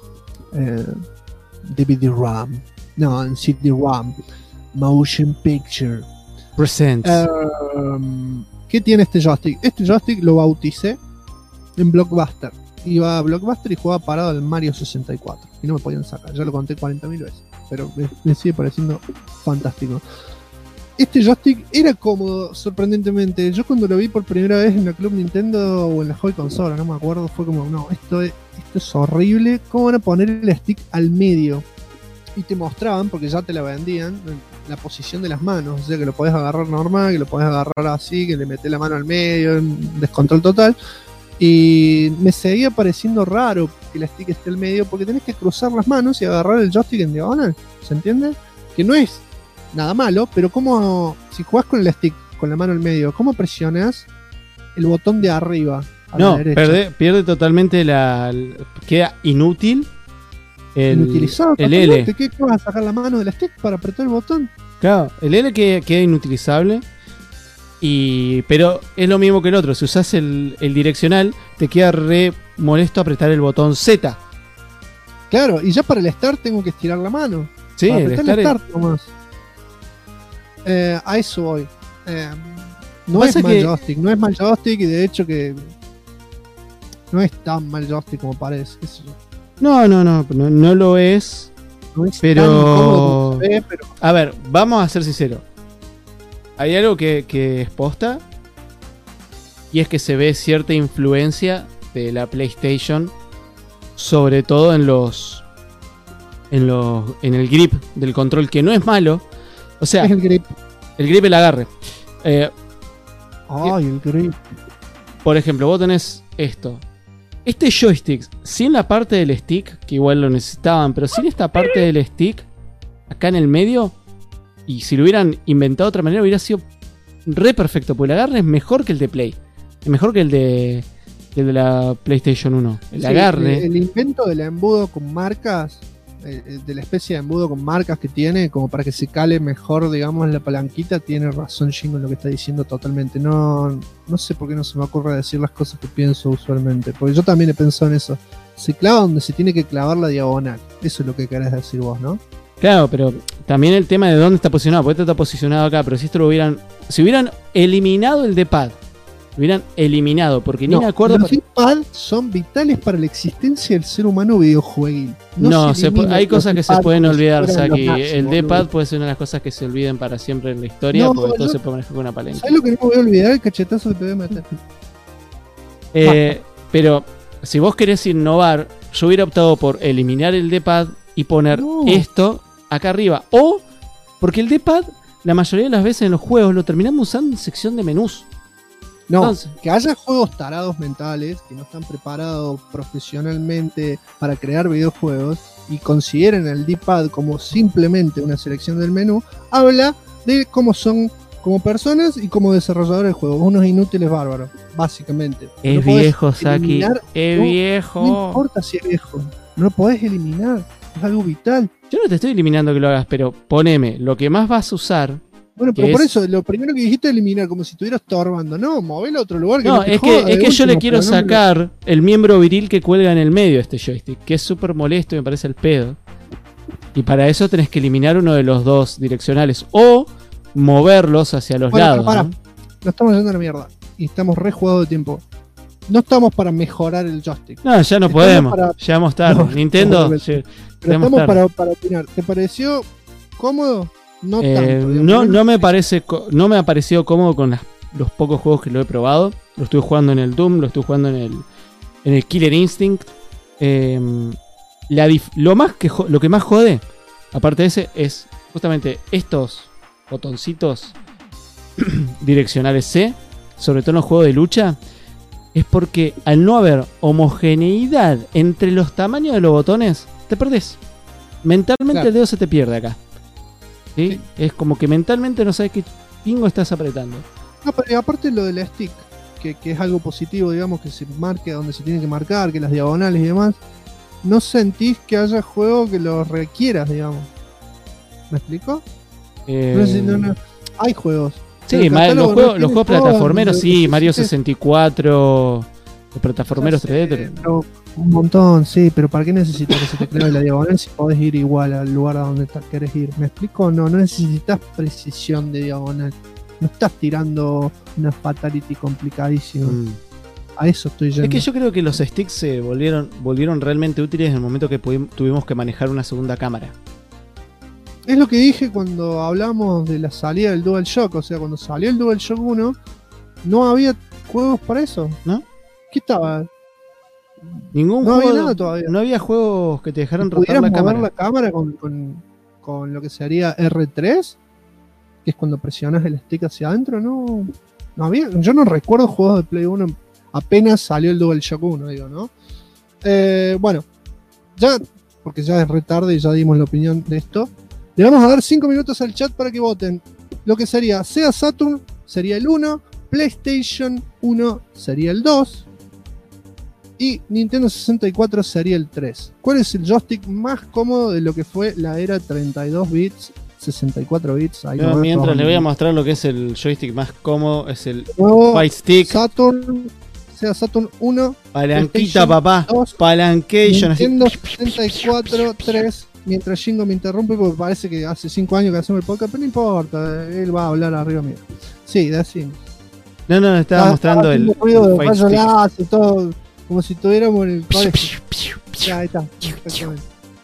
DVD-ROM. No, en CD-ROM. Motion Picture. Presents. ¿Qué tiene este joystick? Este joystick lo bauticé en Blockbuster. Iba a Blockbuster y jugaba parado al Mario 64. Y no me podían sacar. Ya lo conté 40.000 veces. Pero me sigue pareciendo fantástico. Este joystick era cómodo, sorprendentemente. Yo cuando lo vi por primera vez en la Club Nintendo o en la Joy Consola, no me acuerdo, fue como, no, esto es horrible. ¿Cómo van a poner el stick al medio? Y te mostraban, porque ya te la vendían, la posición de las manos. O sea, que lo podés agarrar normal, que lo podés agarrar así, que le metés la mano al medio, en descontrol total. Y me seguía pareciendo raro que el stick esté al medio, porque tenés que cruzar las manos y agarrar el joystick en diagonal. ¿Se entiende? Que no es nada malo, pero como si jugás con el stick con la mano al medio, ¿cómo presionás el botón de arriba a la derecha? Pierde totalmente queda inútil inutilizado. El L. ¿Qué vas a sacar la mano del stick para apretar el botón? Claro, el L queda inutilizable. Pero es lo mismo que el otro. Si usás el direccional, te queda re molesto apretar el botón Z. Claro, y ya para el start tengo que estirar la mano. Sí, para apretar el start nomás. A eso voy. No es mal joystick, no es mal joystick, y de hecho que no es tan mal joystick como parece. ¿Qué sé yo? No lo es. No es pero... tan incómodo como se ve, pero... A ver, vamos a ser sinceros. Hay algo que es posta, y es que se ve cierta influencia de la PlayStation, sobre todo en el grip del control, que no es malo. O sea, es el grip. El agarre. El grip. Por ejemplo, vos tenés esto. Este joystick, sin la parte del stick, que igual lo necesitaban, pero sin esta parte del stick, acá en el medio, y si lo hubieran inventado de otra manera, hubiera sido re perfecto, porque el agarre es mejor que el de Play. Es mejor que el de la PlayStation 1. El agarre. El invento del embudo con marcas, de la especie de embudo con marcas que tiene, como para que se cale mejor, digamos, la palanquita, tiene razón Shingo en lo que está diciendo totalmente. No sé por qué no se me ocurre decir las cosas que pienso usualmente, porque yo también he pensado en eso. Se clava donde se tiene que clavar la diagonal. Eso es lo que querés decir vos, ¿no? Claro, pero también el tema de dónde está posicionado, porque esto está posicionado acá, pero si esto si hubieran eliminado el D-pad, hubieran eliminado, porque ni me acuerdo. Los D-pad son vitales para la existencia del ser humano videojueguil. Hay cosas que se pueden olvidar, Saki. El D-pad puede ser una de las cosas que se olviden para siempre en la historia, porque todo se puede manejar con una palanca. ¿Sabes lo que no me voy a olvidar? El cachetazo que te voy a meter. Pero si vos querés innovar, yo hubiera optado por eliminar el D-pad y poner esto acá arriba. O porque el D-pad, la mayoría de las veces en los juegos, lo terminamos usando en sección de menús. No, entonces, que haya juegos tarados mentales que no están preparados profesionalmente para crear videojuegos y consideren el D-pad como simplemente una selección del menú, habla de cómo son como personas y como desarrolladores de juegos. Unos inútiles bárbaros, básicamente. Es viejo, Saki. Es viejo. No importa si es viejo. No lo podés eliminar. Es algo vital. Yo no te estoy eliminando que lo hagas, pero poneme lo que más vas a usar. Bueno, pero por eso, lo primero que dijiste es eliminar, como si estuviera estorbando. No, movelo a otro lugar que no te es joda, que yo último, le quiero pero no sacar el miembro viril que cuelga en el medio de este joystick, que es súper molesto y me parece el pedo. Y para eso tenés que eliminar uno de los dos direccionales o moverlos hacia los lados. Pará, ¿no? Nos estamos yendo a la mierda y estamos re jugados de tiempo. No estamos para mejorar el joystick. No, ya no podemos. Llegamos tarde. No, Nintendo. pero estamos para opinar. ¿Te pareció cómodo? No tanto. No me ha parecido cómodo con los pocos juegos que lo he probado. Lo estuve jugando en el Doom, lo estuve jugando en el Killer Instinct. Lo que más jode, aparte de ese, es justamente estos botoncitos direccionales C, sobre todo en los juegos de lucha, es porque al no haber homogeneidad entre los tamaños de los botones, te perdés. Mentalmente Claro. el dedo se te pierde acá. ¿Sí? Es como que mentalmente no sabes qué pingo estás apretando. No, pero aparte lo del stick, que es algo positivo, digamos, que se marque donde se tiene que marcar, que las diagonales y demás, no sentís que haya juego que lo requieras, digamos. ¿Me explico? No. Hay juegos. Sí, El catálogo los juegos tiene plataformeros, todo, sí, Mario necesites- 64, los plataformeros Ya sé, 3D. pero un montón, sí, pero ¿para qué necesitas que se te clave la diagonal si podés ir igual al lugar a donde querés ir? ¿Me explico? No necesitas precisión de diagonal. No estás tirando una fatality complicadísima. A eso estoy yendo. Es que yo creo que los sticks se volvieron realmente útiles en el momento que tuvimos que manejar una segunda cámara. Es lo que dije cuando hablamos de la salida del DualShock. O sea, cuando salió el DualShock 1, no había juegos para eso. ¿No? ¿Qué estaba? Ningún No juego. había nada todavía. No había juegos que te dejaran rotar ¿Pudieras la mover cámara. la cámara con lo que sería R3? Que es cuando presionas el stick hacia adentro. No había. Yo no recuerdo juegos de Play 1 apenas salió el DualShock 1, digo, ¿no? Bueno, ya, porque ya es re tarde y ya dimos la opinión de esto. Le vamos a dar 5 minutos al chat para que voten. Lo que sería Sega Saturn sería el 1, PlayStation 1 sería el 2 y Nintendo 64 sería el 3. ¿Cuál es el joystick más cómodo de lo que fue la era 32 bits, 64 bits? Ahí Yo, lo mientras vemos. le voy a mostrar lo que es el joystick más cómodo, es el Nuevo Fight Stick. Sega Saturn 1, Palanquita, PlayStation papá. 2, Palancation. así. Nintendo 64 3. Mientras Jingo me interrumpe porque parece que hace 5 años que hacemos el podcast, pero no importa, él va a hablar arriba mío. Sí, decimos. No, estaba mostrando el ruido de Fight rayo Stick. láser, todo como si estuviéramos en el colegio. Ya, ahí está. Exactamente.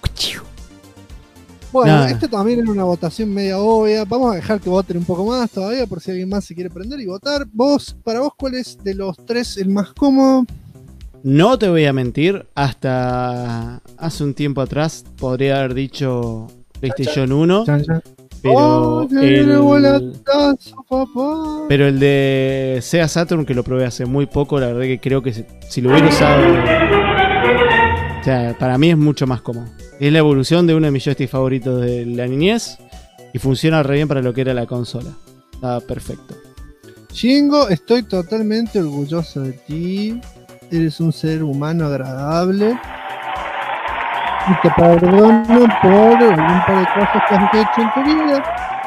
Bueno, Nada. este también era una votación media obvia. Vamos a dejar que voten un poco más todavía por si alguien más se quiere prender y votar. Para vos, ¿cuál es de los tres el más cómodo? No te voy a mentir, hasta hace un tiempo atrás podría haber dicho PlayStation 1, Chan, chan. pero Oh, el volatazo, papá. pero el de Sega Saturn, que lo probé hace muy poco, la verdad que creo que si lo hubiera usado, o sea, para mí es mucho más cómodo. Es la evolución de uno de mis joysticks favoritos de la niñez y funciona re bien para lo que era la consola. Está perfecto. Jingo, estoy totalmente orgulloso de ti. Eres un ser humano agradable. Y te perdono por algún par de cosas que has hecho en tu vida.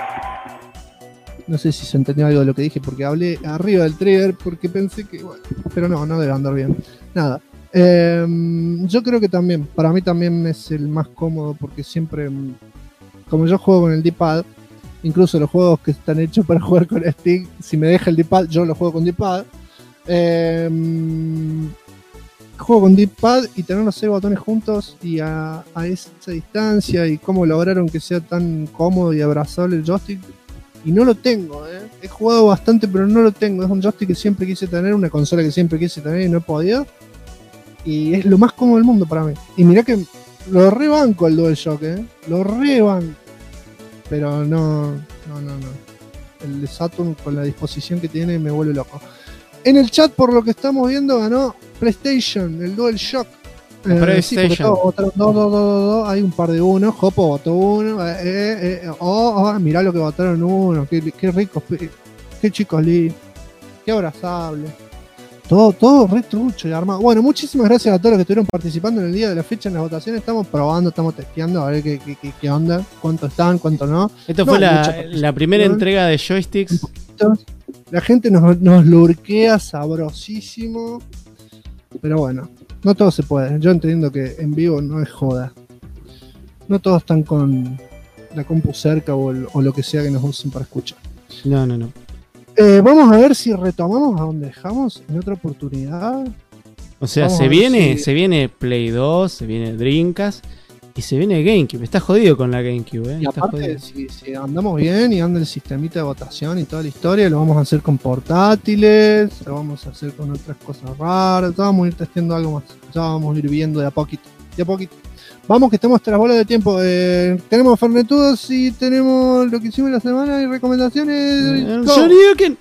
No sé si se entendió algo de lo que dije porque hablé arriba del trigger porque pensé que, bueno, pero no debe andar bien. Nada. Yo creo que también, para mí también es el más cómodo porque siempre, como yo juego con el D-pad, incluso los juegos que están hechos para jugar con stick, si me deja el D-pad, yo lo juego con D-pad. Juego con D-pad y tener los 6 botones juntos y a esa distancia y cómo lograron que sea tan cómodo y abrazable el joystick. Y no lo tengo, he jugado bastante pero no lo tengo. Es un joystick que siempre quise tener, una consola que siempre quise tener y no he podido. Y es lo más cómodo del mundo para mí. Y mirá que lo rebanco el DualShock, lo rebanco. Pero no. El de Saturn con la disposición que tiene me vuelve loco. En el chat, por lo que estamos viendo, ganó PlayStation, el DualShock. PlayStation. Sí, porque todos votaron dos. Hay un par de uno. Jopo votó uno. Mirá lo que votaron uno. Qué rico. Qué chicos lindos. Qué abrazable. Todo re trucho y armado. Bueno, muchísimas gracias a todos los que estuvieron participando en el día de la fecha en las votaciones. Estamos probando, estamos testeando a ver qué onda, cuánto están, cuánto no. Esto fue la primera entrega de joysticks. La gente nos lurquea sabrosísimo. Pero bueno, no todo se puede. Yo entiendo que en vivo no es joda. No todos están con la compu cerca o lo que sea que nos usen para escuchar. No. Vamos a ver si retomamos a donde dejamos en otra oportunidad. O sea, se viene Play 2, se viene Dreamcast y se viene GameCube. Está jodido con la GameCube, Y aparte, si andamos bien y anda el sistemita de votación y toda la historia, lo vamos a hacer con portátiles, lo vamos a hacer con otras cosas raras, vamos a ir testeando algo más. Ya vamos a ir viendo de a poquito. Vamos, que estamos tras bola de tiempo. Tenemos Fernetudos y tenemos lo que hicimos la semana y recomendaciones. Shoryuken.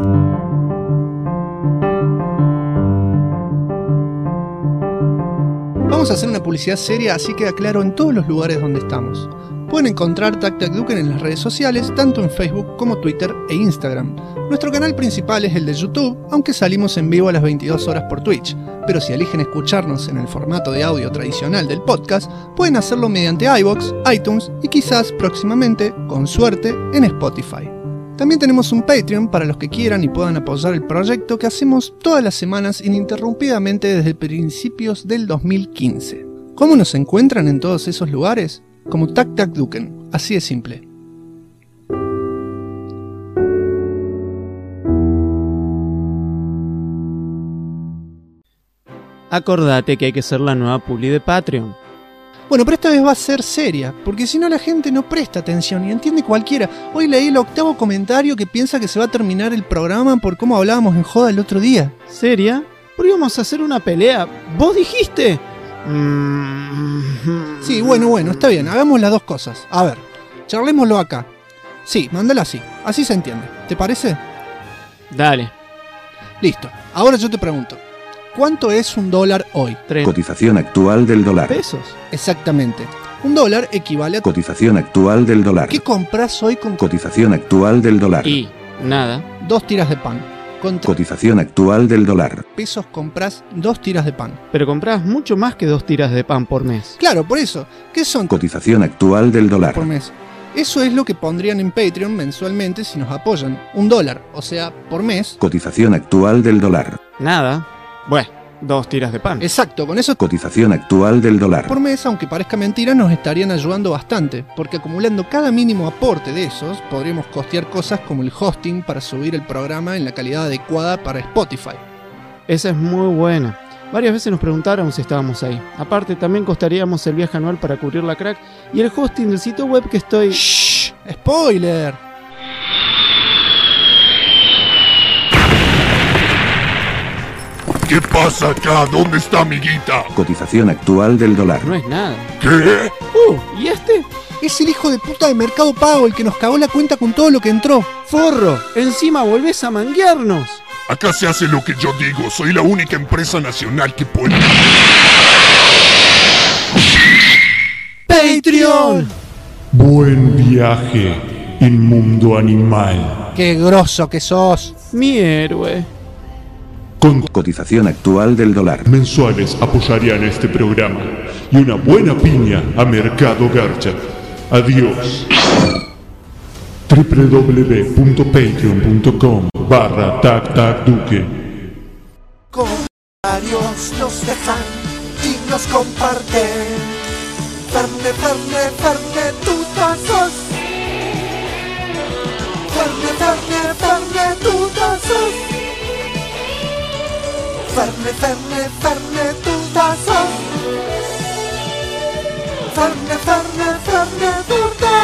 Vamos a hacer una publicidad seria, así queda claro en todos los lugares donde estamos. Pueden encontrar Tac Tac Duken en las redes sociales, tanto en Facebook como Twitter e Instagram. Nuestro canal principal es el de YouTube, aunque salimos en vivo a las 22 horas por Twitch. Pero si eligen escucharnos en el formato de audio tradicional del podcast, pueden hacerlo mediante iVoox, iTunes y quizás próximamente, con suerte, en Spotify. También tenemos un Patreon para los que quieran y puedan apoyar el proyecto que hacemos todas las semanas ininterrumpidamente desde principios del 2015. ¿Cómo nos encuentran en todos esos lugares? Como Tac Tac Duken, así de simple. Acordate que hay que ser la nueva publi de Patreon. Bueno, pero esta vez va a ser seria, porque si no la gente no presta atención y entiende cualquiera. Hoy leí el 8º comentario que piensa que se va a terminar el programa por cómo hablábamos en joda el otro día. ¿Seria? ¿Por qué íbamos a hacer una pelea? ¿Vos dijiste? Sí, bueno, está bien, hagamos las dos cosas. A ver, charlémoslo acá. Sí, mándala así se entiende. ¿Te parece? Dale. Listo, ahora yo te pregunto, ¿cuánto es $1 hoy? 3 Cotización actual del dólar. pesos. Exactamente. $1 equivale a... Cotización actual del dólar. ¿Qué compras hoy con... Cotización actual del dólar. Y nada. 2 tiras de pan. Con Cotización actual del dólar. pesos compras 2 tiras de pan. Pero comprás mucho más que 2 tiras de pan por mes. Claro, por eso. ¿Qué son Cotización actual del dólar. por mes? Eso es lo que pondrían en Patreon mensualmente si nos apoyan. $1, o sea, por mes. Cotización actual del dólar. Nada. Bueno, 2 tiras de pan. Exacto, con eso Cotización actual del dólar. por mes, aunque parezca mentira, nos estarían ayudando bastante, porque acumulando cada mínimo aporte de esos, podríamos costear cosas como el hosting para subir el programa en la calidad adecuada para Spotify. Esa es muy buena. Varias veces nos preguntaron si estábamos ahí. Aparte, también costaríamos el viaje anual para cubrir la crack y el hosting del sitio web que estoy... ¡Shh! ¡Spoiler! ¿Qué pasa acá? ¿Dónde está amiguita? Cotización actual del dólar. No es nada. ¿Qué? ¿Y este? Es el hijo de puta de Mercado Pago el que nos cagó la cuenta con todo lo que entró. ¡Forro! Encima volvés a manguearnos. Acá se hace lo que yo digo. Soy la única empresa nacional que puede... ¡Patreon! Buen viaje, inmundo animal. ¡Qué grosso que sos! Mi héroe. Con Cotización actual del dólar. mensuales apoyarían este programa y una buena piña a Mercado Garcha. Adiós. www.patreon.com/tactacduque. Comentarios nos dejan y nos comparten. Ferne, tú sos. Ferne, tú sos. Ferne, tú sos. Ferne, tú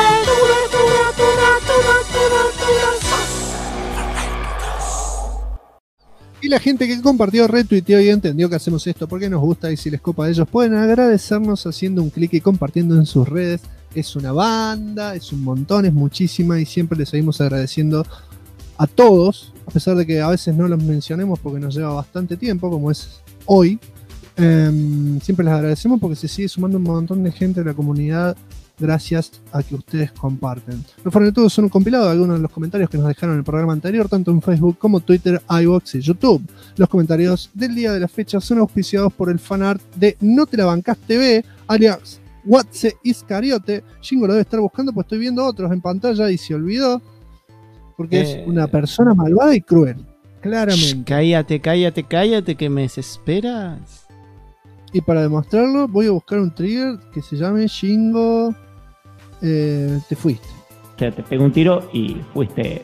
Y la gente que compartió, retuiteó y entendió que hacemos esto porque nos gusta y si les copa a ellos pueden agradecernos haciendo un clic y compartiendo en sus redes. Es una banda, es un montón, es muchísima y siempre les seguimos agradeciendo a todos, a pesar de que a veces no los mencionemos porque nos lleva bastante tiempo, como es hoy. Siempre les agradecemos porque se sigue sumando un montón de gente de la comunidad gracias a que ustedes comparten. Los Fornetudos son un compilado de algunos de los comentarios que nos dejaron en el programa anterior, tanto en Facebook como Twitter, iVoox y YouTube. Los comentarios del día de la fecha son auspiciados por el fanart de No Te La Bancás TV, alias Watse Iscariote. Jingo lo debe estar buscando, pues estoy viendo otros en pantalla y se olvidó, porque es una persona malvada y cruel, claramente. Cállate, que me desesperas. Y para demostrarlo, voy a buscar un trigger que se llame Jingo. Te fuiste. O sea, te pegó un tiro y fuiste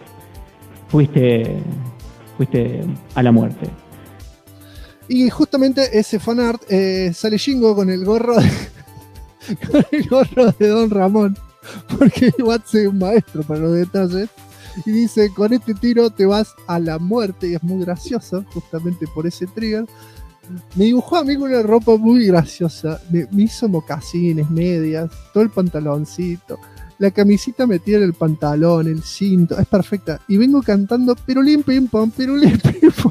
a la muerte. Y justamente ese fanart sale Jingo con el gorro de Don Ramón, porque Watts es un maestro para los detalles, y dice: con este tiro te vas a la muerte. Y es muy gracioso, justamente por ese trigger. Me dibujó a mí con una ropa muy graciosa. Me hizo mocasines, medias, todo el pantaloncito, la camisita metida en el pantalón, el cinto. Es perfecta. Y vengo cantando Pirulín Pim Pam, Pirulín Pim Pam.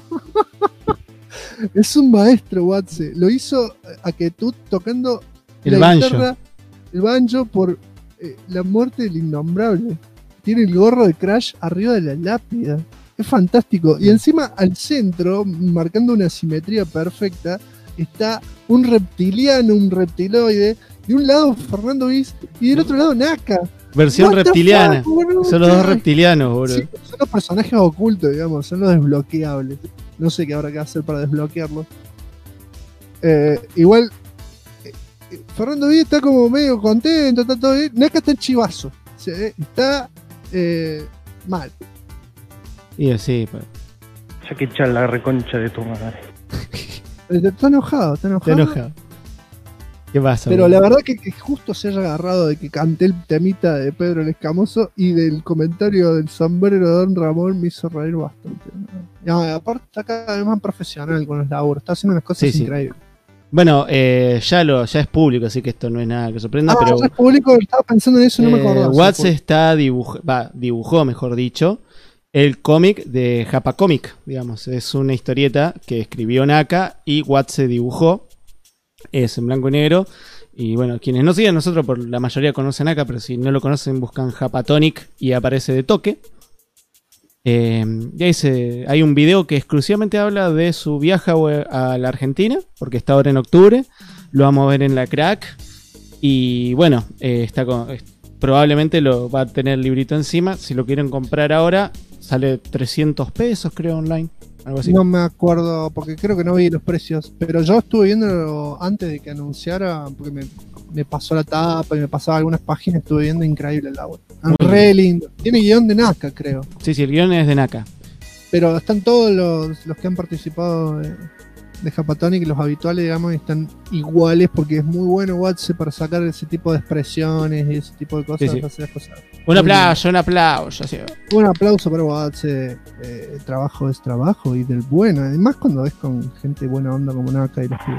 Es un maestro, Watse. Lo hizo a que tú tocando el banjo. El banjo por la muerte del innombrable. Tiene el gorro de Crash arriba de la lápida. Es fantástico. Y encima al centro, marcando una simetría perfecta, está un reptiliano, un reptiloide. De un lado Fernando Viz y del otro lado Naka. Versión reptiliana. Son los dos reptilianos, boludo. Sí, son los personajes ocultos, digamos. Son los desbloqueables. No sé qué habrá que hacer para desbloquearlos. Igual, Fernando Viz está como medio contento, está todo bien. Naka está en chivazo. Está mal. Y así, pues. Ya que echar la reconcha de tu madre. Está enojado. ¿Qué pasa? Pero la verdad que justo se haya agarrado de que canté el temita de Pedro el Escamoso y del comentario del sombrero de Don Ramón me hizo reír bastante. No, aparte está cada vez más profesional con los laburos, está haciendo unas cosas increíbles. Bueno, ya es público, así que esto no es nada que sorprenda. Pero ya es público, estaba pensando en eso y no me acordaba. Watts dibujó, mejor dicho, el cómic de Japa Comic, digamos. Es una historieta que escribió Naka y Watts se dibujó. Es en blanco y negro. Y bueno, quienes no siguen nosotros, por la mayoría conocen Naka, pero si no lo conocen, buscan Japatonic y aparece de toque. Y ahí hay un video que exclusivamente habla de su viaje a la Argentina, porque está ahora en octubre. Lo vamos a ver en la Crack. Y bueno, probablemente lo va a tener el librito encima. Si lo quieren comprar ahora, sale 300 pesos, creo, online. Algo así. No me acuerdo, porque creo que no vi los precios. Pero yo estuve viendo antes de que anunciara, porque me pasó la tapa y me pasaba algunas páginas. Estuve viendo increíble el agua. Re lindo. Tiene guión de Naka, creo. Sí, el guión es de Naka. Pero están todos los que han participado de Japatonic, los habituales, digamos, y están iguales, porque es muy bueno Watts para sacar ese tipo de expresiones y ese tipo de cosas. Sí. Hacer cosas. Un aplauso. Sí. Un aplauso para Watts. Trabajo es trabajo y del bueno. Además, cuando ves con gente buena onda como Naka y los pibes.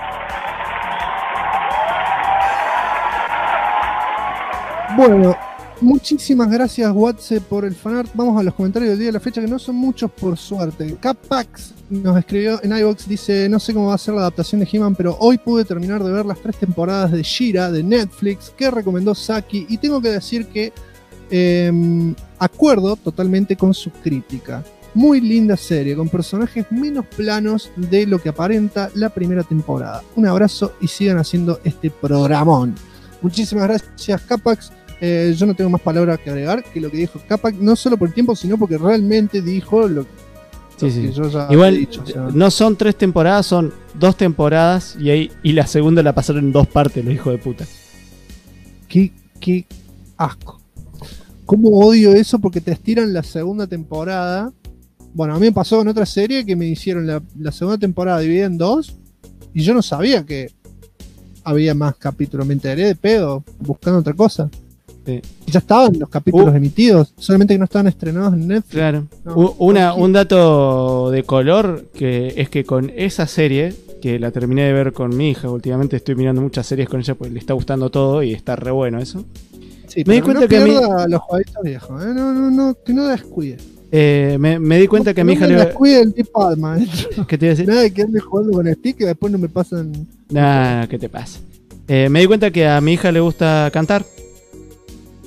Bueno, muchísimas gracias, Watse, por el fanart. Vamos a los comentarios del día de la fecha, que no son muchos por suerte. Capax nos escribió en iVoox, dice: no sé cómo va a ser la adaptación de He-Man, pero hoy pude terminar de ver las 3 temporadas de She-Ra de Netflix que recomendó Saki, y tengo que decir que acuerdo totalmente con su crítica. Muy linda serie, con personajes menos planos de lo que aparenta la primera temporada. Un abrazo y sigan haciendo este programón. Muchísimas gracias, Capax. Yo no tengo más palabras que agregar que lo que dijo Capac, no solo por el tiempo, sino porque realmente dijo lo que yo ya igual he dicho. O sea, no son 3 temporadas, son 2 temporadas y la segunda la pasaron en 2 partes, los hijos de puta. Qué asco. Cómo odio eso, porque te estiran la segunda temporada. Bueno, a mí me pasó en otra serie que me hicieron la segunda temporada dividida en 2 y yo no sabía que había más capítulos. Me enteré de pedo buscando otra cosa. Sí. Ya estaban los capítulos emitidos, solamente que no estaban estrenados en Netflix. Claro. No, un dato de color que es que con esa serie, que la terminé de ver con mi hija, últimamente estoy mirando muchas series con ella porque le está gustando todo y está re bueno eso. Sí, me di cuenta no que pierda los jueguitos viejos, que no descuide. Me di cuenta que a mi hija le descuide el D-pad, maestro. ¿Qué te iba a decir? Nada de que ande jugando con stick y después no me pasan. Nah, ¿qué te pasa? Me di cuenta que a mi hija le gusta cantar.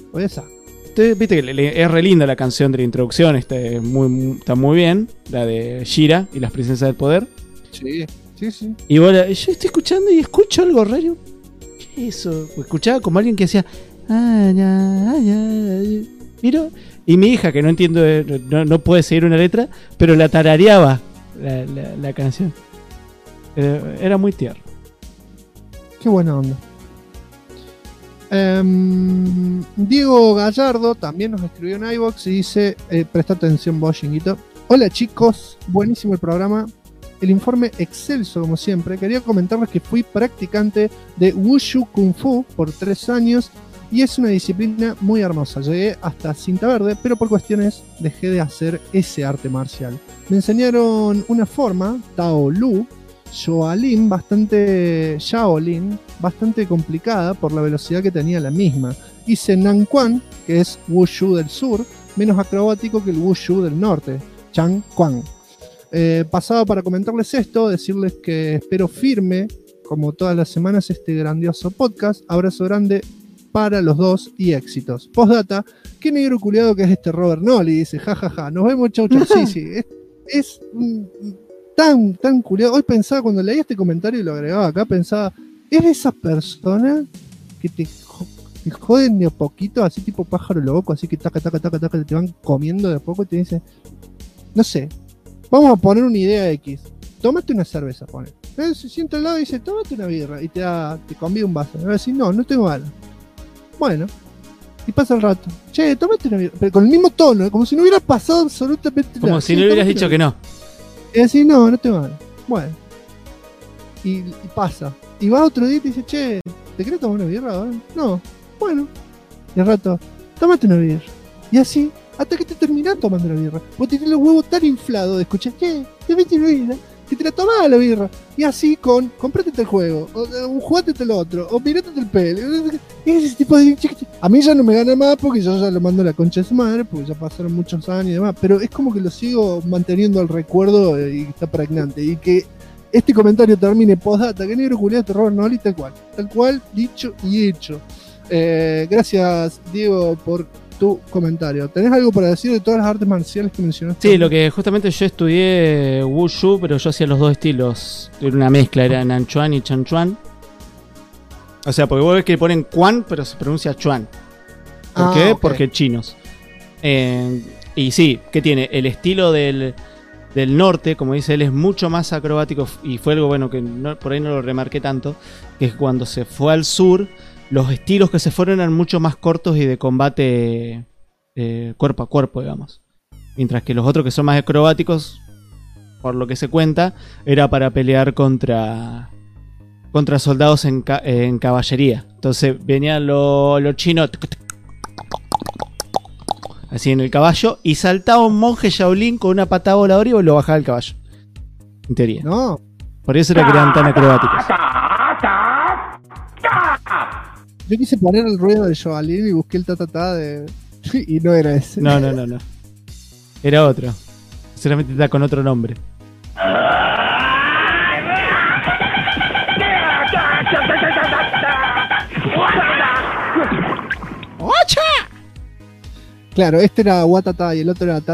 O esa. Viste que es re linda la canción de la introducción, está muy bien, la de Shira y las princesas del poder. Sí. Y bueno, yo estoy escuchando y escucho algo raro. ¿Qué es eso? Escuchaba como alguien que hacía... Miro, y mi hija, que no entiendo, no puede seguir una letra, pero la tarareaba la canción. Era muy tierno. Qué buena onda. Diego Gallardo también nos escribió en iVoox y dice, presta atención vos, Shinguito. Hola chicos, buenísimo el programa, el informe excelso como siempre. Quería comentarles que fui practicante de Wushu Kung Fu por 3 años y es una disciplina muy hermosa. Llegué hasta cinta verde, pero por cuestiones dejé de hacer ese arte marcial. Me enseñaron una forma, Tao Lu, Shaolin, bastante complicada por la velocidad que tenía la misma. Hice Nan Quan, que es Wushu del sur, menos acrobático que el Wushu del norte, Chan Quan. Pasaba para comentarles esto, decirles que espero firme, como todas las semanas, este grandioso podcast. Abrazo grande para los dos y éxitos. Postdata, qué negro culiado que es este Robert Nolly, dice, jajaja, nos vemos, chau chau. Sí, es tan culiado. Hoy pensaba, cuando leí este comentario y lo agregaba acá, pensaba, ¿es esa persona que te joden de a poquito, así tipo pájaro loco, así que taca, te van comiendo de a poco y te dicen, no sé, vamos a poner una idea X, tómate una cerveza, pone. Se sienta al lado y dice, tómate una birra, y te convida un vaso. Y va a decir, no tengo ganas. Bueno, y pasa el rato, che, tómate una birra, pero con el mismo tono, como si no hubiera pasado absolutamente nada. Como si no hubieras dicho que no. Y así, no tengo ganas. Bueno. Y pasa. Y va otro día y te dice, che, ¿te querés tomar una birra ahora? No. Bueno. Y al rato, tómate una birra. Y así, hasta que te terminás tomando una birra. Vos tenés los huevos tan inflados de escuchar, che, te metí una birra, que te la tomás la birra. Y así comprate el juego, o jugate el otro, o mirate el pelo. Ese tipo de... A mí ya no me gana más porque yo ya lo mando a la concha de su madre, porque ya pasaron muchos años y demás. Pero es como que lo sigo manteniendo al recuerdo y está pregnante. Y que este comentario termine postdata, que negro culiado este Robert Nolly, tal cual, dicho y hecho. Gracias, Diego, por tu comentario. ¿Tenés algo para decir de todas las artes marciales que mencionaste? Sí, lo que justamente yo estudié Wushu, pero yo hacía los dos estilos. Era una mezcla, era Nanchuan y Chanchuan. O sea, porque vos ves que ponen Quan, pero se pronuncia Chuan. ¿Por qué? Okay. Porque chinos. Y sí, ¿qué tiene? El estilo del norte, como dice él, es mucho más acrobático. Y fue algo bueno que por ahí no lo remarqué tanto. Que es cuando se fue al sur, los estilos que se fueron eran mucho más cortos y de combate cuerpo a cuerpo, digamos. Mientras que los otros que son más acrobáticos, por lo que se cuenta, era para pelear contra soldados en caballería. Entonces venían los chinos así en el caballo y saltaba un monje Shaolin con una patada voladora y lo bajaba el caballo. En teoría. No. Por eso era que eran tan acrobáticos. Yo quise poner el ruido de Shaolin y busqué el ta de... y no era ese. No. Era otro. Seguramente está con otro nombre. ¡Ocha! Claro, este era Watata y el otro era ta.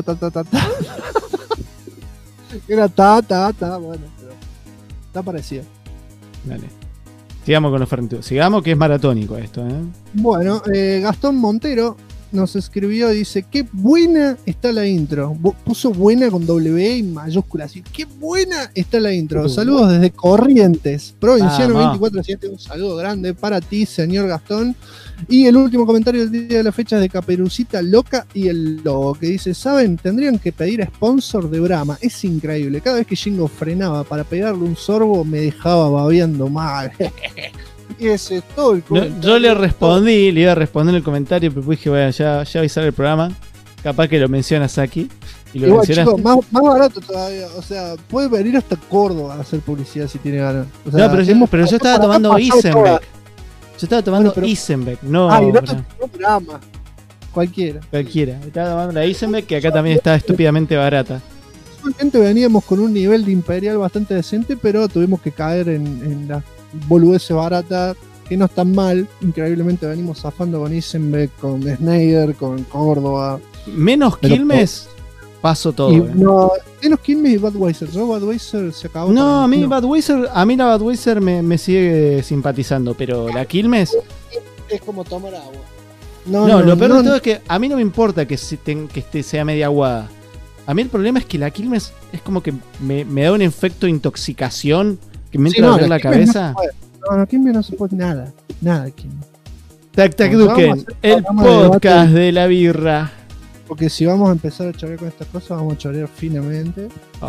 Era ta, bueno, pero está parecido. Dale. Sigamos con los fermentos. Sigamos, que es maratónico esto, Bueno, Gastón Montero nos escribió y dice, qué buena está la intro. Puso buena con W y mayúscula así. Qué buena está la intro. Saludos desde Corrientes, Provinciano 24-7. Un saludo grande para ti, señor Gastón. Y el último comentario del día de la fecha es de Caperucita Loca y el Lobo, que dice, ¿saben? Tendrían que pedir a sponsor de Brahma. Es increíble. Cada vez que Jingo frenaba para pegarle un sorbo, me dejaba babeando mal. Y ese es todo el comentario. Yo le iba a responder el comentario, pero dije, bueno, ya va a salir el programa. Capaz que lo mencionas aquí. Y lo igual, chicos, más barato todavía. O sea, puede venir hasta Córdoba a hacer publicidad si tiene ganas. O sea, no, pero yo estaba tomando Isenbeck. Yo estaba tomando Isenbeck, no. Y el otro programa. Cualquiera. Estaba tomando la Isenbeck, que acá también está estúpidamente barata. Actualmente veníamos con un nivel de Imperial bastante decente, pero tuvimos que caer en la boludez barata que no están mal. Increíblemente venimos zafando con Eisenberg, con Snyder, con Córdoba. Menos Quilmes, paso todo. No, menos Quilmes y Budweiser. Yo Budweiser se acabó. No, a mí la Budweiser me sigue simpatizando, pero la Quilmes es como tomar agua. No, lo peor de todo es que a mí no me importa que sea media aguada. A mí el problema es que la Quilmes es como que me da un efecto de intoxicación que me entra a doler la cabeza. No, Quilmes no se puede nada Quilmes. Tac Tac Duken, el podcast de la birra. Porque si vamos a empezar a chorear con estas cosas, vamos a chorear finamente.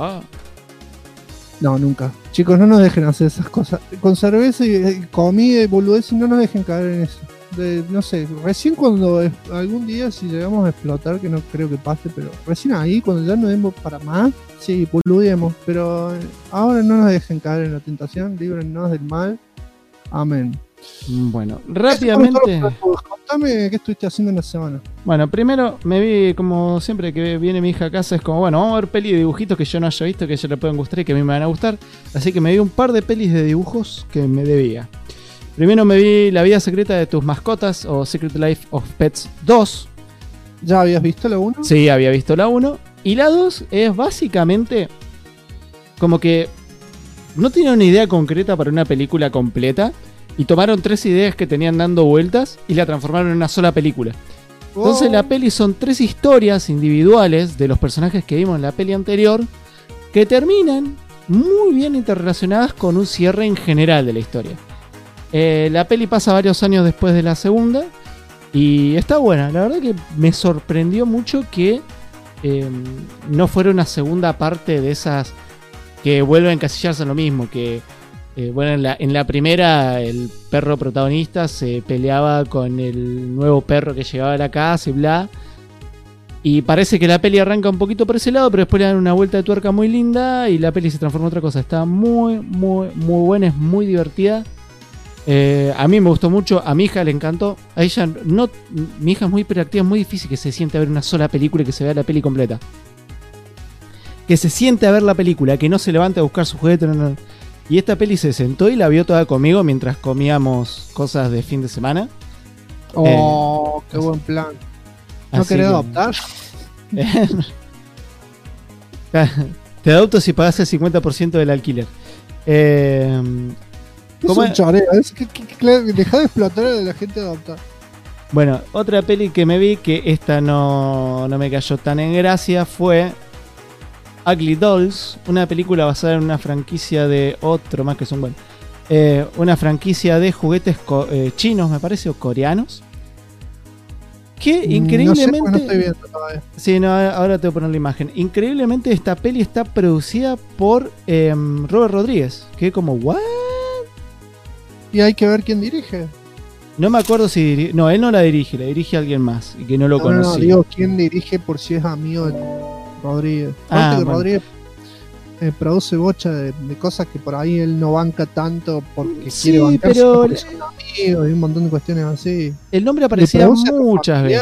No, nunca. Chicos, no nos dejen hacer esas cosas. Con cerveza y comida y boludez, no nos dejen caer en eso. No sé, recién cuando algún día si llegamos a explotar, que no creo que pase, pero recién ahí, cuando ya no demos para más, sí, boludemos. Pero ahora no nos dejen caer en la tentación, líbrennos del mal. Amén. Bueno, rápidamente. Contame qué estuviste haciendo en la semana. Bueno, primero me vi, como siempre que viene mi hija a casa, es como, bueno, vamos a ver pelis de dibujitos que yo no haya visto, que a ella le pueden gustar y que a mí me van a gustar. Así que me vi un par de pelis de dibujos que me debía. Primero me vi La vida secreta de tus mascotas o Secret Life of Pets 2. ¿Ya habías visto la 1? Sí, había visto la 1. Y la 2 es básicamente como que no tiene una idea concreta para una película completa. Y tomaron 3 ideas que tenían dando vueltas y la transformaron en una sola película. Entonces la peli son 3 historias individuales de los personajes que vimos en la peli anterior que terminan muy bien interrelacionadas con un cierre en general de la historia. La peli pasa varios años después de la segunda y está buena. La verdad que me sorprendió mucho que no fuera una segunda parte de esas que vuelven a encasillarse en lo mismo. Que bueno, en la primera el perro protagonista se peleaba con el nuevo perro que llegaba a la casa y bla. Y parece que la peli arranca un poquito por ese lado, pero después le dan una vuelta de tuerca muy linda y la peli se transforma en otra cosa. Está muy, muy, muy buena, es muy divertida. A mí me gustó mucho, a mi hija le encantó. A ella no, mi hija es muy hiperactiva, es muy difícil que se siente a ver una sola película y que se vea la peli completa. Que se siente a ver la película, que no se levante a buscar su juguete. No. Y esta peli se sentó y la vio toda conmigo mientras comíamos cosas de fin de semana. Oh, qué buen plan. ¿No querés adoptar? Te adopto si pagas el 50% del alquiler. Es un choreo. Deja de explotar a la gente adoptar. Bueno, otra peli que me vi que esta no me cayó tan en gracia fue Ugly Dolls, una película basada en una franquicia de otro más que son buenos. Una franquicia de juguetes chinos, me parece, o coreanos. Que increíblemente. No sé, no estoy viendo todavía. Sí, no, ahora te voy a poner la imagen. Increíblemente, esta peli está producida por Robert Rodríguez. Que como, ¿what? Y hay que ver quién dirige. No me acuerdo si no, él no la dirige, la dirige alguien más y que no lo conocí. No, digo quién dirige por si es amigo de Rodríguez. Bueno. Rodríguez produce bocha de cosas que por ahí él no banca tanto porque quiere bancarse, pero porque son amigos y un montón de cuestiones así. El nombre aparecía muchas veces.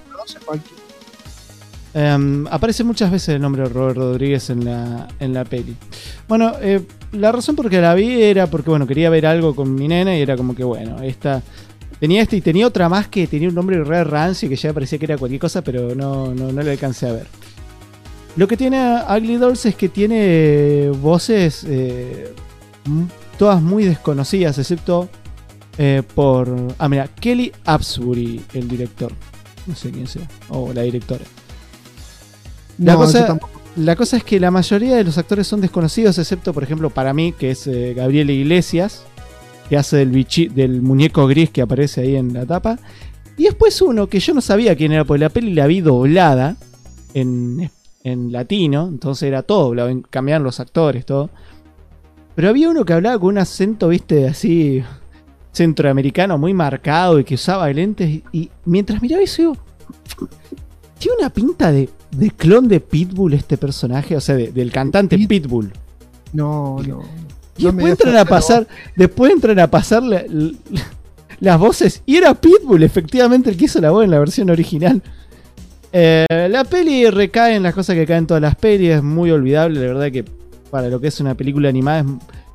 Aparece muchas veces el nombre de Robert Rodríguez en la peli. Bueno, la razón por que la vi era porque bueno, quería ver algo con mi nena y era como que bueno, tenía y tenía otra más que tenía un nombre re rancio que ya parecía que era cualquier cosa, pero no le alcancé a ver. Lo que tiene Ugly Dolls es que tiene voces todas muy desconocidas, excepto por... mira, Kelly Absbury, el director. No sé quién sea, o la directora. La cosa es que la mayoría de los actores son desconocidos, excepto, por ejemplo, para mí, que es Gabriel Iglesias, que hace del muñeco gris que aparece ahí en la tapa. Y después uno que yo no sabía quién era, porque la peli la vi doblada en latino, entonces era todo doblado, cambiaron los actores, todo. Pero había uno que hablaba con un acento, viste, así centroamericano, muy marcado y que usaba lentes. Y mientras miraba eso, digo, tiene una pinta de clon de Pitbull este personaje, o sea, del cantante Pitbull. No. Y después entran a pasar las voces. Y era Pitbull, efectivamente, el que hizo la voz en la versión original. La peli recae en las cosas que caen todas las pelis. Es muy olvidable, la verdad que para lo que es una película animada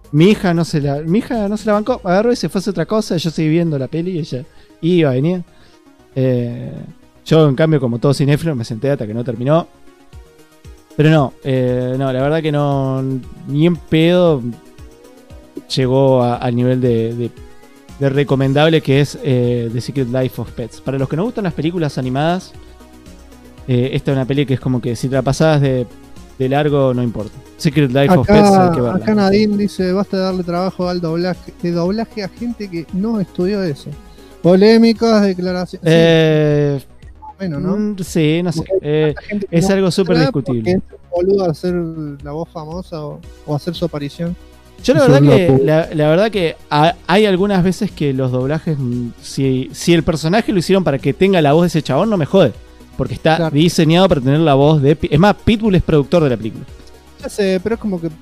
Mi hija no se la bancó, agarró y se fue a hacer otra cosa. Yo seguí viendo la peli y ella iba, venía. Yo, en cambio, como todo cinéfilo, me senté hasta que no terminó. Pero no, la verdad que no, ni en pedo llegó al nivel de recomendable que es The Secret Life of Pets. Para los que nos gustan las películas animadas, esta es una peli que es como que si te la pasabas de largo, no importa. Secret Life of Pets hay que verla. Acá Nadine dice, basta de darle trabajo al doblaje a gente que no estudió eso. Polémicas, declaraciones. Bueno, ¿no? Sí, no sé. Es algo súper discutible. Es boludo hacer la voz famosa o hacer su aparición. Yo la verdad que hay algunas veces que los doblajes, si el personaje lo hicieron para que tenga la voz de ese chabón, no me jode. Porque está diseñado para tener la voz de... Es más, Pitbull es productor de la película. Ya sé, pero es como que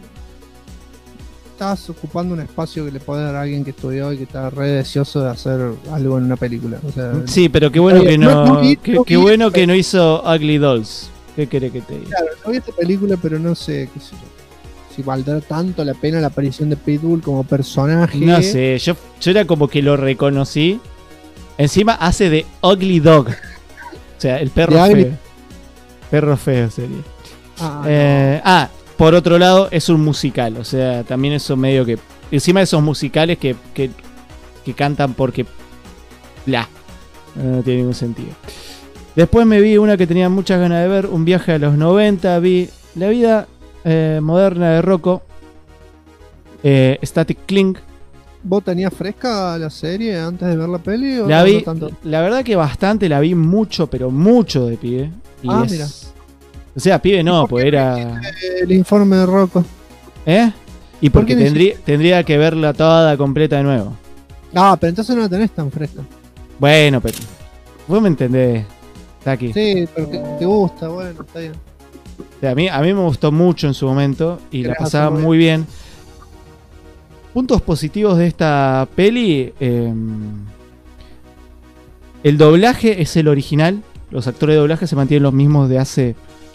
estás ocupando un espacio que le puede dar a alguien que estudió y que está re deseoso de hacer algo en una película. O sea, sí, pero qué bueno que no... Qué bueno que no hizo Ugly Dolls. ¿Qué querés que te diga? Claro, no vi esta película, pero no sé, qué sé yo, si valdrá tanto la pena la aparición de Pitbull como personaje. No sé, yo era como que lo reconocí. Encima hace de Ugly Dog. O sea, el perro feo. Perro feo sería. Por otro lado, es un musical. O sea, también eso medio que... Encima de esos musicales que cantan porque... No tiene ningún sentido. Después me vi una que tenía muchas ganas de ver. Un viaje a los 90. Vi la vida moderna de Rocco. Static Cling. ¿Vos tenías fresca la serie antes de ver la peli? ¿O la vi, no tanto? La verdad que bastante, la vi mucho, pero mucho de pibe. Y mira. O sea, pibe no, pues era... El informe de Rocco. Y porque tendría que verla toda completa de nuevo. No, pero entonces no la tenés tan fresca. Bueno, pero... Vos me entendés, Taki. Sí, porque te gusta, bueno, está bien. O sea, a mí me gustó mucho en su momento y la pasaba muy bien. Puntos positivos de esta peli. El doblaje es el original. Los actores de doblaje se mantienen los mismos de hace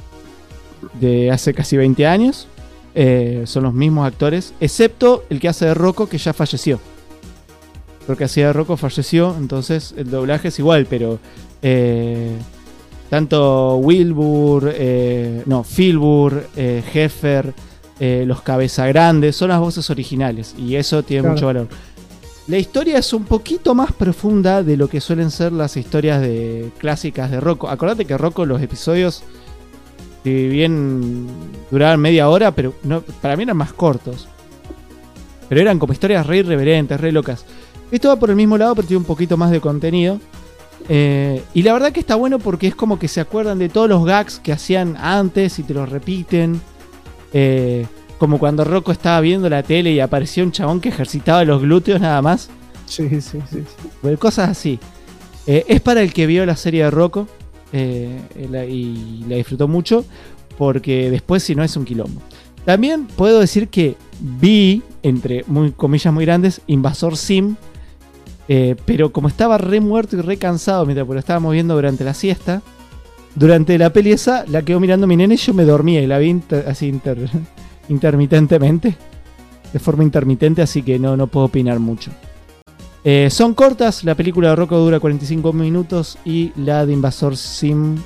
casi 20 años. Son los mismos actores, excepto el que hace de Rocco, que ya falleció. Creo que hacía de Rocco falleció, entonces el doblaje es igual, pero tanto Wilbur, Filbur, Heffer, los Cabezagrandes son las voces originales y eso tiene mucho valor. La historia es un poquito más profunda de lo que suelen ser las historias clásicas de Rocco. Acordate que Rocco, los episodios, si bien duraban media hora, pero no, para mí eran más cortos. Pero eran como historias re irreverentes, re locas. Esto va por el mismo lado, pero tiene un poquito más de contenido. Y la verdad que está bueno porque es como que se acuerdan de todos los gags que hacían antes y te los repiten. Como cuando Rocco estaba viendo la tele y apareció un chabón que ejercitaba los glúteos nada más. Sí. Cosas así. Es para el que vio la serie de Rocco y la disfrutó mucho, porque después si no es un quilombo. También puedo decir que vi, entre comillas muy grandes, Invasor Sim, pero como estaba re muerto y re cansado mientras lo estábamos viendo durante la siesta, durante la peli esa la quedó mirando mi nene y yo me dormía y la vi intermitentemente, de forma intermitente, así que no puedo opinar mucho. Son cortas, la película de Rocco dura 45 minutos y la de Invasor Sim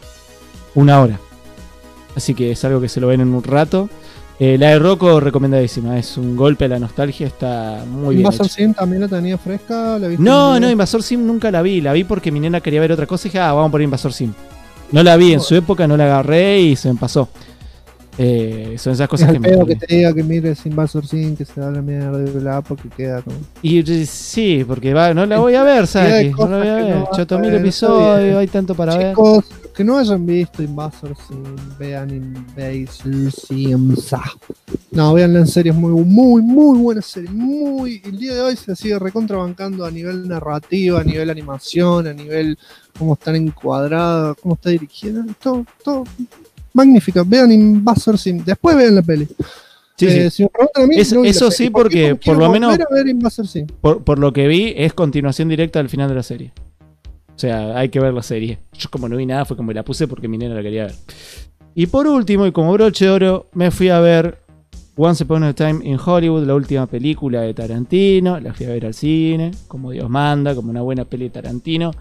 1 hora. Así que es algo que se lo ven en un rato. La de Rocco recomendadísima, es un golpe a la nostalgia, está muy bien. ¿Invasor Sim también la tenía fresca? ¿La viste? No, Invasor Sim nunca la vi porque mi nena quería ver otra cosa y dije, vamos por Invasor Sim. No la vi en su época, no la agarré y se me pasó. Son esas cosas que me... que te diga que mires Invasor Sim, que se da la mierda de la porque queda como... Y sí, porque no la voy a ver, ¿sabes? No la voy a ver. 8000 episodios, hay tanto para ver. Chicos, que no hayan visto Invasor Sim, vean Invasor Sim. No, veanla en serio, es muy buena serie. El día de hoy se sigue recontrabancando a nivel narrativa, a nivel animación, a nivel cómo están encuadradas, cómo está dirigida, todo. Magnífica, vean Invasor Sim, después vean la peli. Sí. Si me preguntan a mí, eso sí, porque por lo menos ver por lo que vi es continuación directa al final de la serie. O sea, hay que ver la serie. Yo como no vi nada fue como la puse porque mi nena la quería ver. Y por último, y como broche de oro, me fui a ver Once Upon a Time in Hollywood, la última película de Tarantino. La fui a ver al cine, como Dios manda, como una buena peli de Tarantino.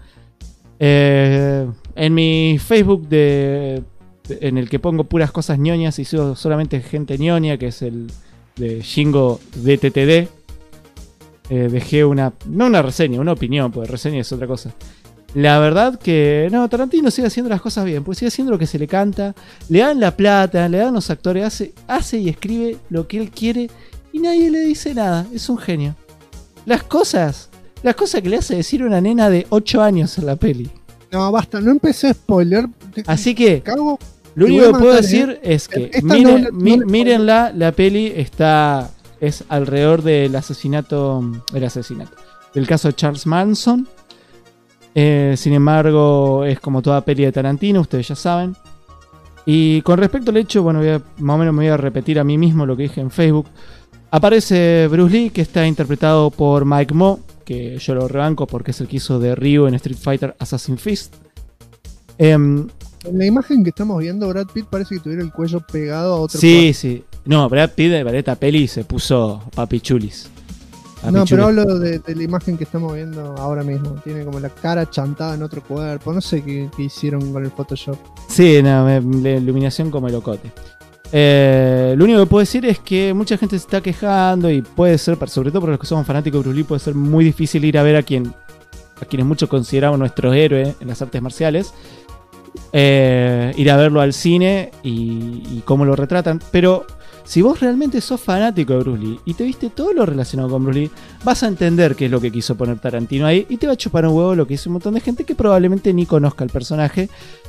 En mi Facebook en el que pongo puras cosas ñoñas y sigo solamente gente ñoña, que es el de Shingo DTTD, dejé no una reseña, una opinión, porque reseña es otra cosa. La verdad que no, Tarantino sigue haciendo las cosas bien, pues sigue haciendo lo que se le canta, le dan la plata, le dan los actores, hace y escribe lo que él quiere y nadie le dice nada, es un genio. Las cosas que le hace decir una nena de 8 años en la peli. No, basta, no empecé a spoiler. Así que lo único que puedo decir es que mírenla, la peli es alrededor del asesinato, del caso de Charles Manson. Sin embargo, es como toda peli de Tarantino, ustedes ya saben. Y con respecto al hecho, bueno, más o menos me voy a repetir a mí mismo lo que dije en Facebook. Aparece Bruce Lee, que está interpretado por Mike Moh, que yo lo rebanco porque es el que hizo de Ryu en Street Fighter Assassin's Fist. En la imagen que estamos viendo, Brad Pitt parece que tuviera el cuello pegado a otro cuadro. Sí. No, Brad Pitt de esta peli se puso papichulis. No, pero hablo de la imagen que estamos viendo ahora mismo. Tiene como la cara chantada en otro cuerpo. No sé qué hicieron con el Photoshop. Sí, no, la iluminación como el locote. Lo único que puedo decir es que mucha gente se está quejando y puede ser, sobre todo para los que somos fanáticos de Bruce Lee, puede ser muy difícil ir a ver a quienes muchos consideramos nuestros héroes en las artes marciales. Ir a verlo al cine y cómo lo retratan. Pero si vos realmente sos fanático de Bruce Lee y te viste todo lo relacionado con Bruce Lee, vas a entender qué es lo que quiso poner Tarantino ahí y te va a chupar un huevo lo que hizo un montón de gente que probablemente ni conozca al personaje,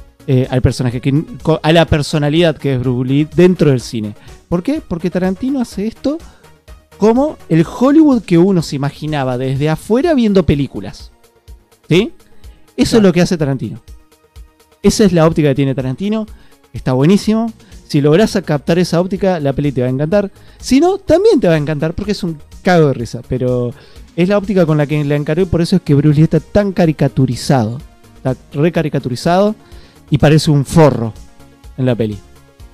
a la personalidad que es Bruce Lee dentro del cine. ¿Por qué? Porque Tarantino hace esto como el Hollywood que uno se imaginaba desde afuera viendo películas. ¿Sí? Eso es lo que hace Tarantino. Esa es la óptica que tiene Tarantino. Está buenísimo. Si lográs captar esa óptica, la peli te va a encantar. Si no, también te va a encantar porque es un cago de risa. Pero es la óptica con la que la encaró y por eso es que Bruce Lee está tan caricaturizado. Está recaricaturizado y parece un forro en la peli.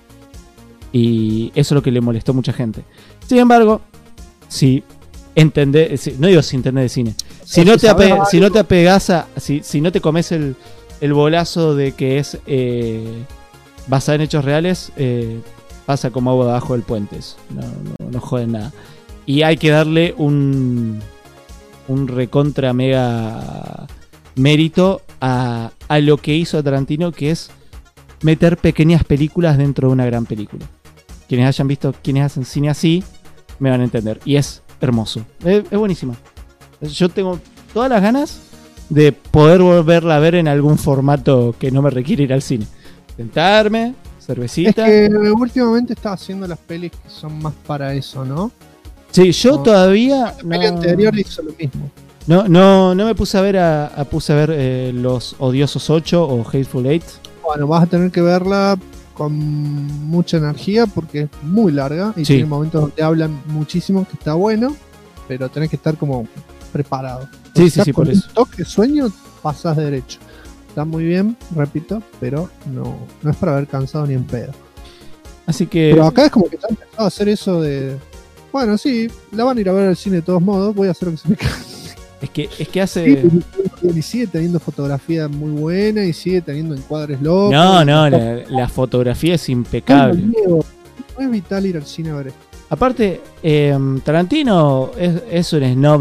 Y eso es lo que le molestó a mucha gente. Sin embargo, si entendés, no digo si entendés de cine, si no te apegás si no te comes el bolazo de que es basada en hechos reales, pasa como agua debajo del puente. No joden nada. Y hay que darle un recontra mega mérito a lo que hizo Tarantino, que es meter pequeñas películas dentro de una gran película. Quienes hacen cine así me van a entender. Y es hermoso. Es buenísimo. Yo tengo todas las ganas de poder volverla a ver en algún formato que no me requiere ir al cine. Sentarme, cervecita. Es que últimamente estaba haciendo las pelis que son más para eso, ¿no? Sí, yo todavía. La peli anterior hizo lo mismo. No me puse a ver Los Odiosos 8 o Hateful Eight. Bueno, vas a tener que verla con mucha energía porque es muy larga y tiene momentos donde hablan muchísimo, que está bueno, pero tenés que estar como preparado. Sí, por eso. Un toque sueño, pasás derecho. Está muy bien, repito, pero no es para haber cansado ni en pedo. Así que. Pero acá es como que ya empezado a hacer eso de. Bueno, sí, la van a ir a ver al cine de todos modos, voy a hacer lo que se me canse. Es que hace. Sí, y sigue teniendo fotografía muy buena y sigue teniendo encuadres locos. No, la fotografía es impecable. No es vital ir al cine a ver esto. Aparte, Tarantino es un snob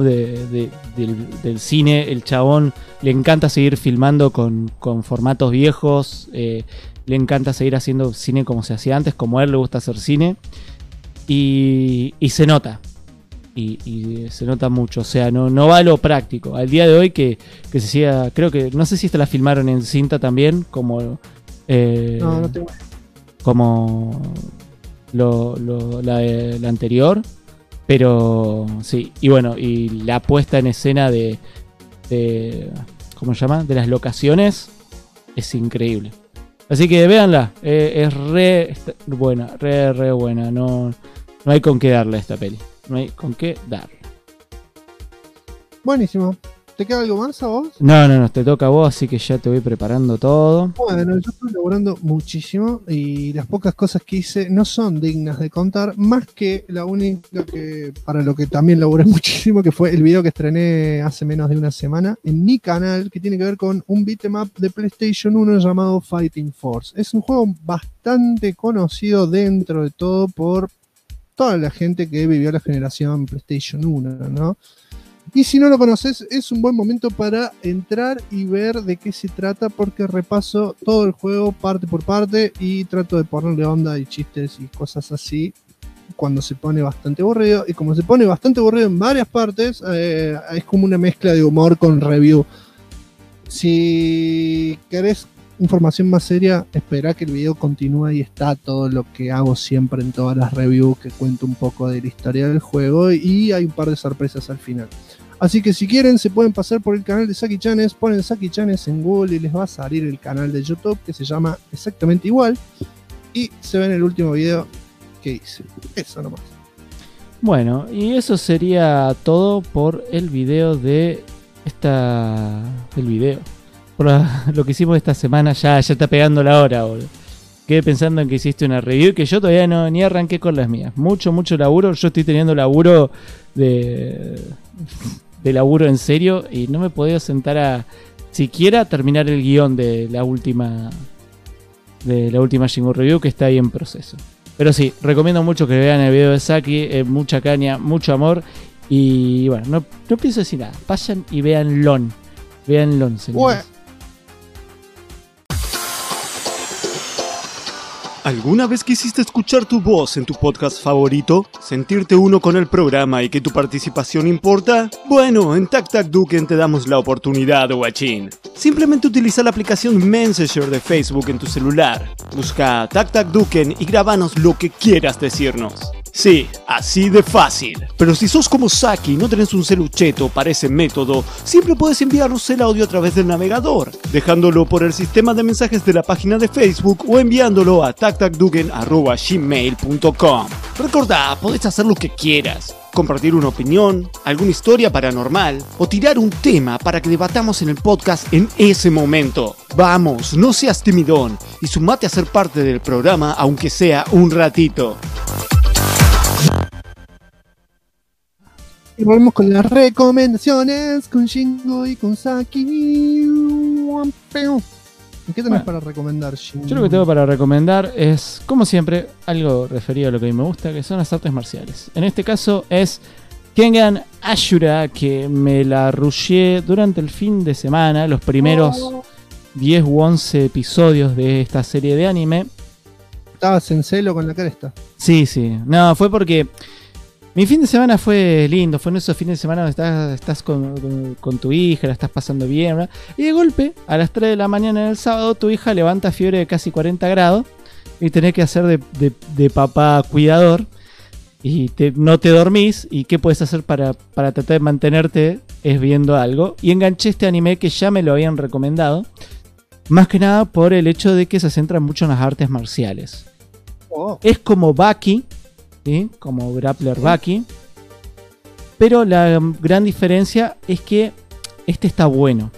del cine. El chabón le encanta seguir filmando con formatos viejos. Le encanta seguir haciendo cine como se hacía antes, como a él le gusta hacer cine. Y se nota. Y se nota mucho. O sea, no va a lo práctico. Al día de hoy que se siga. Creo que. No sé si esta la filmaron en cinta también. Como. No tengo. Como. La anterior. Pero. Sí. Y bueno. Y la puesta en escena de ¿cómo se llama? De las locaciones. Es increíble. Así que véanla. Es re buena. Re buena. No hay con qué darle a esta peli. No hay con qué darle. Buenísimo. ¿Te queda algo más a vos? No, te toca a vos, así que ya te voy preparando todo. Bueno, yo estoy laburando muchísimo y las pocas cosas que hice no son dignas de contar, más que la única que, para lo que también laburé muchísimo, que fue el video que estrené hace menos de una semana en mi canal, que tiene que ver con un beat'em up de PlayStation 1 llamado Fighting Force. Es un juego bastante conocido dentro de todo por toda la gente que vivió la generación PlayStation 1, ¿no? Y si no lo conoces, es un buen momento para entrar y ver de qué se trata, porque repaso todo el juego parte por parte y trato de ponerle onda y chistes y cosas así cuando se pone bastante aburrido. Y como se pone bastante aburrido en varias partes, es como una mezcla de humor con review. Si querés información más seria, espera que el video continúe y está todo lo que hago siempre en todas las reviews, que cuento un poco de la historia del juego y hay un par de sorpresas al final. Así que si quieren se pueden pasar por el canal de Saki Chanes, ponen Saki Chanes en Google y les va a salir el canal de YouTube que se llama exactamente igual y se ven el último video que hice. Eso nomás. Bueno, y eso sería todo por el video de el video. Por lo que hicimos esta semana, ya está pegando la hora, boludo. Quedé pensando en que hiciste una review que yo todavía ni arranqué con las mías. Mucho laburo. Yo estoy teniendo laburo de laburo en serio y no me he podido sentar a siquiera terminar el guión de la última Shingu Review, que está ahí en proceso. Pero sí, recomiendo mucho que vean el video de Saki, mucha caña, mucho amor y bueno, no pienso decir nada. Vayan y véanlo, señores. Bueno. ¿Alguna vez quisiste escuchar tu voz en tu podcast favorito? ¿Sentirte uno con el programa y que tu participación importa? Bueno, en Tac Tac Duken te damos la oportunidad, guachín. Simplemente utiliza la aplicación Messenger de Facebook en tu celular. Busca Tac Tac Duken y grábanos lo que quieras decirnos. Sí, así de fácil. Pero si sos como Saki y no tenés un celucheto para ese método, siempre puedes enviarnos el audio a través del navegador, dejándolo por el sistema de mensajes de la página de Facebook o enviándolo a tactacduken@gmail.com. Recordá, podés hacer lo que quieras. Compartir una opinión, alguna historia paranormal o tirar un tema para que debatamos en el podcast en ese momento. Vamos, no seas timidón y sumate a ser parte del programa aunque sea un ratito. Y volvemos con las recomendaciones con Shingo y con Saki. ¿Qué tenés para recomendar, Shingo? Yo lo que tengo para recomendar es, como siempre, algo referido a lo que a mí me gusta, que son las artes marciales. En este caso es Kengan Ashura, que me la rusheé durante el fin de semana, los primeros 10 u 11 episodios de esta serie de anime. ¿Estabas en celo con la cresta? Sí. No, fue porque mi fin de semana fue lindo. Fue en esos fines de semana donde estás con tu hija, la estás pasando bien, ¿verdad? Y de golpe, a las 3 de la mañana del sábado, tu hija levanta fiebre de casi 40 grados y tenés que hacer de papá cuidador y no te dormís. ¿Y qué puedes hacer para tratar de mantenerte? Es viendo algo. Y enganché este anime que ya me lo habían recomendado. Más que nada por el hecho de que se centra mucho en las artes marciales. Es como Baki, ¿sí? Como Grappler Baki. Pero la gran diferencia es que este está bueno.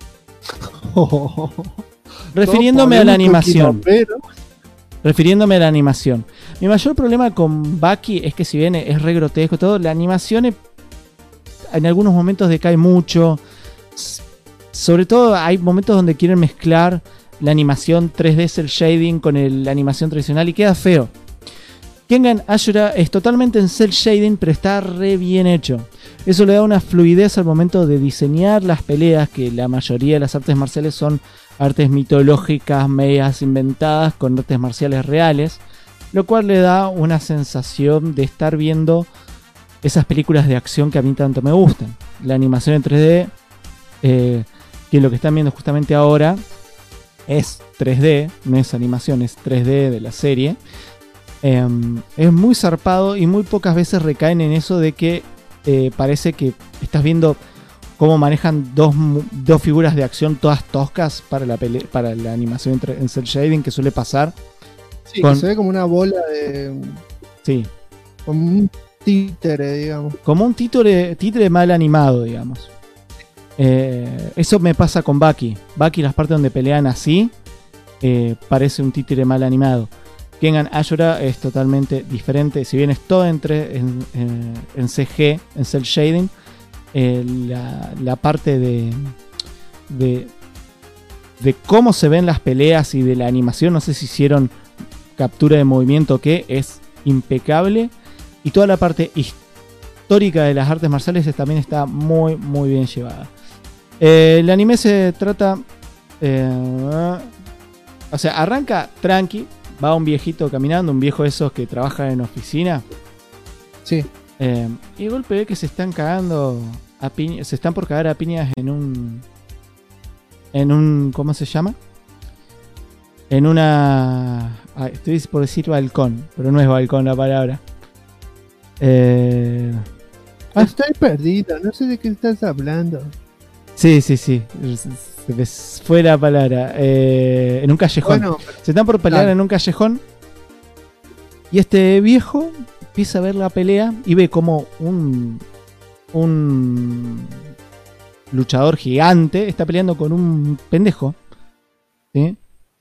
Refiriéndome a la animación. Refiriéndome a la animación. Mi mayor problema con Baki es que si bien es re grotesco todo, la animación en algunos momentos decae mucho. Sobre todo hay momentos donde quieren mezclar la animación 3D cel shading con la animación tradicional y queda feo. Kengan Ashura es totalmente en cel shading, pero está re bien hecho. Eso le da una fluidez al momento de diseñar las peleas, que la mayoría de las artes marciales son artes mitológicas, medias inventadas con artes marciales reales, lo cual le da una sensación de estar viendo esas películas de acción que a mí tanto me gustan. La animación en 3D, que lo que están viendo justamente ahora es 3D, no es animación, es 3D de la serie. Es muy zarpado y muy pocas veces recaen en eso de que parece que estás viendo cómo manejan dos figuras de acción todas toscas para la animación en cel shading que suele pasar. Sí, que se ve como una bola de... Sí. Como un títere, digamos. Como un títere mal animado, digamos. Eso me pasa con Bucky. Bucky, las partes donde pelean así, parece un títere mal animado. Kengan Ashura es totalmente diferente. Si bien es todo en CG, en cel shading, la parte de cómo se ven las peleas y de la animación, no sé si hicieron captura de movimiento o qué, es impecable. Y toda la parte histórica de las artes marciales también está muy, muy bien llevada. El anime se trata... o sea, arranca tranqui. Va un viejito caminando, un viejo de esos que trabaja en oficina. Sí. Y de golpe ve que se están cagando a piñas. Se están por cagar a piñas en un... ¿Cómo se llama? En una... estoy por decir balcón, pero no es balcón la palabra. Estoy perdido, no sé de qué estás hablando. Sí. Fue la palabra. En un callejón. Bueno, se están por pelear en un callejón. Y este viejo empieza a ver la pelea y ve como un luchador gigante está peleando con un pendejo. ¿Sí?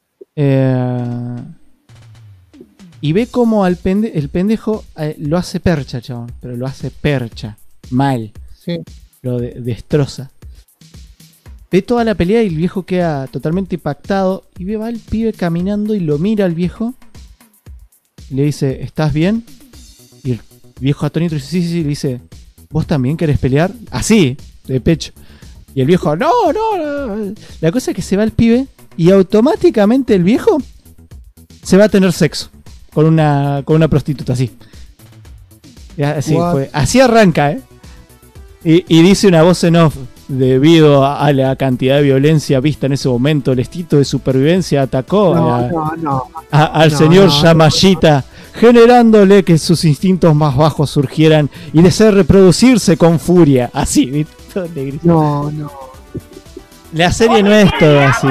Y ve como el pendejo lo hace percha, chabón. Pero lo hace percha. Mal. Sí. Lo destroza. Ve toda la pelea y el viejo queda totalmente impactado. Y ve va el pibe caminando y lo mira al viejo. Y le dice, ¿estás bien? Y el viejo atónito dice, sí. Le dice, ¿vos también querés pelear? Así, de pecho. Y el viejo, no. La cosa es que se va el pibe y automáticamente el viejo se va a tener sexo con una prostituta, así. Así arranca, Y dice una voz en off. Debido a la cantidad de violencia vista en ese momento, el instinto de supervivencia atacó al señor Yamashita, generándole que sus instintos más bajos surgieran y desee reproducirse con furia. Así, ¿viste? No. La serie no es todo así,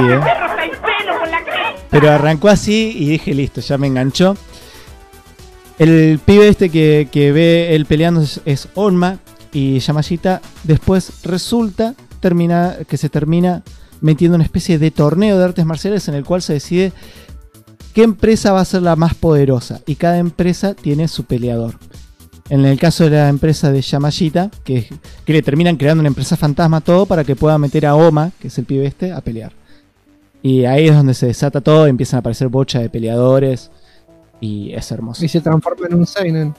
pero arrancó así y dije, listo, ya me enganchó. El pibe este que ve él peleando es Onma. Y Yamashita después resulta que se termina metiendo una especie de torneo de artes marciales en el cual se decide qué empresa va a ser la más poderosa. Y cada empresa tiene su peleador. En el caso de la empresa de Yamashita, que le terminan creando una empresa fantasma todo para que pueda meter a Oma, que es el pibe este, a pelear. Y ahí es donde se desata todo, empiezan a aparecer bocha de peleadores y es hermoso. Y se transforma en un seinen.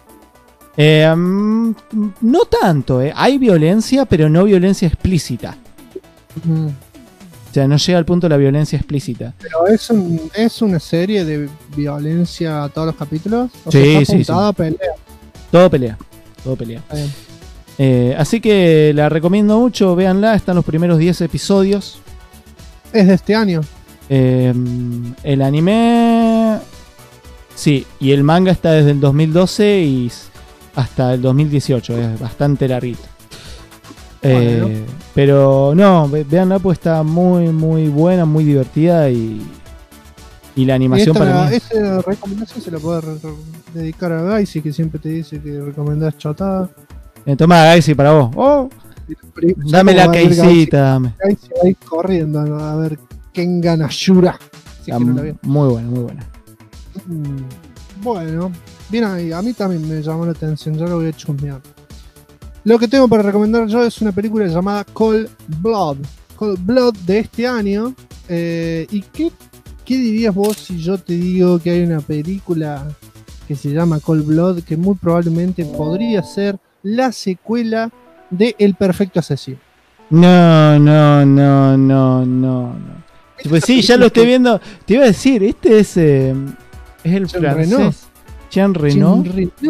No tanto, hay violencia, pero no violencia explícita. O sea, no llega al punto de la violencia explícita. Pero es una serie de violencia a todos los capítulos. Sí. A pelea. Todo pelea. Así que la recomiendo mucho, véanla, están los primeros 10 episodios. Es de este año. El anime... Sí, y el manga está desde el 2012 y hasta el 2018, es bastante larguito. Bueno. Pero no, veanla, pues está muy, muy buena, muy divertida y la animación para mí. Esa recomendación se la puedo dedicar a Gaisi, que siempre te dice que recomendás chotada. Toma Gaisi para vos. Oh, dame la caisita, dame. Gaisi va a ir corriendo a ver Kengan Ashura. Si muy buena. Bueno, bien ahí, a mí también me llamó la atención, ya lo voy a chusmear. Lo que tengo para recomendar yo es una película llamada Cold Blood de este año. ¿Y qué dirías vos si yo te digo que hay una película que se llama Cold Blood que muy probablemente podría ser la secuela de El Perfecto Asesino? No. Pues sí, ya lo estoy viendo. Te iba a decir, este es el francés. Jean Reno.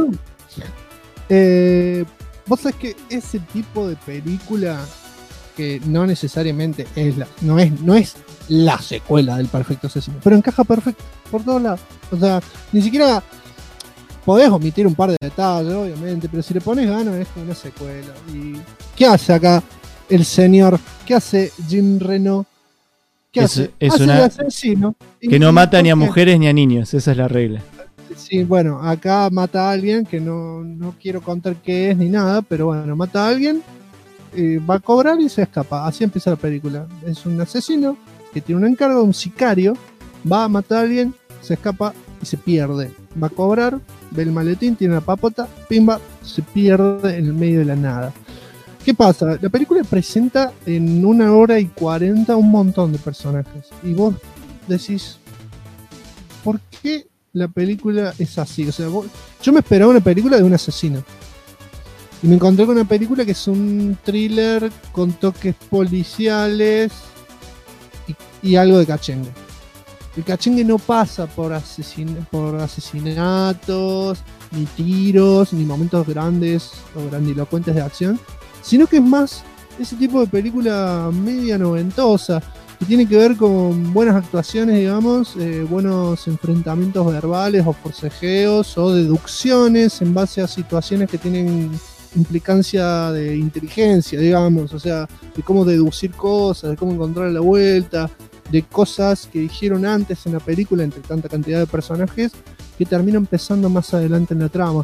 Vos sabés que ese tipo de película que no necesariamente no es la secuela del Perfecto Asesino, pero encaja perfecto por todos lados. O sea, ni siquiera podés omitir un par de detalles, obviamente, pero si le pones ganas es como una secuela. ¿Y qué hace acá el señor? ¿Qué hace Jean Reno? ¿Qué hace? Hace una... el asesino. Que no mata ni a mujeres ni a niños, esa es la regla. Sí, bueno, acá mata a alguien que no quiero contar qué es ni nada, pero bueno, mata a alguien va a cobrar y se escapa. Así empieza la película. Es un asesino que tiene un encargo, un sicario, va a matar a alguien, se escapa y se pierde. Va a cobrar, ve el maletín, tiene la papota, pimba, se pierde en el medio de la nada. ¿Qué pasa? La película presenta en 1 hora y 40 un montón de personajes. Y vos decís, ¿por qué la película es así? O sea, yo me esperaba una película de un asesino. Y me encontré con una película que es un thriller con toques policiales y algo de cachengue. El cachengue no pasa por asesinatos, ni tiros, ni momentos grandes o grandilocuentes de acción, sino que es más ese tipo de película media noventosa, que tiene que ver con buenas actuaciones, digamos, buenos enfrentamientos verbales o forcejeos o deducciones en base a situaciones que tienen implicancia de inteligencia, digamos, o sea, de cómo deducir cosas, de cómo encontrar la vuelta, de cosas que dijeron antes en la película entre tanta cantidad de personajes que terminan pesando más adelante en la trama.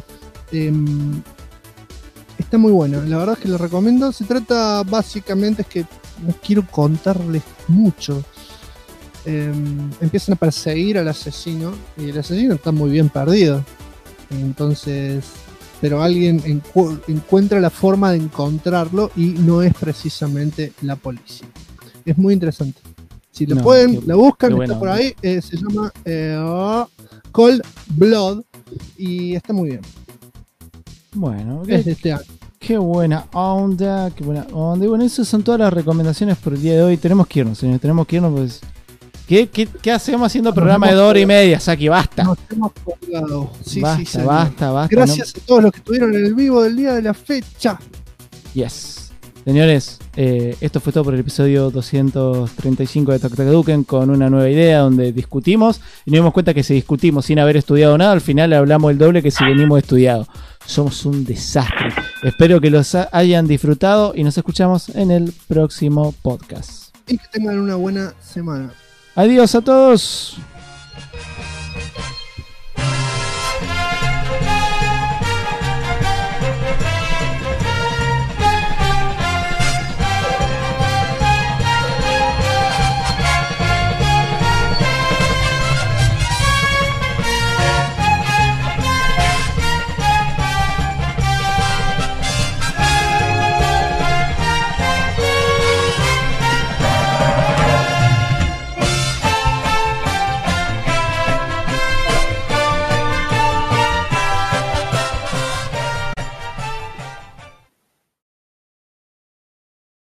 Está muy buena, la verdad es que lo recomiendo. Se trata básicamente, es que no quiero contarles mucho. Empiezan a perseguir al asesino y el asesino está muy bien perdido. Entonces, pero alguien encuentra la forma de encontrarlo y no es precisamente la policía. Es muy interesante. Si lo pueden, la buscan, está por ahí. Se llama Cold Blood y está muy bien. Bueno, es de este año. Qué buena onda, qué buena onda. Y bueno, esas son todas las recomendaciones por el día de hoy. Tenemos que irnos, señores, tenemos que irnos. Pues. ¿Qué hacemos haciendo programa de 2 horas y media, Saki? Basta. Nos hemos colgado. Sí, basta, sí, basta. Gracias a todos los que estuvieron en el vivo del día de la fecha. Yes. Señores, esto fue todo por el episodio 235 de Tac Tac Duken, con una nueva idea donde discutimos y nos dimos cuenta que si discutimos sin haber estudiado nada, al final hablamos el doble que si venimos estudiados. Somos un desastre. Espero que los hayan disfrutado y nos escuchamos en el próximo podcast. Y que tengan una buena semana. Adiós a todos.